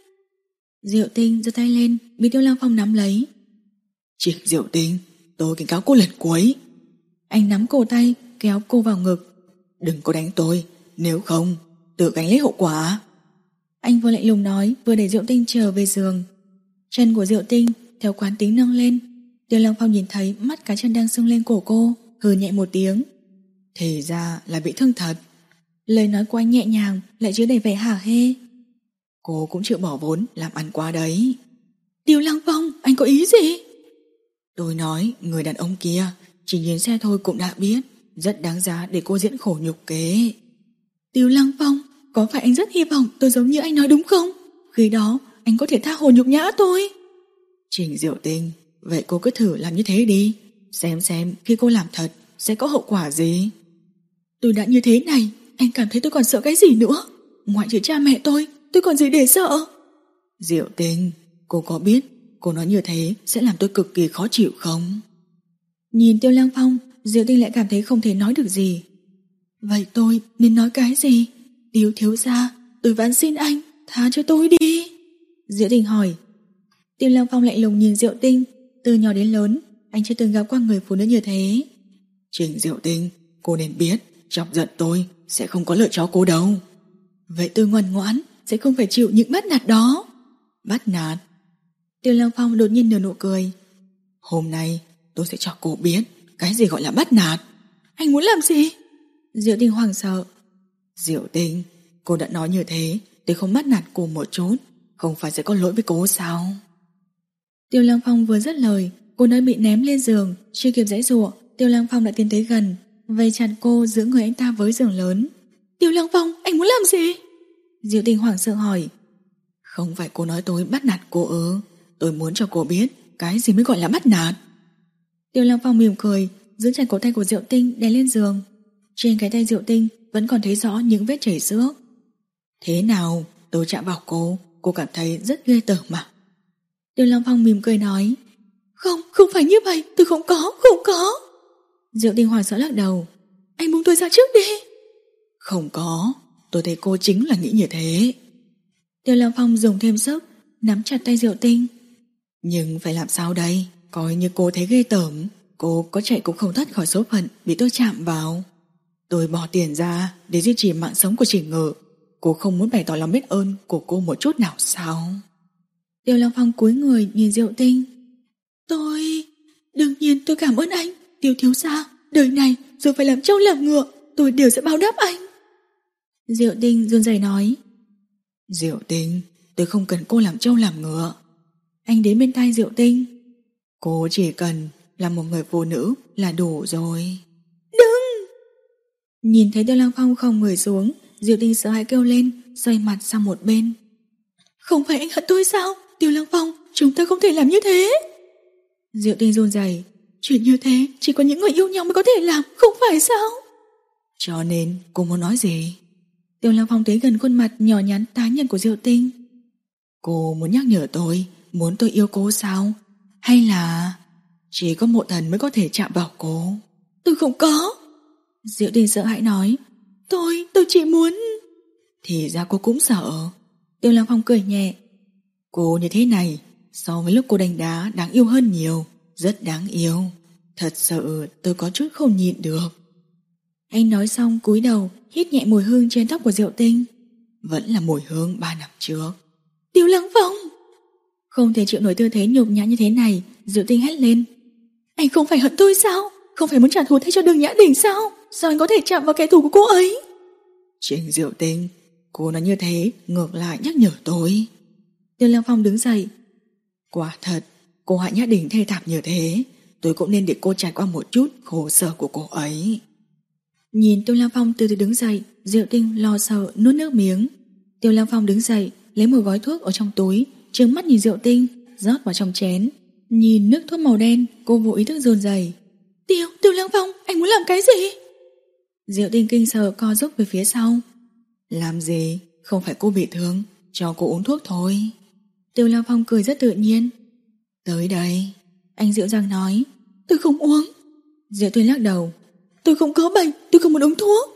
Speaker 1: Diệu Tinh giơ tay lên, bị Tiêu Lăng Phong nắm lấy.
Speaker 3: Trình Diệu Tinh, tôi cảnh cáo cô lần cuối.
Speaker 1: Anh nắm cổ tay, kéo cô vào ngực.
Speaker 3: Đừng có đánh tôi, nếu không tự gánh lấy hậu quả.
Speaker 1: Anh vừa lạnh lùng nói, vừa đẩy Diệu Tinh trở về giường. Chân của Diệu Tinh theo quán tính nâng lên. Tiêu Lăng Phong nhìn thấy mắt cá chân đang sưng lên cổ cô, hừ nhẹ một tiếng.
Speaker 3: Thì ra là bị thương thật.
Speaker 1: Lời nói của anh nhẹ nhàng lại chứa đầy vẻ hả hê.
Speaker 3: Cô cũng chịu bỏ vốn làm ăn quá đấy.
Speaker 1: Tiêu Lăng Phong, anh có ý gì?
Speaker 3: Tôi nói người đàn ông kia chỉ nhìn xe thôi cũng đã biết, rất đáng giá để cô diễn khổ nhục kế.
Speaker 1: Tiêu Lăng Phong, có phải anh rất hy vọng tôi giống như anh nói đúng không? Khi đó anh có thể tha hồ nhục nhã tôi.
Speaker 3: Trình Diệu Tinh, vậy cô cứ thử làm như thế đi. Xem xem khi cô làm thật sẽ có hậu quả gì.
Speaker 1: Tôi đã như thế này, anh cảm thấy tôi còn sợ cái gì nữa? Ngoại trừ cha mẹ tôi, tôi còn gì để sợ?
Speaker 3: Diệu Tinh, cô có biết cô nói như thế sẽ làm tôi cực kỳ khó chịu không?
Speaker 1: Nhìn Tiêu Lăng Phong, Diệu Tinh lại cảm thấy không thể nói được gì. Vậy tôi nên nói cái gì? Tiêu thiếu gia, tôi van xin anh, tha cho tôi đi. Diệu Tinh hỏi. Tiêu Lăng Phong lạnh lùng nhìn Diệu Tinh. Từ nhỏ đến lớn, anh chưa từng gặp qua người phụ nữ như thế.
Speaker 3: Trình Diệu Tinh, cô nên biết chọc giận tôi sẽ không có lợi cho cô đâu.
Speaker 1: Vậy tôi ngoan ngoãn, sẽ không phải chịu những bắt nạt đó.
Speaker 3: Bắt nạt?
Speaker 1: Tiêu Lăng Phong đột nhiên nở nụ cười.
Speaker 3: Hôm nay tôi sẽ cho cô biết cái gì gọi là bắt nạt.
Speaker 1: Anh muốn làm gì? Diệu Tinh hoảng sợ.
Speaker 3: Diệu Tinh, cô đã nói như thế để không bắt nạt cô một chút, không phải sẽ có lỗi với cô sao?
Speaker 1: Tiêu Lăng Phong vừa dứt lời, cô đã bị ném lên giường. Chưa kịp giãy giụa, Tiêu Lăng Phong đã tiến tới gần, vây chặt cô giữa người anh ta với giường lớn. Tiêu Lăng Phong, anh muốn làm gì? Diệu Tinh hoảng sợ hỏi.
Speaker 3: Không phải cô nói tôi bắt nạt cô ư? Tôi muốn cho cô biết cái gì mới gọi là bắt nạt.
Speaker 1: Tiêu Lăng Phong mỉm cười, giữ chặt cổ tay của Diệu Tinh đè lên giường. Trên cái tay Diệu Tinh vẫn còn thấy rõ những vết chảy xước.
Speaker 3: Thế nào, tôi chạm vào cô, cô cảm thấy rất ghê tởm mà.
Speaker 1: Tiêu Lăng Phong mỉm cười nói. Không, không phải như vậy, tôi không có, không có. Diệu Tinh hoảng sợ lắc đầu. Anh buông tôi ra trước đi.
Speaker 3: Không có, tôi thấy cô chính là nghĩ như thế.
Speaker 1: Tiêu Lăng Phong dùng thêm sức, nắm chặt tay Diệu Tinh.
Speaker 3: Nhưng phải làm sao đây? Coi như cô thấy ghê tởm, cô có chạy cũng không thoát khỏi số phận bị tôi chạm vào. Tôi bỏ tiền ra để duy trì mạng sống của Trình Ngự. Cô không muốn bày tỏ lòng biết ơn của cô một chút nào sao?
Speaker 1: Tiêu Lăng Phong cúi người nhìn Diệu Tinh.
Speaker 3: Tôi... Đương nhiên tôi cảm ơn anh, Tiêu thiếu gia. Đời này dù phải làm trâu làm ngựa, tôi đều sẽ báo đáp anh.
Speaker 1: Diệu Tinh run rẩy nói.
Speaker 3: Diệu Tinh, tôi không cần cô làm trâu làm ngựa.
Speaker 1: Anh đến bên tai Diệu Tinh.
Speaker 3: Cô chỉ cần là một người phụ nữ là đủ rồi.
Speaker 1: Đừng! Nhìn thấy Tiêu Lăng Phong không người xuống, Diệu Tinh sợ hãi kêu lên, xoay mặt sang một bên.
Speaker 3: Không phải anh hận tôi sao? Tiêu Lăng Phong, chúng ta không thể làm như thế.
Speaker 1: Diệu Tinh run rẩy.
Speaker 3: Chuyện như thế chỉ có những người yêu nhau mới có thể làm, không phải sao?
Speaker 2: Cho nên cô muốn nói gì?
Speaker 1: Tiêu Lăng Phong tới gần khuôn mặt nhỏ nhắn tái nhợt của Diệu Tinh.
Speaker 2: Cô muốn nhắc nhở tôi, muốn tôi yêu cô sao? Hay là chỉ có một thần mới có thể chạm vào cô?
Speaker 3: Tôi không có.
Speaker 1: Diệu Tinh sợ hãi nói.
Speaker 3: Tôi, tôi chỉ muốn...
Speaker 2: Thì ra cô cũng sợ.
Speaker 1: Tiêu Lăng Phong cười nhẹ.
Speaker 2: Cô như thế này, so với lúc cô đánh đá đáng yêu hơn nhiều. Rất đáng yêu. Thật sự tôi có chút không nhịn được.
Speaker 1: Anh nói xong cúi đầu hít nhẹ mùi hương trên tóc của Diệu Tinh.
Speaker 2: Vẫn là mùi hương ba năm trước.
Speaker 3: Tiêu Lăng Phong!
Speaker 1: Không thể chịu nổi tư thế nhục nhã như thế này, Diệu Tinh hét lên.
Speaker 3: Anh không phải hận tôi sao? Không phải muốn trả thù thay cho Đường Nhã Đình sao? Sao anh có thể chạm vào kẻ thù của cô ấy?
Speaker 2: Trình Diệu Tinh, cô nói như thế ngược lại nhắc nhở tôi.
Speaker 1: Tiêu Lăng Phong đứng dậy.
Speaker 2: Quả thật, cô hại Nhã Đình thê thảm như thế, tôi cũng nên để cô trải qua một chút khổ sở của cô ấy.
Speaker 1: Nhìn Tiêu Lăng Phong từ từ đứng dậy, Diệu Tinh lo sợ nuốt nước miếng. Tiêu Lăng Phong đứng dậy, lấy một gói thuốc ở trong túi, trừng mắt nhìn Diệu Tinh, rót vào trong chén. Nhìn nước thuốc màu đen, cô vô ý thức run rẩy.
Speaker 3: Tiêu, Tiêu Lăng Phong, anh muốn làm cái gì?
Speaker 1: Diệu Tinh kinh sợ co rúm về phía sau.
Speaker 2: Làm gì? Không phải cô bị thương, cho cô uống thuốc thôi.
Speaker 1: Tiêu Lăng Phong cười rất tự nhiên.
Speaker 2: Tới đây.
Speaker 1: Anh dịu dàng nói.
Speaker 3: Tôi không uống.
Speaker 1: Diệu Tinh lắc đầu.
Speaker 3: Tôi không có bệnh, tôi không muốn uống thuốc.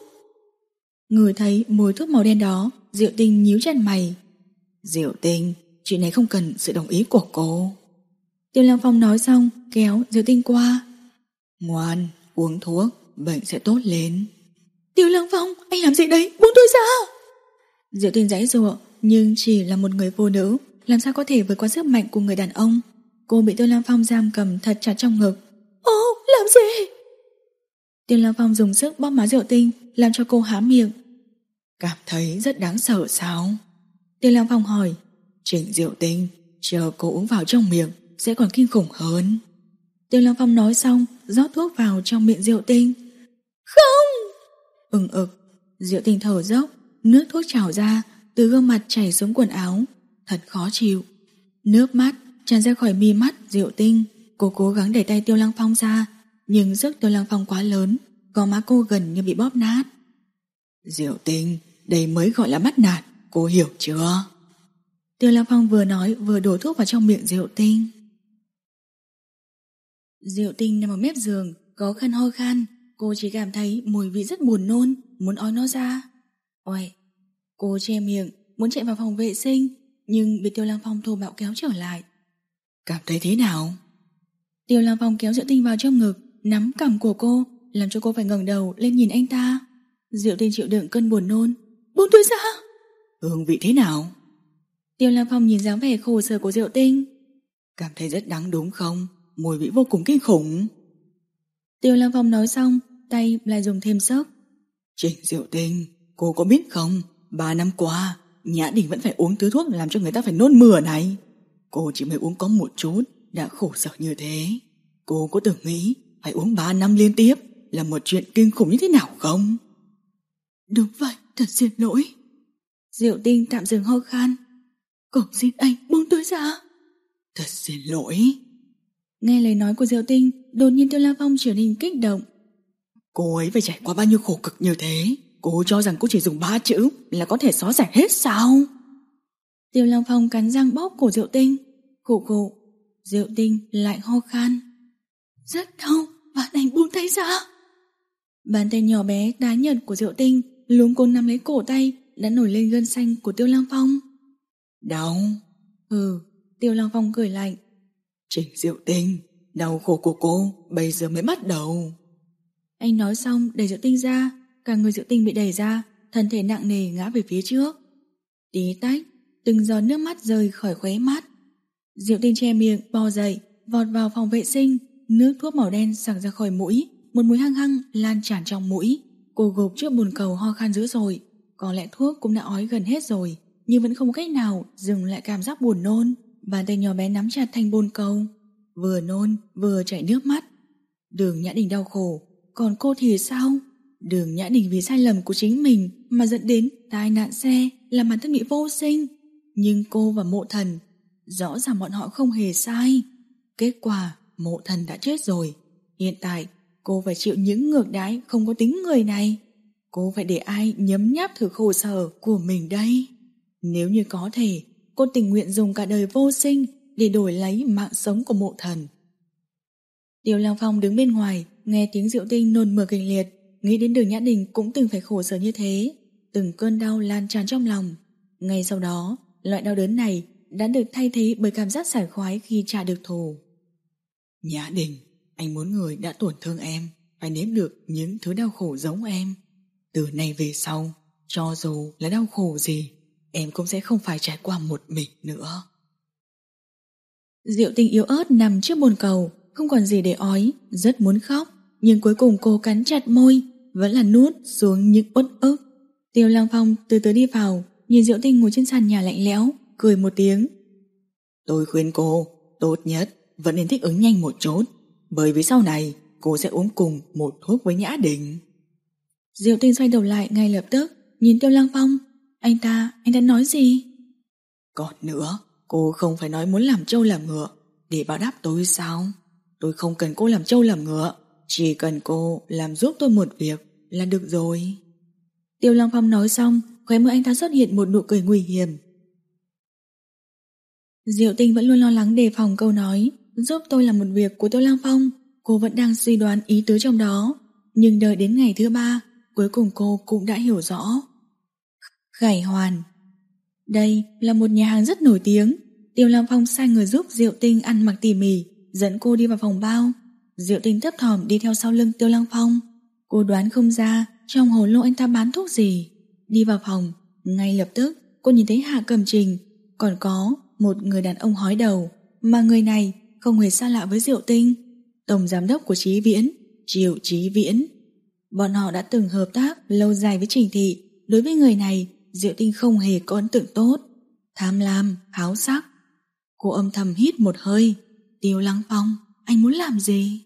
Speaker 1: Ngửi thấy mùi thuốc màu đen đó, Diệu Tinh nhíu chặt mày.
Speaker 2: Diệu Tinh, chuyện này không cần sự đồng ý của cô.
Speaker 1: Tiêu Lăng Phong nói xong, kéo Diệu Tinh qua.
Speaker 2: Ngoan, uống thuốc, bệnh sẽ tốt lên.
Speaker 3: Tiêu Lăng Phong, anh làm gì đấy? Buông tôi ra.
Speaker 1: Diệu Tinh giãy giụa, nhưng chỉ là một người phụ nữ, làm sao có thể vượt qua sức mạnh của người đàn ông. Cô bị Tiêu Lăng Phong giam cầm thật chặt trong ngực.
Speaker 3: Ô, làm gì?
Speaker 1: Tiêu Lăng Phong dùng sức bóp má Diệu Tinh, làm cho cô há miệng.
Speaker 2: Cảm thấy rất đáng sợ sao?
Speaker 1: Tiêu Lăng Phong hỏi.
Speaker 2: Trình Diệu Tinh, chờ cô uống vào trong miệng sẽ còn kinh khủng hơn.
Speaker 1: Tiêu Lăng Phong nói xong, rót thuốc vào trong miệng Diệu Tinh.
Speaker 3: Không!
Speaker 1: Ừng ực, Diệu Tinh thở dốc, nước thuốc trào ra, từ gương mặt chảy xuống quần áo. Thật khó chịu. Nước mắt tràn ra khỏi mi mắt Diệu Tinh. Cô cố gắng đẩy tay Tiêu Lăng Phong ra, nhưng sức Tiêu Lăng Phong quá lớn, gò má cô gần như bị bóp nát.
Speaker 2: Diệu Tinh, đây mới gọi là bắt nạt, cô hiểu chưa?
Speaker 1: Tiêu Lăng Phong vừa nói vừa đổ thuốc vào trong miệng Diệu Tinh. Diệu Tinh nằm ở mép giường, có khăn ho khan. Cô chỉ cảm thấy mùi vị rất buồn nôn, muốn ói nó ra. Oài, cô che miệng, muốn chạy vào phòng vệ sinh, nhưng bị Tiêu Lăng Phong thô bạo kéo trở lại.
Speaker 2: Cảm thấy thế nào?
Speaker 1: Tiêu Lăng Phong kéo Diệu Tinh vào trong ngực, nắm cằm của cô, làm cho cô phải ngẩng đầu lên nhìn anh ta. Diệu Tinh chịu đựng cơn buồn nôn.
Speaker 3: Buông tôi ra.
Speaker 2: Hương vị thế nào?
Speaker 1: Tiêu Lăng Phong nhìn dáng vẻ khổ sở của Diệu Tinh.
Speaker 2: Cảm thấy rất đáng đúng không? Mùi vị vô cùng kinh khủng.
Speaker 1: Tiêu Lăng Phong nói xong, tay lại dùng thêm sức.
Speaker 2: Trình Diệu Tinh, cô có biết không, ba năm qua Nhã Đình vẫn phải uống thứ thuốc làm cho người ta phải nôn mửa này. Cô chỉ mới uống có một chút đã khổ sở như thế. Cô có từng nghĩ phải uống ba năm liên tiếp là một chuyện kinh khủng như thế nào không?
Speaker 3: Đúng vậy, thật xin lỗi.
Speaker 1: Diệu Tinh tạm dừng ho khan.
Speaker 3: Cầu xin anh buông tôi ra.
Speaker 2: Thật xin lỗi.
Speaker 1: Nghe lời nói của Diệu Tinh, đột nhiên Tiêu Lăng Phong trở nên kích động.
Speaker 2: Cô ấy phải trải qua bao nhiêu khổ cực như thế, cô cho rằng cô chỉ dùng ba chữ là có thể xóa sạch hết sao?
Speaker 1: Tiêu Lăng Phong cắn răng bóp cổ Diệu Tinh. Khụ khụ, Diệu Tinh lại ho khan.
Speaker 3: Rất đau, bạn anh buông tay ra.
Speaker 1: Bàn tay nhỏ bé đá nhợt của Diệu Tinh luống cuống nắm lấy cổ tay, đã nổi lên gân xanh của Tiêu Lăng Phong.
Speaker 2: Đau?
Speaker 1: Ừ, Tiêu Lăng Phong cười lạnh.
Speaker 2: Trình Diệu Tinh, đau khổ của cô bây giờ mới bắt đầu.
Speaker 1: Anh nói xong đẩy Diệu Tinh ra, cả người Diệu Tinh bị đẩy ra, thân thể nặng nề ngã về phía trước. Tí tách, từng giọt nước mắt rơi khỏi khóe mắt. Diệu Tinh che miệng, bò dậy, vọt vào phòng vệ sinh, nước thuốc màu đen xặc ra khỏi mũi, một mùi hăng hăng lan tràn trong mũi. Cô gục trước bồn cầu ho khan dữ dội, có lẽ thuốc cũng đã ói gần hết rồi, nhưng vẫn không có cách nào dừng lại cảm giác buồn nôn. Bàn tay nhỏ bé nắm chặt thành bồn cầu, vừa nôn vừa chảy nước mắt. Đường Nhã Đình đau khổ, còn cô thì sao? Đường Nhã Đình vì sai lầm của chính mình mà dẫn đến tai nạn xe, làm bản thân bị vô sinh. Nhưng cô và Mộ Thần, rõ ràng bọn họ không hề sai. Kết quả Mộ Thần đã chết rồi. Hiện tại cô phải chịu những ngược đãi không có tính người này. Cô phải để ai nhấm nháp thử khổ sở của mình đây? Nếu như có thể, cô tình nguyện dùng cả đời vô sinh để đổi lấy mạng sống của Mộ Thần. Tiêu Lăng Phong đứng bên ngoài, nghe tiếng Diệu Tinh nôn mửa kịch liệt, nghĩ đến Đường Nhã Đình cũng từng phải khổ sở như thế. Từng cơn đau lan tràn trong lòng. Ngay sau đó, loại đau đớn này đã được thay thế bởi cảm giác sảng khoái khi trả được thù.
Speaker 2: Nhã Đình, anh muốn người đã tổn thương em phải nếm được những thứ đau khổ giống em. Từ nay về sau, cho dù là đau khổ gì, em cũng sẽ không phải trải qua một mình nữa.
Speaker 1: Diệu Tinh yếu ớt nằm trước bồn cầu, không còn gì để ói, rất muốn khóc, nhưng cuối cùng cô cắn chặt môi, vẫn là nuốt xuống những uất ức. Tiêu Lăng Phong từ từ đi vào, nhìn Diệu Tinh ngồi trên sàn nhà lạnh lẽo, cười một tiếng.
Speaker 2: Tôi khuyên cô, tốt nhất vẫn nên thích ứng nhanh một chút, bởi vì sau này cô sẽ uống cùng một thuốc với Nhã Đình.
Speaker 1: Diệu Tinh xoay đầu lại ngay lập tức, nhìn Tiêu Lăng Phong. Anh ta, anh đã nói gì?
Speaker 2: Còn nữa, cô không phải nói muốn làm trâu làm ngựa để báo đáp tôi sao? Tôi không cần cô làm trâu làm ngựa, chỉ cần cô làm giúp tôi một việc là được rồi.
Speaker 1: Tiêu Lăng Phong nói xong, khóe môi anh ta xuất hiện một nụ cười nguy hiểm. Diệu Tinh vẫn luôn lo lắng đề phòng câu nói giúp tôi làm một việc của Tiêu Lăng Phong. Cô vẫn đang suy đoán ý tứ trong đó, nhưng đợi đến ngày thứ ba, cuối cùng cô cũng đã hiểu rõ. Khải Hoàn. Đây là một nhà hàng rất nổi tiếng. Tiêu Lăng Phong sai người giúp Diệu Tinh ăn mặc tỉ mỉ, dẫn cô đi vào phòng bao. Diệu Tinh thấp thỏm đi theo sau lưng Tiêu Lăng Phong. Cô đoán không ra trong hồ lô anh ta bán thuốc gì. Đi vào phòng, ngay lập tức cô nhìn thấy Hạ Cầm Trình, còn có một người đàn ông hói đầu, mà người này không hề xa lạ với Diệu Tinh. Tổng giám đốc của Chí Viễn, Triệu Chí Viễn. Bọn họ đã từng hợp tác lâu dài với Trình Thị. Đối với người này, Diệu Tinh không hề có ấn tượng tốt. Tham lam, háo sắc. Cô âm thầm hít một hơi. Tiêu Lăng Phong, anh muốn làm gì?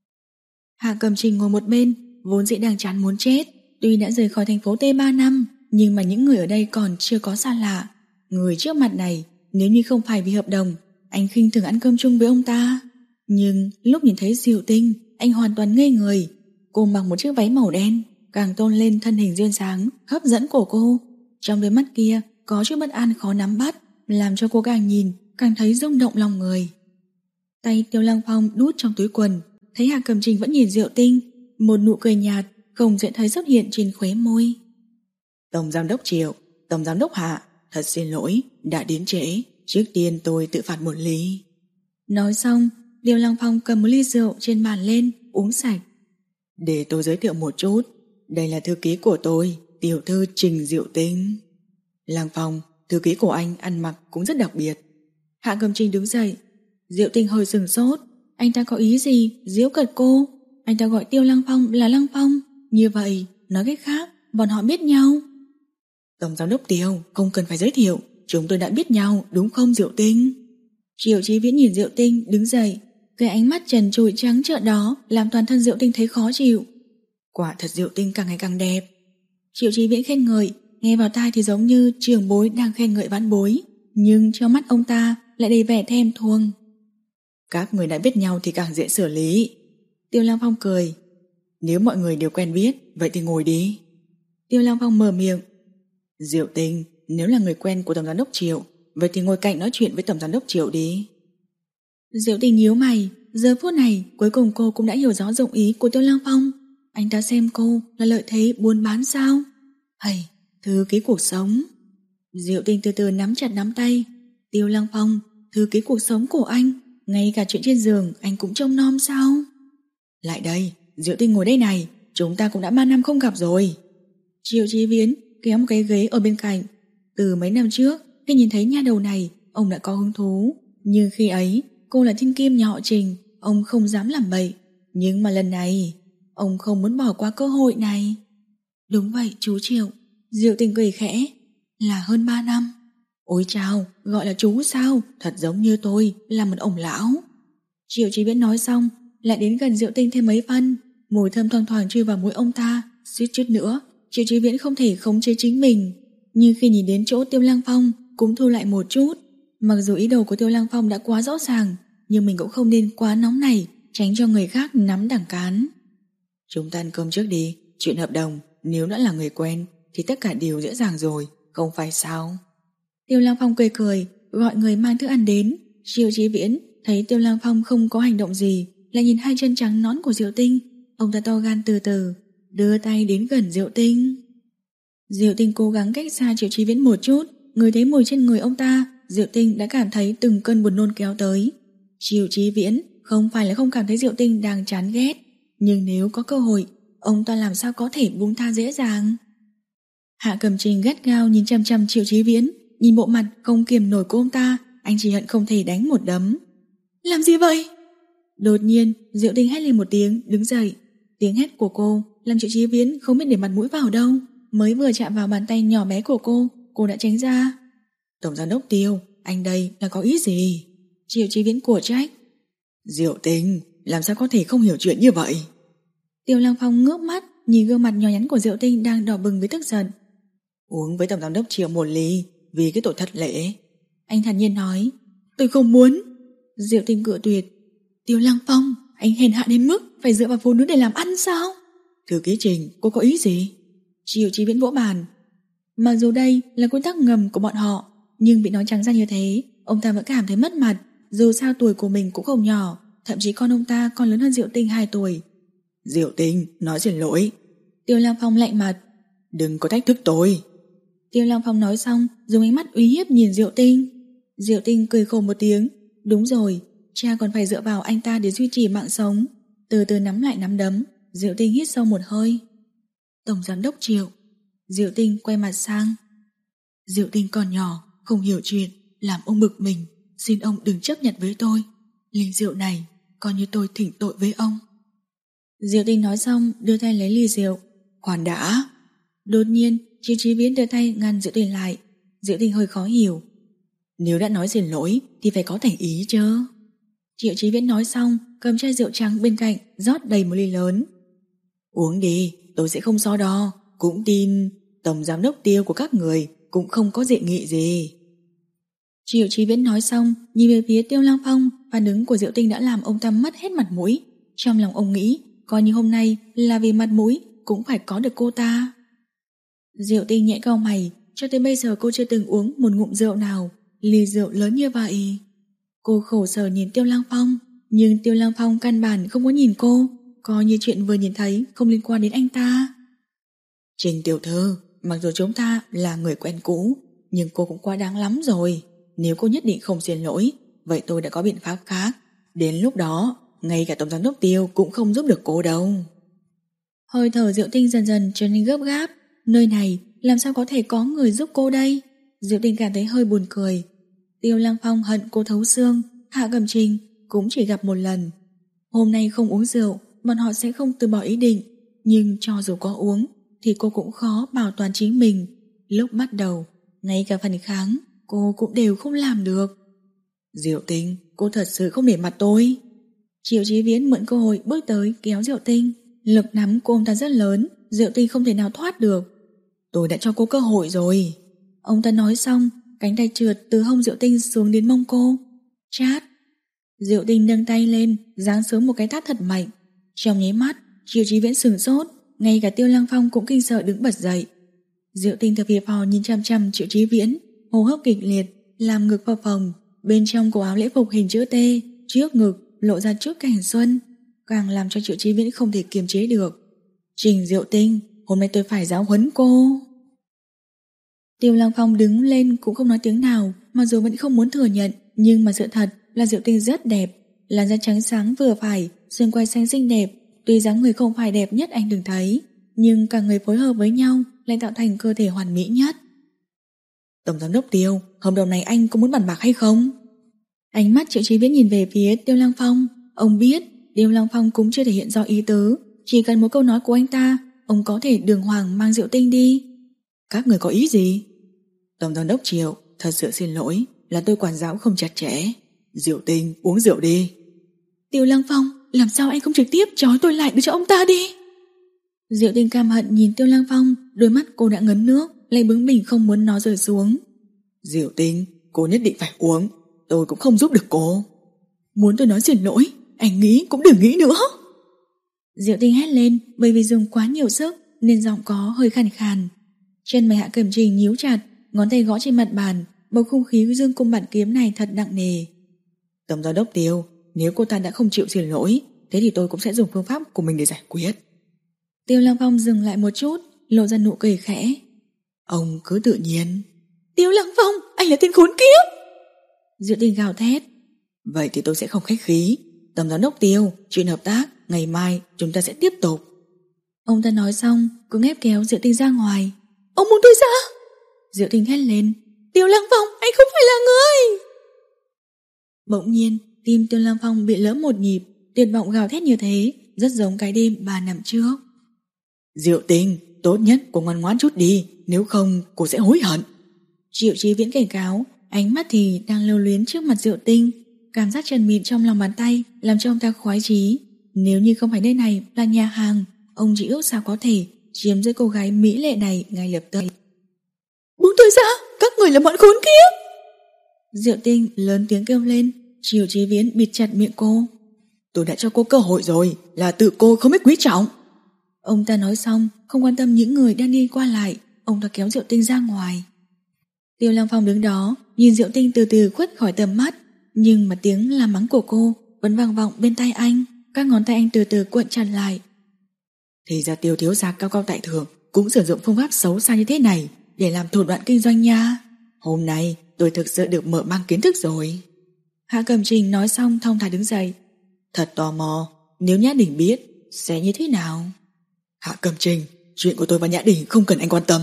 Speaker 1: Hạ Cầm Trình ngồi một bên, vốn dĩ đang chán muốn chết. Tuy đã rời khỏi thành phố T ba năm, nhưng mà những người ở đây còn chưa có xa lạ. Người trước mặt này, nếu như không phải vì hợp đồng, anh khinh thường ăn cơm chung với ông ta. Nhưng lúc nhìn thấy Diệu Tinh, anh hoàn toàn ngây người. Cô mặc một chiếc váy màu đen, càng tôn lên thân hình duyên dáng, hấp dẫn của cô. Trong đôi mắt kia có chút bất an khó nắm bắt, làm cho cô càng nhìn càng thấy rung động lòng người. Tay Tiêu Lăng Phong đút trong túi quần, thấy Hạ Cầm Trình vẫn nhìn Diệu Tinh, một nụ cười nhạt không dễ thấy xuất hiện trên khóe môi.
Speaker 2: Tổng giám đốc Triệu, tổng giám đốc Hạ, thật xin lỗi, đã đến trễ, trước tiên tôi tự phạt một ly.
Speaker 1: Nói xong, Tiêu Lăng Phong cầm một ly rượu trên bàn lên, uống sạch.
Speaker 2: Để tôi giới thiệu một chút, đây là thư ký của tôi, tiểu thư Trình Diệu Tinh. Lăng Phong, thư ký của anh ăn mặc cũng rất đặc biệt.
Speaker 1: Hạ Cầm Trình đứng dậy. Diệu Tinh hơi sừng sốt. Anh ta có ý gì giễu cợt cô? Anh ta gọi Tiêu Lăng Phong là Lăng Phong. Như vậy, nói cách khác, bọn họ biết nhau.
Speaker 2: Tổng giám đốc Tiêu, không cần phải giới thiệu, chúng tôi đã biết nhau, đúng không Diệu Tinh?
Speaker 1: Triệu Chí Viễn nhìn Diệu Tinh đứng dậy, cái ánh mắt trần trụi trắng trợn đó làm toàn thân Diệu Tinh thấy khó chịu.
Speaker 2: Quả thật Diệu Tinh càng ngày càng đẹp.
Speaker 1: Triệu Chí Viễn khen ngợi, nghe vào tai thì giống như trưởng bối đang khen ngợi vãn bối, nhưng trong mắt ông ta lại đầy vẻ thèm thuồng.
Speaker 2: Các người đã biết nhau thì càng dễ xử lý.
Speaker 1: Tiêu Lăng Phong cười.
Speaker 2: Nếu mọi người đều quen biết, vậy thì ngồi đi.
Speaker 1: Tiêu Lăng Phong mở miệng.
Speaker 2: Diệu Tinh, nếu là người quen của tổng giám đốc Triệu, vậy thì ngồi cạnh nói chuyện với tổng giám đốc Triệu đi.
Speaker 1: Diệu Tinh nhíu mày. Giờ phút này cuối cùng cô cũng đã hiểu rõ dụng ý của Tiêu Lăng Phong. Anh ta xem cô là lợi thế buôn bán sao?
Speaker 2: Hay,
Speaker 1: Thư ký cuộc sống. Diệu Tinh từ từ nắm chặt nắm tay. Tiêu Lăng Phong, thư ký cuộc sống của anh, ngay cả chuyện trên giường anh cũng trông nom sao? Lại đây, Diệu Tinh ngồi đây này, chúng ta cũng đã ba năm không gặp rồi. Triệu Chí Viễn kéo một cái ghế ở bên cạnh. Từ mấy năm trước, khi nhìn thấy nha đầu này, ông đã có hứng thú. Nhưng khi ấy, cô là thiên kim nhà họ Trình, ông không dám làm bậy. Nhưng mà lần này, ông không muốn bỏ qua cơ hội này. Đúng vậy chú Triệu. Diệu Tinh cười khẽ. Là hơn ba năm. Ôi chào, gọi là chú sao? Thật giống như tôi là một ông lão. Triệu Chí Viễn nói xong, lại đến gần Diệu Tinh thêm mấy phân. Mùi thơm thoang thoảng chui vào mũi ông ta. Suýt chút nữa Triệu Chí Viễn không thể khống chế chính mình. Nhưng khi nhìn đến chỗ Tiêu Lăng Phong, cũng thu lại một chút. Mặc dù ý đồ của Tiêu Lăng Phong đã quá rõ ràng, nhưng mình cũng không nên quá nóng này, tránh cho người khác nắm đằng cán. Chúng ta ăn cơm trước đi. Chuyện hợp đồng, nếu đã là người quen thì tất cả đều dễ dàng rồi, không phải sao? Tiêu Lăng Phong cười cười, gọi người mang thức ăn đến. Triệu Chí Viễn thấy Tiêu Lăng Phong không có hành động gì, lại nhìn hai chân trắng nõn của Diệu Tinh. Ông ta to gan từ từ đưa tay đến gần Diệu Tinh. Diệu Tinh cố gắng cách xa Triệu Chí Viễn một chút. Người thấy mùi trên người ông ta, Diệu Tinh đã cảm thấy từng cơn buồn nôn kéo tới. Triệu Chí Viễn không phải là không cảm thấy Diệu Tinh đang chán ghét, nhưng nếu có cơ hội, ông ta làm sao có thể buông tha dễ dàng. Hạ Cẩm Trình gắt gao nhìn chăm chăm Triệu Chí Viễn, nhìn bộ mặt không kiềm nổi của ông ta, anh chỉ hận không thể đánh một đấm. Làm gì vậy? Đột nhiên Diệu Tinh hét lên một tiếng, đứng dậy. Tiếng hét của cô làm Triệu Chí Viễn không biết để mặt mũi vào đâu. Mới vừa chạm vào bàn tay nhỏ bé của cô, cô đã tránh ra. Tổng giám đốc Tiêu, anh đây là có ý gì? Triệu Chí Viễn của trách. Diệu Tinh, làm sao có thể không hiểu chuyện như vậy? Tiêu Lăng Phong ngước mắt nhìn gương mặt nhỏ nhắn của Diệu Tinh đang đỏ bừng với tức giận. Uống với tổng giám đốc Triệu một ly, vì cái tội thất lễ. Anh thản nhiên nói. Tôi không muốn. Diệu Tinh cự tuyệt. Tiêu Lăng Phong, anh hèn hạ đến mức phải dựa vào phụ nữ để làm ăn sao? Thư ký Trình, cô có ý gì? Triệu Chí Viễn vỗ bàn. Mặc dù đây là quy tắc ngầm của bọn họ, nhưng bị nói trắng ra như thế, ông ta vẫn cảm thấy mất mặt. Dù sao tuổi của mình cũng không nhỏ, thậm chí con ông ta còn lớn hơn Diệu Tinh hai tuổi. Diệu Tinh, nói xin lỗi. Tiêu Lăng Phong lạnh mặt. Đừng có thách thức tôi. Tiêu Lăng Phong nói xong, dùng ánh mắt uy hiếp nhìn Diệu Tinh. Diệu Tinh cười khổ một tiếng. Đúng rồi, cha còn phải dựa vào anh ta để duy trì mạng sống. Từ từ nắm lại nắm đấm, Diệu Tinh hít sâu một hơi. Tổng giám đốc Triệu. Diệu Tinh quay mặt sang. Diệu Tinh còn nhỏ, không hiểu chuyện, làm ông bực mình, xin ông đừng chấp nhận với tôi. Ly rượu này coi như tôi thỉnh tội với ông. Diệu Tinh nói xong đưa tay lấy ly rượu. Khoan đã. Đột nhiên Triệu Chí Viễn đưa tay ngăn Diệu Tinh lại. Diệu Tinh hơi khó hiểu. Nếu đã nói xin lỗi thì phải có thành ý chứ. Triệu Chí Viễn nói xong, cầm chai rượu trắng bên cạnh rót đầy một ly lớn. Uống đi, tôi sẽ không so đo. Cũng tin tổng giám đốc Tiêu của các người cũng không có dị nghị gì. Triệu Chí Viễn nói xong, nhìn về phía Tiêu Lăng Phong. Phản ứng của Diệu Tinh đã làm ông ta mất hết mặt mũi. Trong lòng ông nghĩ, coi như hôm nay là vì mặt mũi cũng phải có được cô ta. Diệu Tinh nhẹ cau mày. Cho tới bây giờ cô chưa từng uống một ngụm rượu nào, ly rượu lớn như vậy. Cô khổ sở nhìn Tiêu Lăng Phong, nhưng Tiêu Lăng Phong căn bản không có nhìn cô, coi như chuyện vừa nhìn thấy không liên quan đến anh ta. Trình tiểu thư, mặc dù chúng ta là người quen cũ, nhưng cô cũng quá đáng lắm rồi. Nếu cô nhất định không xin lỗi, vậy tôi đã có biện pháp khác. Đến lúc đó, ngay cả tổng giám đốc Tiêu cũng không giúp được cô đâu. Hơi thở Diệu Tinh dần dần trở nên gấp gáp. Nơi này làm sao có thể có người giúp cô đây? Diệu Tinh cảm thấy hơi buồn cười. Tiêu Lăng Phong hận cô thấu xương. Hạ Cẩm Trình cũng chỉ gặp một lần. Hôm nay không uống rượu, bọn họ sẽ không từ bỏ ý định. Nhưng cho dù có uống thì cô cũng khó bảo toàn chính mình. Lúc bắt đầu, ngay cả phần kháng cô cũng đều không làm được. Diệu Tinh, cô thật sự không để mặt tôi. Triệu Chí Viễn mượn cơ hội bước tới kéo Diệu Tinh. Lực nắm của ông ta rất lớn, Diệu Tinh không thể nào thoát được. Tôi đã cho cô cơ hội rồi. Ông ta nói xong, cánh tay trượt từ hông Diệu Tinh xuống đến mông cô. Chát. Diệu Tinh nâng tay lên, giáng xuống một cái tát thật mạnh. Trong nháy mắt, Triệu Chí Viễn sửng sốt, ngay cả Tiêu Lăng Phong cũng kinh sợ đứng bật dậy. Diệu Tinh thở phì phò nhìn chăm chăm Triệu Chí Viễn, hô hấp kịch liệt, làm ngực phập phồng. Bên trong cổ áo lễ phục hình chữ T, trước ngực lộ ra chút cảnh xuân, càng làm cho Triệu Chí Viễn không thể kiềm chế được. Trình Diệu Tinh, hôm nay tôi phải giáo huấn cô. Tiêu Lăng Phong đứng lên cũng không nói tiếng nào, mặc dù vẫn không muốn thừa nhận, nhưng mà sự thật là Diệu Tinh rất đẹp, làn da trắng sáng vừa phải, xương quai xanh xinh đẹp, tuy dáng người không phải đẹp nhất anh từng thấy, nhưng cả người phối hợp với nhau lại tạo thành cơ thể hoàn mỹ nhất. Tổng giám đốc Tiêu, hợp đồng này anh có muốn bàn bạc hay không? Ánh mắt Triệu Chí Viễn nhìn về phía Tiêu Lăng Phong. Ông biết Tiêu Lăng Phong cũng chưa thể hiện rõ ý tứ, chỉ cần một câu nói của anh ta, ông có thể đường hoàng mang Diệu Tinh đi. Các người có ý gì? Tổng giám đốc Triệu, thật sự xin lỗi, là tôi quản giáo không chặt chẽ. Diệu Tinh, uống rượu đi. Tiêu Lăng Phong, làm sao anh không trực tiếp trói tôi lại đưa cho ông ta đi? Diệu Tinh cam hận nhìn Tiêu Lăng Phong, đôi mắt cô đã ngấn nước, lại bướng bỉnh không muốn nó rơi xuống. Diệu Tinh, cô nhất định phải uống, tôi cũng không giúp được cô. Muốn tôi nói xin lỗi, anh nghĩ cũng đừng nghĩ nữa. Diệu Tinh hét lên, bởi vì dùng quá nhiều sức nên giọng có hơi khàn khàn. Chân mày Hạ Cẩm Trình nhíu chặt, ngón tay gõ trên mặt bàn, bầu không khí dương cung bạt kiếm này thật nặng nề. Tổng giám đốc Tiêu, nếu cô ta đã không chịu xin lỗi, thế thì tôi cũng sẽ dùng phương pháp của mình để giải quyết. Tiêu Lăng Phong dừng lại một chút, lộ ra nụ cười khẽ. Ông cứ tự nhiên. Tiêu Lăng Phong, anh là tên khốn kiếp. Diệu Tinh gào thét. Vậy thì tôi sẽ không khách khí. Tổng giám đốc Tiêu, chuyện hợp tác ngày mai chúng ta sẽ tiếp tục. Ông ta nói xong, cứ ép kéo Diệu Tinh ra ngoài. Ông muốn tôi ra? Diệu Tinh hét lên. Tiêu Lăng Phong, anh không phải là người. Bỗng nhiên, tim Tiêu Lăng Phong bị lỡ một nhịp, tuyệt vọng gào thét như thế, rất giống cái đêm ba năm trước. Diệu Tinh, tốt nhất cô ngoan ngoãn chút đi, nếu không cô sẽ hối hận. Triệu Chí Viễn cảnh cáo, ánh mắt thì đang lưu luyến trước mặt Diệu Tinh. Cảm giác trần mịn trong lòng bàn tay làm cho ông ta khoái chí. Nếu như không phải nơi này là nhà hàng, ông chỉ ước sao có thể chiếm giữ cô gái mỹ lệ này ngay lập tức. Buông tôi ra, các người là bọn khốn kiếp. Diệu Tinh lớn tiếng kêu lên. Triệu Chí Viễn bịt chặt miệng cô. Tôi đã cho cô cơ hội rồi, là tự cô không biết quý trọng. Ông ta nói xong, không quan tâm những người đang đi qua lại, ông ta kéo Diệu Tinh ra ngoài. Tiêu Lăng Phong đứng đó, nhìn Diệu Tinh từ từ khuất khỏi tầm mắt, nhưng mà tiếng la mắng của cô vẫn vang vọng bên tai anh. Các ngón tay anh từ từ cuộn chặt lại. Thì ra Tiêu thiếu gia cao cao tại thượng cũng sử dụng phương pháp xấu xa như thế này để làm thủ đoạn kinh doanh nha. Hôm nay tôi thực sự được mở mang kiến thức rồi. Hạ Cẩm Trình nói xong thong thả đứng dậy. Thật tò mò, nếu Nhã Đình biết sẽ như thế nào? Hạ Cẩm Trình, chuyện của tôi và Nhã Đình không cần anh quan tâm.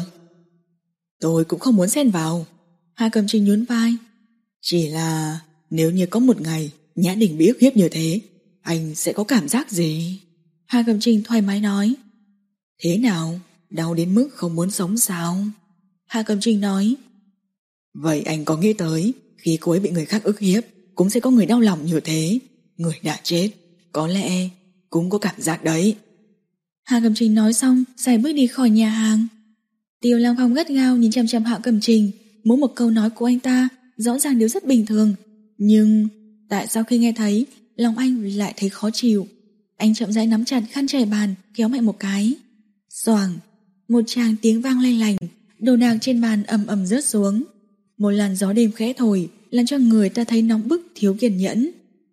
Speaker 1: Tôi cũng không muốn xen vào. Hạ Cẩm Trình nhún vai. Chỉ là nếu như có một ngày Nhã Đình bị ức hiếp như thế, anh sẽ có cảm giác gì? Hạ Cẩm Trình thoải mái nói. Thế nào? Đau đến mức không muốn sống sao? Hạ Cẩm Trình nói. Vậy anh có nghĩ tới khi cô ấy bị người khác ức hiếp cũng sẽ có người đau lòng như thế? Người đã chết có lẽ cũng có cảm giác đấy. Hạ Cẩm Trình nói xong xài bước đi khỏi nhà hàng. Tiêu Lăng Phong gắt gao nhìn chằm chằm Hạ Cẩm Trình. Mỗi một câu nói của anh ta rõ ràng đều rất bình thường, nhưng tại sao khi nghe thấy lòng anh lại thấy khó chịu? Anh chậm rãi nắm chặt khăn trải bàn, kéo mạnh một cái. Xoàng, một tràng tiếng vang lanh lành, đồ đạc trên bàn ầm ầm rớt xuống. Một làn gió đêm khẽ thổi làm cho người ta thấy nóng bức thiếu kiên nhẫn.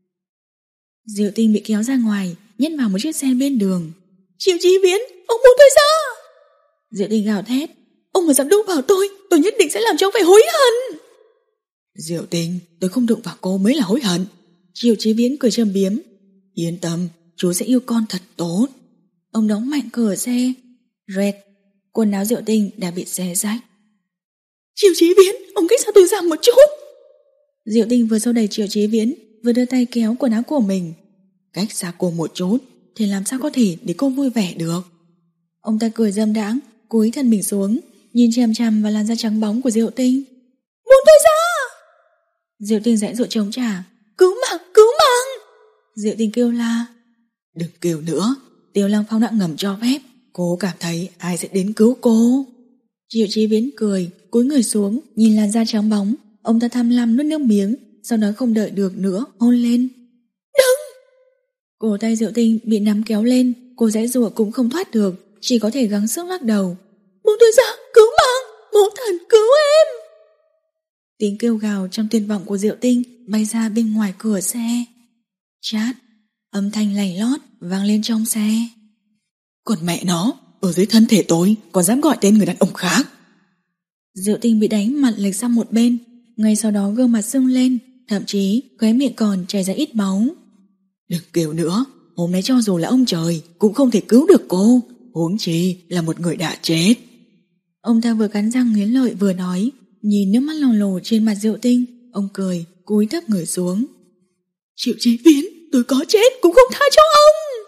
Speaker 1: Diệu Tinh bị kéo ra ngoài, nhét vào một chiếc xe bên đường. Triệu Chí Viễn, ông buông tôi ra! Diệu Tinh gào thét. Ông mà dám đụng vào tôi, tôi nhất định sẽ làm cho ông phải hối hận. Diệu Tinh, tôi không đụng vào cô mới là hối hận. Triệu Chí Viễn cười châm biếm. Yên tâm, chú sẽ yêu con thật tốt. Ông đóng mạnh cửa xe. Rẹt, quần áo Diệu Tinh đã bị xé rách. Triệu Chí Viễn, ông cách xa tôi ra một chút. Diệu Tinh vừa xô đẩy Triệu Chí Viễn, vừa đưa tay kéo quần áo của mình. Cách xa cô một chút thì làm sao có thể để cô vui vẻ được? Ông ta cười dâm đãng, cúi thân mình xuống, nhìn chằm chằm vào làn da trắng bóng của Diệu Tinh. Buông tôi ra! Diệu Tinh giãy giụa chống trả. Cứu mạng, cứu mạng! Diệu Tinh kêu la. Đừng kêu nữa, Tiêu Lăng Phong đã ngầm cho phép. Cô cảm thấy ai sẽ đến cứu cô? Triệu Chí Viễn cười, cúi người xuống, nhìn làn da trắng bóng. Ông ta tham lam nuốt nước miếng, sau đó không đợi được nữa, hôn lên. Đừng! Cổ tay Diệu Tinh bị nắm kéo lên, cô giãy giụa cũng không thoát được, chỉ có thể gắng sức lắc đầu. Buông tôi ra, cứu mạng, mẫu thần cứu em! Tiếng kêu gào trong tuyệt vọng của Diệu Tinh bay ra bên ngoài cửa xe. Chát, âm thanh lành lót vang lên trong xe. Còn mẹ nó, ở dưới thân thể tôi còn dám gọi tên người đàn ông khác. Diệu Tinh bị đánh mặt lệch sang một bên, ngay sau đó gương mặt sưng lên, thậm chí khóe miệng còn chảy ra ít máu.
Speaker 3: Đừng kêu nữa, hôm nay cho dù là ông trời cũng không thể cứu được cô, huống chi là một người đã chết.
Speaker 1: Ông ta vừa cắn răng nghiến lợi vừa nói, nhìn nước mắt lồng lồ trên mặt Diệu Tinh, ông cười, cúi thấp người xuống.
Speaker 3: Triệu Chí Viễn, tôi có chết cũng không tha cho ông.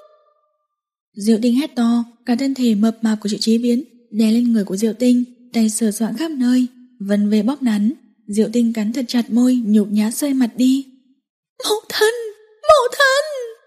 Speaker 1: Diệu Tinh hét to, cả thân thể mập mạp của Triệu Chí Viễn đè lên người của Diệu Tinh, tay sờ soạng khắp nơi, vân về bóp nắn. Diệu Tinh cắn thật chặt môi, nhục nhã xoay mặt đi.
Speaker 3: Mẫu thân, mẫu thân.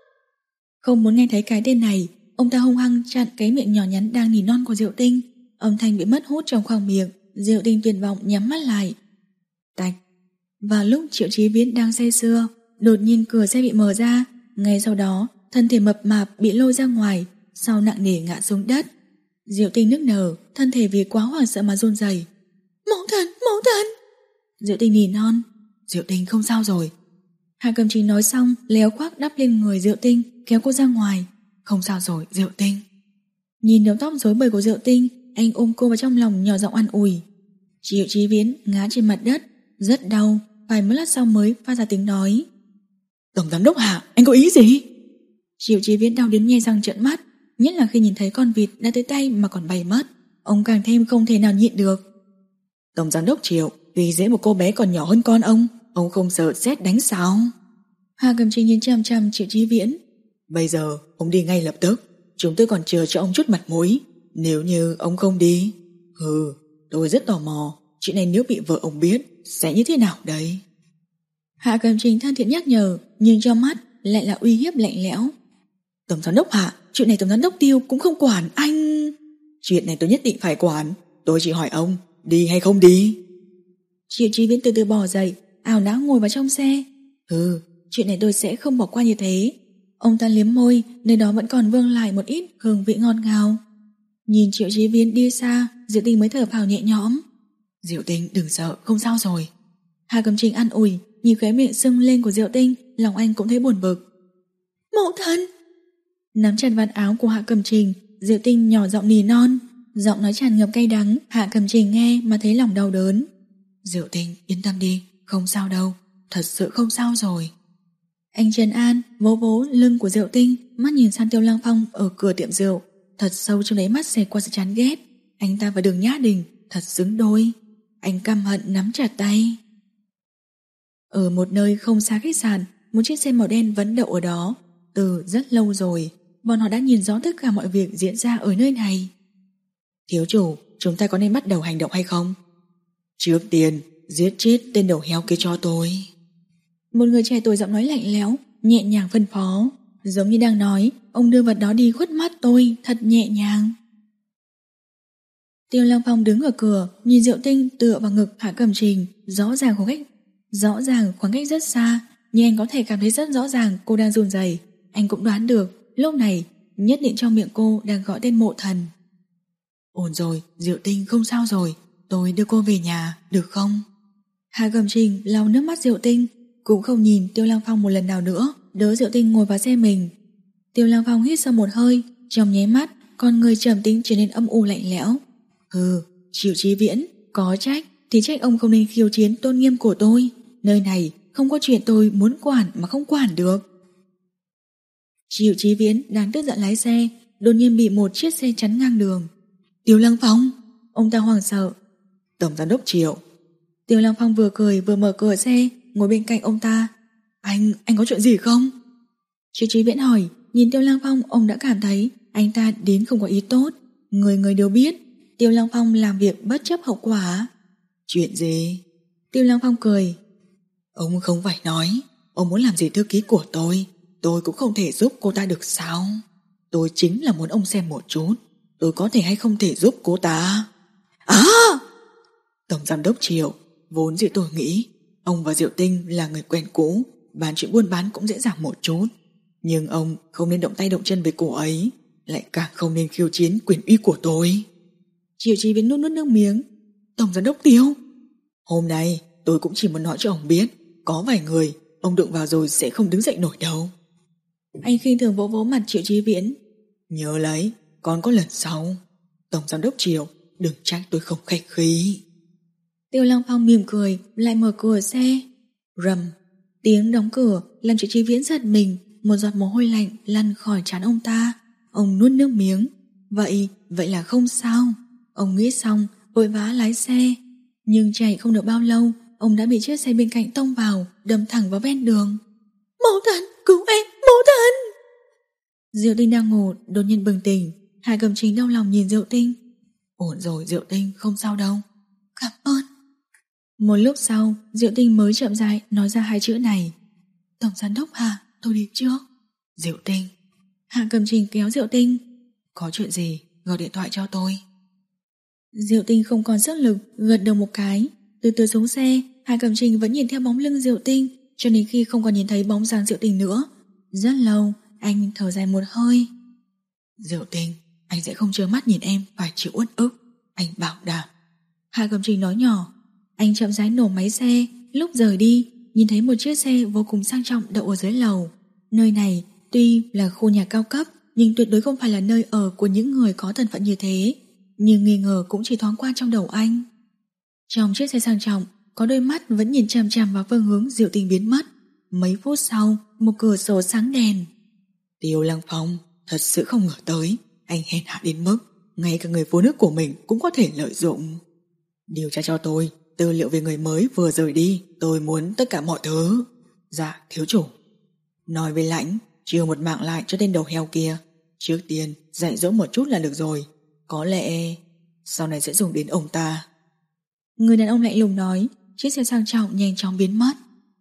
Speaker 1: Không muốn nghe thấy cái tên này, ông ta hung hăng chặn cái miệng nhỏ nhắn đang nỉ non của Diệu Tinh. Âm thanh bị mất hút trong khoang miệng. Diệu Tinh tuyệt vọng nhắm mắt lại. Tạch. Vào lúc Triệu Chí Viễn đang say sưa, đột nhiên cửa xe bị mở ra. Ngay sau đó, thân thể mập mạp bị lôi ra ngoài, sau nặng nề ngã xuống đất. Diệu Tinh nức nở, thân thể vì quá hoảng sợ mà run rẩy.
Speaker 3: Mẫu thân, mẫu thân.
Speaker 1: Diệu Tinh nỉ non.
Speaker 3: Diệu Tinh không sao rồi.
Speaker 1: Hạ Cầm Trình nói xong, léo khoác đắp lên người Diệu Tinh, kéo cô ra ngoài.
Speaker 3: Không sao rồi, Diệu Tinh.
Speaker 1: Nhìn đầu tóc rối bời của Diệu Tinh, anh ôm cô vào trong lòng nhỏ giọng an ủi. Triệu Chí Viễn ngã trên mặt đất, rất đau, vài một lát sau mới phát ra tiếng nói.
Speaker 3: Tổng giám đốc Hạ, anh có ý gì?
Speaker 1: Triệu Chí Viễn đau đến nhe răng trợn mắt, nhất là khi nhìn thấy con vịt đã tới tay mà còn bay mất, ông càng thêm không thể nào nhịn được.
Speaker 3: Tổng giám đốc Triệu, vì dễ một cô bé còn nhỏ hơn con ông, ông không sợ sét đánh sao?
Speaker 1: Hà Cầm Trình nhìn chằm chằm Triệu Chí Viễn.
Speaker 3: Bây giờ ông đi ngay lập tức, chúng tôi còn chờ cho ông chút mặt mũi. Nếu như ông không đi, hừ, tôi rất tò mò, chuyện này nếu bị vợ ông biết sẽ như thế nào đấy?
Speaker 1: Hạ Cầm Trình thân thiện nhắc nhở, nhưng trong mắt lại là uy hiếp lạnh lẽo.
Speaker 3: Tổng giám đốc Hạ, chuyện này tổng giám đốc Tiêu cũng không quản anh. Chuyện này tôi nhất định phải quản, tôi chỉ hỏi ông đi hay không đi.
Speaker 1: Triệu Chí Viễn từ từ bò dậy, ảo não ngồi vào trong xe.
Speaker 3: Ừ,
Speaker 1: chuyện này tôi sẽ không bỏ qua như thế. Ông ta liếm môi, nơi đó vẫn còn vương lại một ít hương vị ngon ngào. Nhìn Triệu Chí Viễn đi xa, Diệu Tinh mới thở phào nhẹ nhõm.
Speaker 3: Diệu Tinh đừng sợ, không sao rồi.
Speaker 1: Hà Cầm Trình an ủi, nhìn khóe miệng sưng lên của Diệu Tinh, lòng anh cũng thấy buồn bực.
Speaker 3: Mẫu thân.
Speaker 1: Nắm chặt vạt áo của Hạ Cầm Trình, Diệu Tinh nhỏ giọng nỉ non, giọng nói tràn ngập cay đắng. Hạ Cầm Trình nghe mà thấy lòng đau đớn.
Speaker 3: Diệu Tinh yên tâm đi, không sao đâu, thật sự không sao rồi.
Speaker 1: Anh trấn an, vỗ vỗ lưng của Diệu Tinh, mắt nhìn sang Tiêu Lăng Phong ở cửa tiệm rượu, thật sâu trong đáy mắt xẹt qua sự chán ghét. Anh ta và Đường Nhã Đình thật xứng đôi. Anh căm hận nắm chặt tay. Ở một nơi không xa khách sạn, một chiếc xe màu đen vẫn đậu ở đó. Từ rất lâu rồi, bọn họ đã nhìn rõ tất cả mọi việc diễn ra ở nơi này.
Speaker 3: Thiếu chủ, chúng ta có nên bắt đầu hành động hay không? Trước tiên, giết chết tên đầu heo kia cho tôi.
Speaker 1: Một người trẻ tuổi giọng nói lạnh lẽo, nhẹ nhàng phân phó, giống như đang nói, ông đưa vật đó đi khuất mắt tôi, thật nhẹ nhàng. Tiêu Lăng Phong đứng ở cửa, nhìn Diệu Tinh tựa vào ngực Hạ Cầm Trình, rõ ràng khoảng cách, rõ ràng khoảng cách rất xa, nhưng anh có thể cảm thấy rất rõ ràng cô đang run rẩy. Anh cũng đoán được, lúc này nhất định trong miệng cô đang gọi tên Mộ Thần.
Speaker 3: Ổn rồi, Diệu Tinh không sao rồi, tôi đưa cô về nhà, được không?
Speaker 1: Hạ Cầm Trình lau nước mắt Diệu Tinh, cũng không nhìn Tiêu Lăng Phong một lần nào nữa, đỡ Diệu Tinh ngồi vào xe mình. Tiêu Lăng Phong hít sâu một hơi, trong nháy mắt, con người trầm tĩnh trở nên âm u lạnh lẽo. Hừ, Triệu Chí Viễn, có trách thì trách ông không nên khiêu chiến tôn nghiêm của tôi. Nơi này không có chuyện tôi muốn quản mà không quản được. Triệu Chí Viễn đang tức giận lái xe, đột nhiên bị một chiếc xe chắn ngang đường. Tiêu Lăng Phong, ông ta hoảng sợ.
Speaker 3: Tổng giám đốc Triệu.
Speaker 1: Tiêu Lăng Phong vừa cười vừa mở cửa xe, ngồi bên cạnh ông ta.
Speaker 3: Anh, anh có chuyện gì không?
Speaker 1: Triệu Chí Viễn hỏi, nhìn Tiêu Lăng Phong ông đã cảm thấy anh ta đến không có ý tốt. Người người đều biết Tiêu Lăng Phong làm việc bất chấp hậu quả.
Speaker 3: Chuyện gì?
Speaker 1: Tiêu Lăng Phong cười.
Speaker 3: Ông không phải nói, ông muốn làm gì thư ký của tôi, tôi cũng không thể giúp cô ta được sao? Tôi chính là muốn ông xem một chút, tôi có thể hay không thể giúp cô ta. À! Tổng giám đốc Triệu, vốn dĩ tôi nghĩ ông và Diệu Tinh là người quen cũ, bàn chuyện buôn bán cũng dễ dàng một chút. Nhưng ông không nên động tay động chân với cô ấy, lại càng không nên khiêu chiến quyền uy của tôi.
Speaker 1: Triệu Chí Viễn nuốt nuốt nước miếng.
Speaker 3: Tổng giám đốc Tiêu, hôm nay tôi cũng chỉ muốn nói cho ông biết, có vài người ông đụng vào rồi sẽ không đứng dậy nổi đâu.
Speaker 1: Anh khinh thường vỗ vỗ mặt Triệu Chí Viễn.
Speaker 3: Nhớ lấy, còn có lần sau. Tổng giám đốc Triệu, đừng trách tôi không khách khí.
Speaker 1: Tiêu Lăng Phong mỉm cười, lại mở cửa xe. Rầm, tiếng đóng cửa làm Triệu Chí Viễn giật mình, một giọt mồ hôi lạnh lăn khỏi trán ông ta. Ông nuốt nước miếng. Vậy, vậy là không sao. Ông nghĩ xong, vội vã lái xe. Nhưng chạy không được bao lâu, ông đã bị chiếc xe bên cạnh tông vào, đâm thẳng vào ven đường.
Speaker 3: Mẫu thân, cứu em, mẫu thân!
Speaker 1: Diệu Tinh đang ngủ, đột nhiên bừng tỉnh. Hạ Cẩm Trình đau lòng nhìn Diệu Tinh. Ổn rồi Diệu Tinh, không sao đâu.
Speaker 3: Cảm ơn.
Speaker 1: Một lúc sau, Diệu Tinh mới chậm rãi nói ra hai chữ này.
Speaker 3: Tổng giám đốc Hạ, tôi đi trước.
Speaker 1: Diệu Tinh. Hạ Cẩm Trình kéo Diệu Tinh. Có chuyện gì, gọi điện thoại cho tôi. Diệu Tinh không còn sức lực, gật đầu một cái. Từ từ xuống xe, Hạ Cẩm Trình vẫn nhìn theo bóng lưng Diệu Tinh, cho đến khi không còn nhìn thấy bóng dáng Diệu Tinh nữa. Rất lâu, anh thở dài một hơi. Diệu Tinh, anh sẽ không trơ mắt nhìn em phải chịu uất ức, anh bảo đảm. Hạ Cẩm Trình nói nhỏ. Anh chậm rãi nổ máy xe. Lúc rời đi, nhìn thấy một chiếc xe vô cùng sang trọng đậu ở dưới lầu. Nơi này tuy là khu nhà cao cấp, nhưng tuyệt đối không phải là nơi ở của những người có thân phận như thế. Nhưng nghi ngờ cũng chỉ thoáng qua trong đầu anh. Trong chiếc xe sang trọng, có đôi mắt vẫn nhìn chằm chằm vào phương hướng Diệu Tinh biến mất. Mấy phút sau, một cửa sổ sáng đèn. Tiêu Lăng Phong, thật sự không ngờ tới, anh hèn hạ đến mức ngay cả người phụ nữ của mình cũng có thể lợi dụng. Điều tra cho tôi tư liệu về người mới vừa rời đi, tôi muốn tất cả mọi thứ. Dạ, thiếu chủ. Nói với Lãnh, chiêu một mạng lại cho tên đầu heo kia. Trước tiên, dạy dỗ một chút là được rồi. Có lẽ sau này sẽ dùng đến ông ta. Người đàn ông lạnh lùng nói. Chiếc xe sang trọng nhanh chóng biến mất.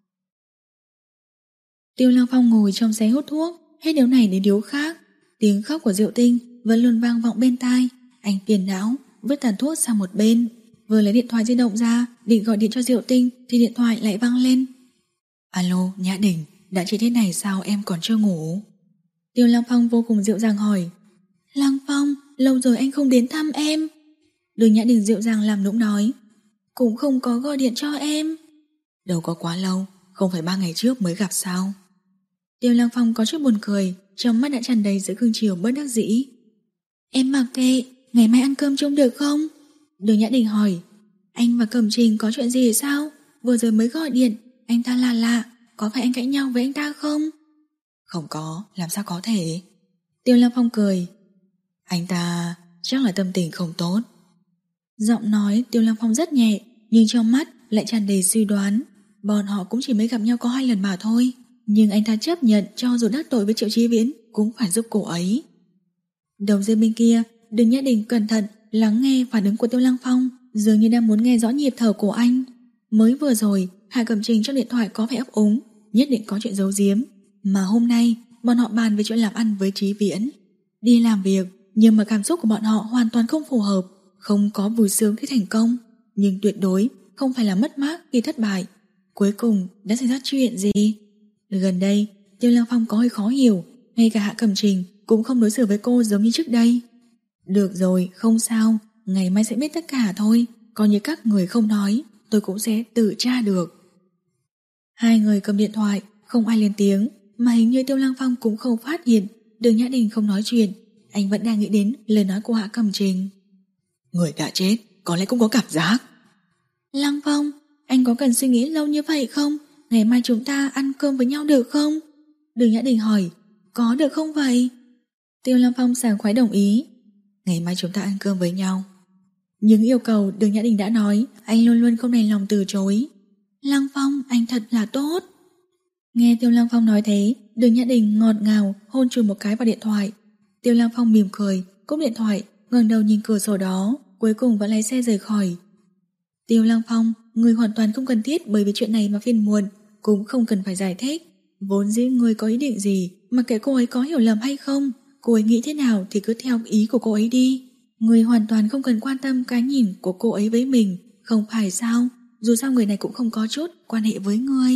Speaker 1: Tiêu Lăng Phong ngồi trong xe hút thuốc, hết điếu này đến điếu khác. Tiếng khóc của Diệu Tinh vẫn luôn vang vọng bên tai. Anh phiền não, vứt tàn thuốc sang một bên. Vừa lấy điện thoại di động ra định gọi điện cho Diệu Tinh thì điện thoại lại vang lên. Alo, Nhã Đình, đã trễ thế này sao em còn chưa ngủ? Tiêu Lăng Phong vô cùng dịu dàng hỏi. Lăng Phong, lâu rồi anh không đến thăm em. Đường Nhã Đình dịu dàng làm nũng nói. Cũng không có gọi điện cho em. Đâu có quá lâu, không phải ba ngày trước mới gặp sao? Tiêu Lăng Phong có chút buồn cười, trong mắt đã tràn đầy sự cưng chiều bất đắc dĩ. Em mặc kệ, ngày mai ăn cơm chung được không? Đường Nhã Đình hỏi. Anh và Cẩm Trình có chuyện gì sao? Vừa rồi mới gọi điện, anh ta lạ lạ, có phải anh cãi nhau với anh ta không? Không có, làm sao có thể? Tiêu Lăng Phong cười. Anh ta chắc là tâm tình không tốt. Giọng nói Tiêu Lăng Phong rất nhẹ, nhưng trong mắt lại tràn đầy suy đoán. Bọn họ cũng chỉ mới gặp nhau có hai lần mà thôi, nhưng anh ta chấp nhận cho dù đắc tội với Triệu Chí Viễn cũng phải giúp cô ấy. Đầu dây bên kia, Đường Nhã Đình cẩn thận lắng nghe phản ứng của Tiêu Lăng Phong, dường như đang muốn nghe rõ nhịp thở của anh. Mới vừa rồi, Hạ Cẩm Trình trong điện thoại có vẻ ấp úng, nhất định có chuyện giấu giếm. Mà hôm nay, bọn họ bàn về chuyện làm ăn với Chí Viễn. Đi làm việc, nhưng mà cảm xúc của bọn họ hoàn toàn không phù hợp, không có vui sướng khi thành công, nhưng tuyệt đối không phải là mất mát khi thất bại. Cuối cùng đã xảy ra chuyện gì? Gần đây, Tiêu Lăng Phong có hơi khó hiểu, ngay cả Hạ Cẩm Trình cũng không đối xử với cô giống như trước đây. Được rồi, không sao, ngày mai sẽ biết tất cả thôi, coi như các người không nói, tôi cũng sẽ tự tra được. Hai người cầm điện thoại, không ai lên tiếng, mà hình như Tiêu Lăng Phong cũng không phát hiện. Đường Nhã Đình không nói chuyện, anh vẫn đang nghĩ đến lời nói của Hạ Cẩm Trình. Người đã chết, có lẽ cũng có cảm giác. Lăng Phong, anh có cần suy nghĩ lâu như vậy không? Ngày mai chúng ta ăn cơm với nhau được không? Đường Nhã Đình hỏi. Có được không vậy? Tiêu Lăng Phong sảng khoái đồng ý. Ngày mai chúng ta ăn cơm với nhau. Những yêu cầu Đường Nhã Đình đã nói, anh luôn luôn không đành lòng từ chối. Lăng Phong, anh thật là tốt. Nghe Tiêu Lăng Phong nói thế, Đường Nhã Đình ngọt ngào hôn chùm một cái vào điện thoại. Tiêu Lăng Phong mỉm cười, cúp điện thoại, ngẩng đầu nhìn cửa sổ đó, cuối cùng vẫn lái xe rời khỏi. Tiêu Lăng Phong, người hoàn toàn không cần thiết bởi vì chuyện này mà phiền muộn, cũng không cần phải giải thích. Vốn dĩ người có ý định gì, mà kệ cô ấy có hiểu lầm hay không, cô ấy nghĩ thế nào thì cứ theo ý của cô ấy đi. Người hoàn toàn không cần quan tâm cái nhìn của cô ấy với mình, không phải sao? Dù sao người này cũng không có chút quan hệ với người.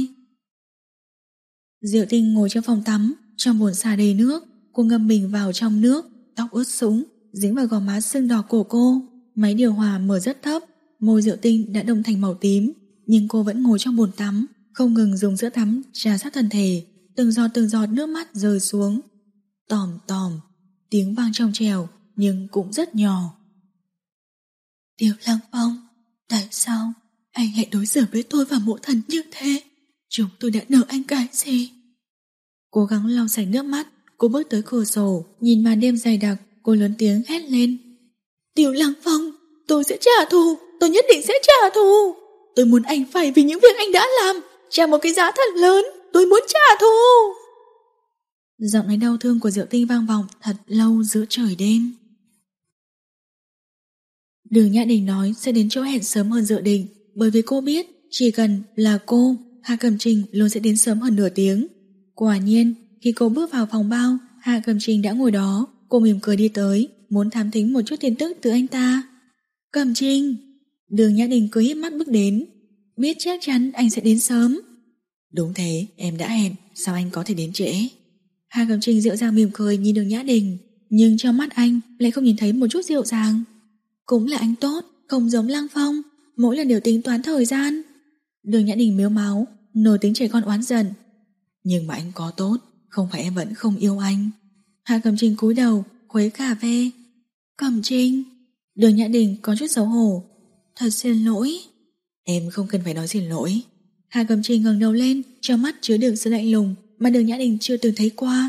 Speaker 1: Diệu Tinh ngồi trong phòng tắm, trong bồn xà đầy nước, cô ngâm mình vào trong nước, tóc ướt sũng, dính vào gò má sưng đỏ của cô. Máy điều hòa mở rất thấp, môi Diệu Tinh đã đông thành màu tím, nhưng cô vẫn ngồi trong bồn tắm, không ngừng dùng sữa tắm trà sát thân thể, từng giọt từng giọt nước mắt rơi xuống. Tòm tòm, tiếng vang trong trèo nhưng cũng rất nhỏ. Tiêu Lăng Phong, tại sao
Speaker 3: Anh lại đối xử với tôi và mộ thần như thế. Chúng tôi đã nợ anh cái gì?
Speaker 1: Cố gắng lau sạch nước mắt, cô bước tới cửa sổ, nhìn màn đêm dày đặc, cô lớn tiếng hét lên.
Speaker 3: Tiêu Lăng Phong, tôi sẽ trả thù, tôi nhất định sẽ trả thù. Tôi muốn anh phải vì những việc anh đã làm, trả một cái giá thật lớn, tôi muốn trả thù.
Speaker 1: Giọng nói đau thương của Diệu Tinh vang vọng thật lâu giữa trời đêm. Đường Nhã Đình nói sẽ đến chỗ hẹn sớm hơn dự định, bởi vì cô biết chỉ cần là cô, Hạ Cẩm Trình luôn sẽ đến sớm hơn nửa tiếng. Quả nhiên, khi cô bước vào phòng bao, Hạ Cẩm Trình đã ngồi đó. Cô mỉm cười đi tới, muốn thám thính một chút tin tức từ anh ta. Cẩm Trình. Đường Nhã Đình cười híp mắt bước đến, biết chắc chắn anh sẽ đến sớm. Đúng thế, em đã hẹn, sao anh có thể đến trễ? Hạ Cẩm Trình dịu dàng mỉm cười nhìn Đường Nhã Đình, nhưng trong mắt anh lại không nhìn thấy một chút dịu dàng. Cũng là anh tốt, không giống Lăng Phong, mỗi lần đều tính toán thời gian. Đường Nhã Đình mếu máu, nổi tính trẻ con oán giận. Nhưng mà anh có tốt, không phải em vẫn không yêu anh. Hạ Cẩm Trình cúi đầu, khuấy cà phê. Cẩm Trình. Đường Nhã Đình có chút xấu hổ. Thật xin lỗi. Em không cần phải nói xin lỗi. Hạ Cẩm Trình ngẩng đầu lên, trong mắt chứa đựng sự lạnh lùng mà Đường Nhã Đình chưa từng thấy qua.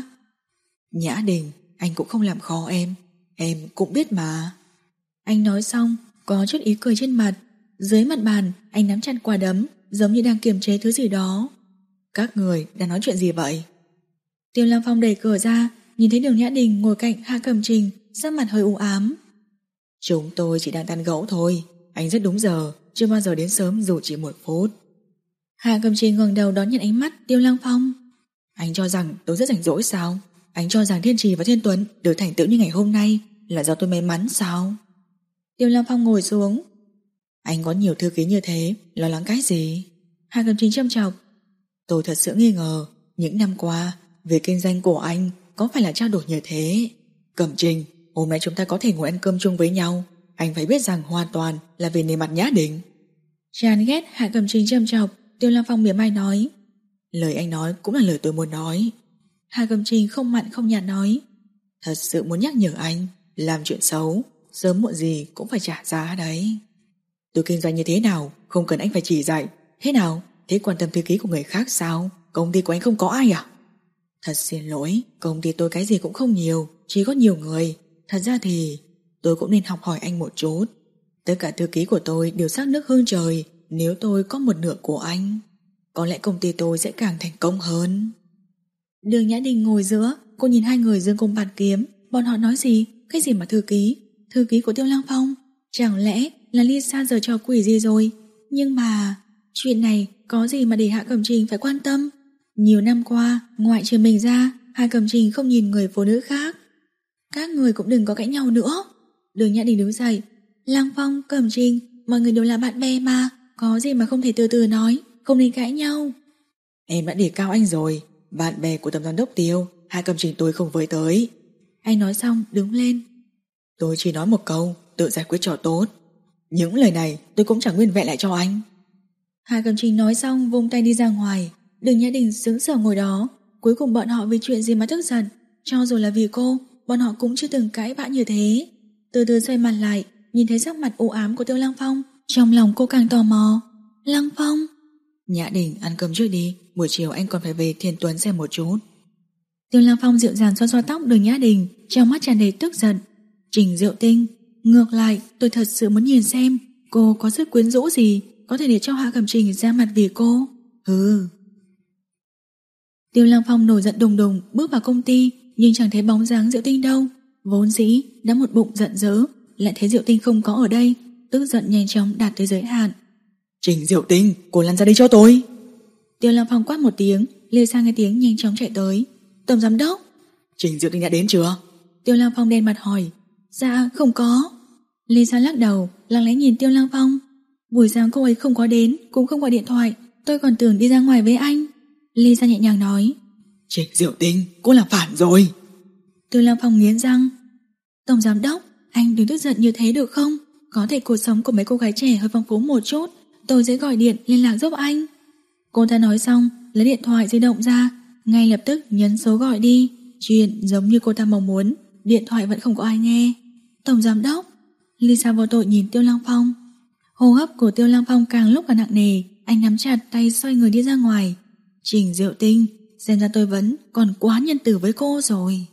Speaker 1: Nhã Đình, anh cũng không làm khó em, em cũng biết mà. Anh nói xong, có chút ý cười trên mặt. Dưới mặt bàn, anh nắm chặt quả đấm, giống như đang kiềm chế thứ gì đó. Các người đang nói chuyện gì vậy? Tiêu Lăng Phong đẩy cửa ra, nhìn thấy Đường Nhã Đình ngồi cạnh Hạ Cẩm Trình, sắc mặt hơi u ám. Chúng tôi chỉ đang tán gẫu thôi, anh rất đúng giờ, chưa bao giờ đến sớm dù chỉ một phút. Hạ Cẩm Trình ngẩng đầu đón nhận ánh mắt Tiêu Lăng Phong. Anh cho rằng tôi rất rảnh rỗi sao? Anh cho rằng Thiên Trì và Thiên Tuấn được thành tựu như ngày hôm nay là do tôi may mắn sao? Tiêu Lăng Phong ngồi xuống. Anh có nhiều thư ký như thế, lo lắng cái gì? Hạ Cẩm Trình châm chọc. Tôi thật sự nghi ngờ, những năm qua, việc kinh doanh của anh có phải là trao đổi như thế? Cẩm Trình, hôm nay chúng ta có thể ngồi ăn cơm chung với nhau. Anh phải biết rằng hoàn toàn là vì nề mặt Nhã Đình. Chán ghét Hạ Cẩm Trình châm chọc, Tiêu Lăng Phong mỉa mai nói. Lời anh nói cũng là lời tôi muốn nói. Hạ Cẩm Trình không mặn không nhạt nói. Thật sự muốn nhắc nhở anh, làm chuyện xấu, sớm muộn gì cũng phải trả giá đấy. Tôi kinh doanh như thế nào, không cần anh phải chỉ dạy. Thế nào, thế quan tâm thư ký của người khác sao? Công ty của anh không có ai à? Thật xin lỗi, công ty tôi cái gì cũng không nhiều, chỉ có nhiều người. Thật ra thì tôi cũng nên học hỏi anh một chút. Tất cả thư ký của tôi đều sắc nước hương trời. Nếu tôi có một nửa của anh, có lẽ công ty tôi sẽ càng thành công hơn. Đường Nhã Đình ngồi giữa, cô nhìn hai người dương cung bạt kiếm. Bọn họ nói gì? Cái gì mà thư ký? Thư ký của Tiêu Lăng Phong? Chẳng lẽ là Lisa giờ trò quỷ gì rồi? Nhưng mà chuyện này có gì mà để Hạ Cẩm Trình phải quan tâm? Nhiều năm qua, ngoại trừ mình ra, Hạ Cẩm Trình không nhìn người phụ nữ khác. Các người cũng đừng có cãi nhau nữa. Đường Nhã Đình đứng dậy. Lăng Phong, Cẩm Trình, mọi người đều là bạn bè mà, có gì mà không thể từ từ nói, không nên cãi nhau. Em đã đề cao anh rồi, bạn bè của tổng giám đốc Tiêu, Hạ Cẩm Trình tôi không với tới. Anh nói xong đứng lên. Tôi chỉ nói một câu, tự giải quyết cho tốt. Những lời này tôi cũng chẳng nguyên vẹn lại cho anh. Hạ Cẩm Trình nói xong vung tay đi ra ngoài. Đường Nhã Đình sững sờ ngồi đó. Cuối cùng bọn họ vì chuyện gì mà tức giận? Cho dù là vì cô, bọn họ cũng chưa từng cãi vã như thế. Từ từ xoay mặt lại, nhìn thấy sắc mặt u ám của Tiêu Lăng Phong, trong lòng cô càng tò mò. Lăng Phong. Nhã Đình ăn cơm trước đi, buổi chiều anh còn phải về Thiên Tuấn xem một chút. Tiêu Lăng Phong dịu dàng xoa xoa tóc Đường Nhã Đình, trong mắt tràn đầy tức giận. Trình Diệu Tinh, ngược lại tôi thật sự muốn nhìn xem cô có sức quyến rũ gì có thể để cho Hạ Cẩm Trình ra mặt vì cô. Hừ. Tiêu Lăng Phong nổi giận đùng đùng bước vào công ty, nhưng chẳng thấy bóng dáng Diệu Tinh đâu. Vốn dĩ đã một bụng giận dữ, lại thấy Diệu Tinh không có ở đây, tức giận nhanh chóng đạt tới giới hạn. Trình Diệu Tinh, cô lăn ra đây cho tôi. Tiêu Lăng Phong quát một tiếng, Lê Sa nghe tiếng nhanh chóng chạy tới. Tổng giám đốc. Trình Diệu Tinh đã đến chưa? Tiêu Lăng Phong đen mặt hỏi. Dạ không có. Lê Sa lắc đầu, lặng lẽ nhìn Tiêu Lăng Phong. Buổi sáng cô ấy không có đến, cũng không gọi điện thoại, tôi còn tưởng đi ra ngoài với anh. Lê Sa nhẹ nhàng nói. Trình Diệu Tinh, cô làm phản rồi. Tiêu Lăng Phong nghiến răng. Tổng giám đốc, anh đừng tức giận như thế được không? Có thể cuộc sống của mấy cô gái trẻ hơi phong phú một chút, tôi sẽ gọi điện liên lạc giúp anh. Cô ta nói xong, lấy điện thoại di động ra, ngay lập tức nhấn số gọi đi. Chuyện giống như cô ta mong muốn, điện thoại vẫn không có ai nghe. Tổng giám đốc. Lisa vô tội nhìn Tiêu Lăng Phong. Hô hấp của Tiêu Lăng Phong càng lúc càng nặng nề. Anh nắm chặt tay xoay người đi ra ngoài. Trình Diệu Tinh, xem ra tôi vẫn còn quá nhân từ với cô rồi.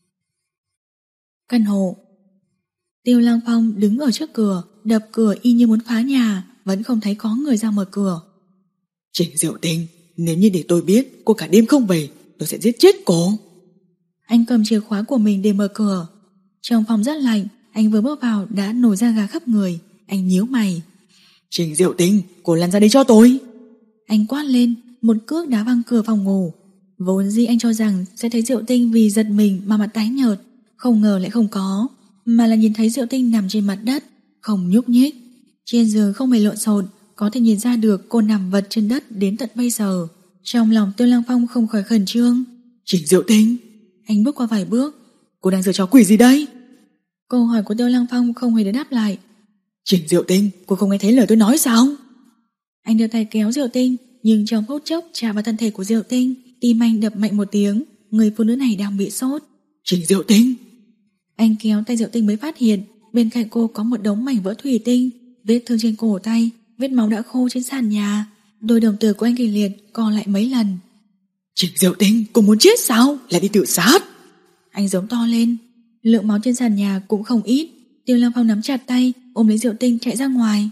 Speaker 1: Căn hộ. Tiêu Lăng Phong đứng ở trước cửa, đập cửa y như muốn phá nhà, vẫn không thấy có người ra mở cửa.
Speaker 3: Trình Diệu Tinh, nếu như để tôi biết cô cả đêm không về, tôi sẽ giết chết cô.
Speaker 1: Anh cầm chìa khóa của mình để mở cửa. Trong phòng rất lạnh, anh vừa bước vào đã nổi da gà khắp người. Anh nhíu mày.
Speaker 3: Trình Diệu Tinh, cô lăn ra đây cho tôi.
Speaker 1: Anh quát lên, một cước đá văng cửa phòng ngủ. Vốn dĩ anh cho rằng sẽ thấy Diệu Tinh vì giật mình mà mặt tái nhợt, không ngờ lại không có, mà là nhìn thấy Diệu Tinh nằm trên mặt đất, không nhúc nhích. Trên giường không hề lộn xộn, có thể nhìn ra được cô nằm vật trên đất đến tận bây giờ. Trong lòng Tiêu Lăng Phong không khỏi khẩn trương.
Speaker 3: Trình Diệu Tinh.
Speaker 1: Anh bước qua vài bước.
Speaker 3: Cô đang giở trò quỷ gì đây?
Speaker 1: Câu hỏi của Tiêu Lăng Phong không hề được đáp lại.
Speaker 3: Trình Diệu Tinh, cô không nghe thấy lời tôi nói sao?
Speaker 1: Anh đưa tay kéo Diệu Tinh, nhưng trong phút chốc chạm vào thân thể của Diệu Tinh, tim anh đập mạnh một tiếng. Người phụ nữ này đang bị sốt.
Speaker 3: Trình Diệu Tinh.
Speaker 1: Anh kéo tay Diệu Tinh mới phát hiện bên cạnh cô có một đống mảnh vỡ thủy tinh, vết thương trên cổ tay, vết máu đã khô trên sàn nhà. Đôi đồng tử của anh kịch liệt co lại mấy lần.
Speaker 3: Trình Diệu Tinh, cô muốn chết sao? Là đi tự sát?
Speaker 1: Anh giống to lên. Lượng máu trên sàn nhà cũng không ít. Tiêu Lăng Phong nắm chặt tay, ôm lấy Diệu Tinh chạy ra ngoài.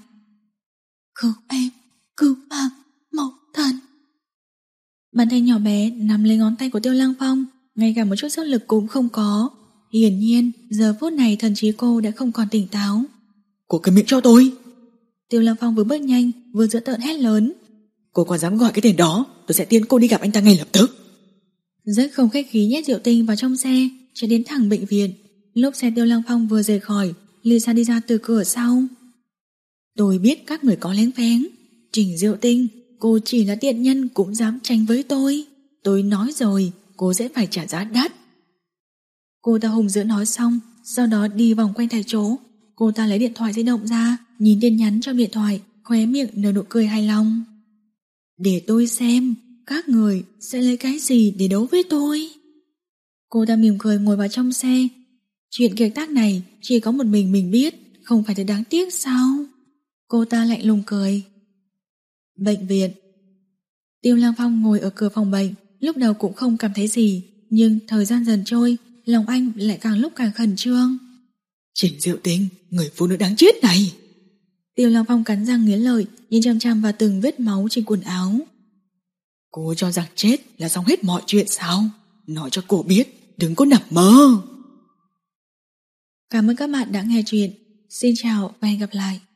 Speaker 3: Cứu em, cứu mạng, mẫu thân.
Speaker 1: Bàn tay nhỏ bé nắm lấy ngón tay của Tiêu Lăng Phong, ngay cả một chút sức lực cũng không có. Hiển nhiên giờ phút này thần trí cô đã không còn tỉnh táo.
Speaker 3: Cô câm miệng cho tôi.
Speaker 1: Tiêu Lăng Phong vừa bước nhanh vừa dữ tợn hét lớn.
Speaker 3: Cô còn dám gọi cái tên đó, tôi sẽ tiễn cô đi gặp anh ta ngay lập tức.
Speaker 1: Rất không khách khí nhét Diệu Tinh vào trong xe, chạy đến thẳng bệnh viện. Lúc xe Tiêu Lăng Phong vừa rời khỏi, Lisa đi ra từ cửa sau. Tôi biết các người có lén phén. Trình Diệu Tinh, cô chỉ là tiện nhân cũng dám tranh với tôi. Tôi nói rồi, cô sẽ phải trả giá đắt. Cô ta hùng dữ nói xong, sau đó đi vòng quanh tại chỗ. Cô ta lấy điện thoại di động ra, nhìn tin nhắn trong điện thoại, khóe miệng nở nụ cười hài lòng. Để tôi xem, các người sẽ lấy cái gì để đấu với tôi. Cô ta mỉm cười ngồi vào trong xe. Chuyện kiệt tác này chỉ có một mình mình biết, không phải thật đáng tiếc sao? Cô ta lạnh lùng cười. Bệnh viện. Tiêu Lăng Phong ngồi ở cửa phòng bệnh, lúc đầu cũng không cảm thấy gì, nhưng thời gian dần trôi, lòng anh lại càng lúc càng khẩn trương.
Speaker 3: Trình Diệu Tinh, người phụ nữ đáng chết này.
Speaker 1: Tiêu Lăng Phong cắn răng nghiến lợi, nhìn chăm chăm vào từng vết máu trên quần áo.
Speaker 3: Cô cho rằng chết là xong hết mọi chuyện sao? Nói cho cô biết, đừng có nằm mơ.
Speaker 1: Cảm ơn các bạn đã nghe chuyện. Xin chào và hẹn gặp lại.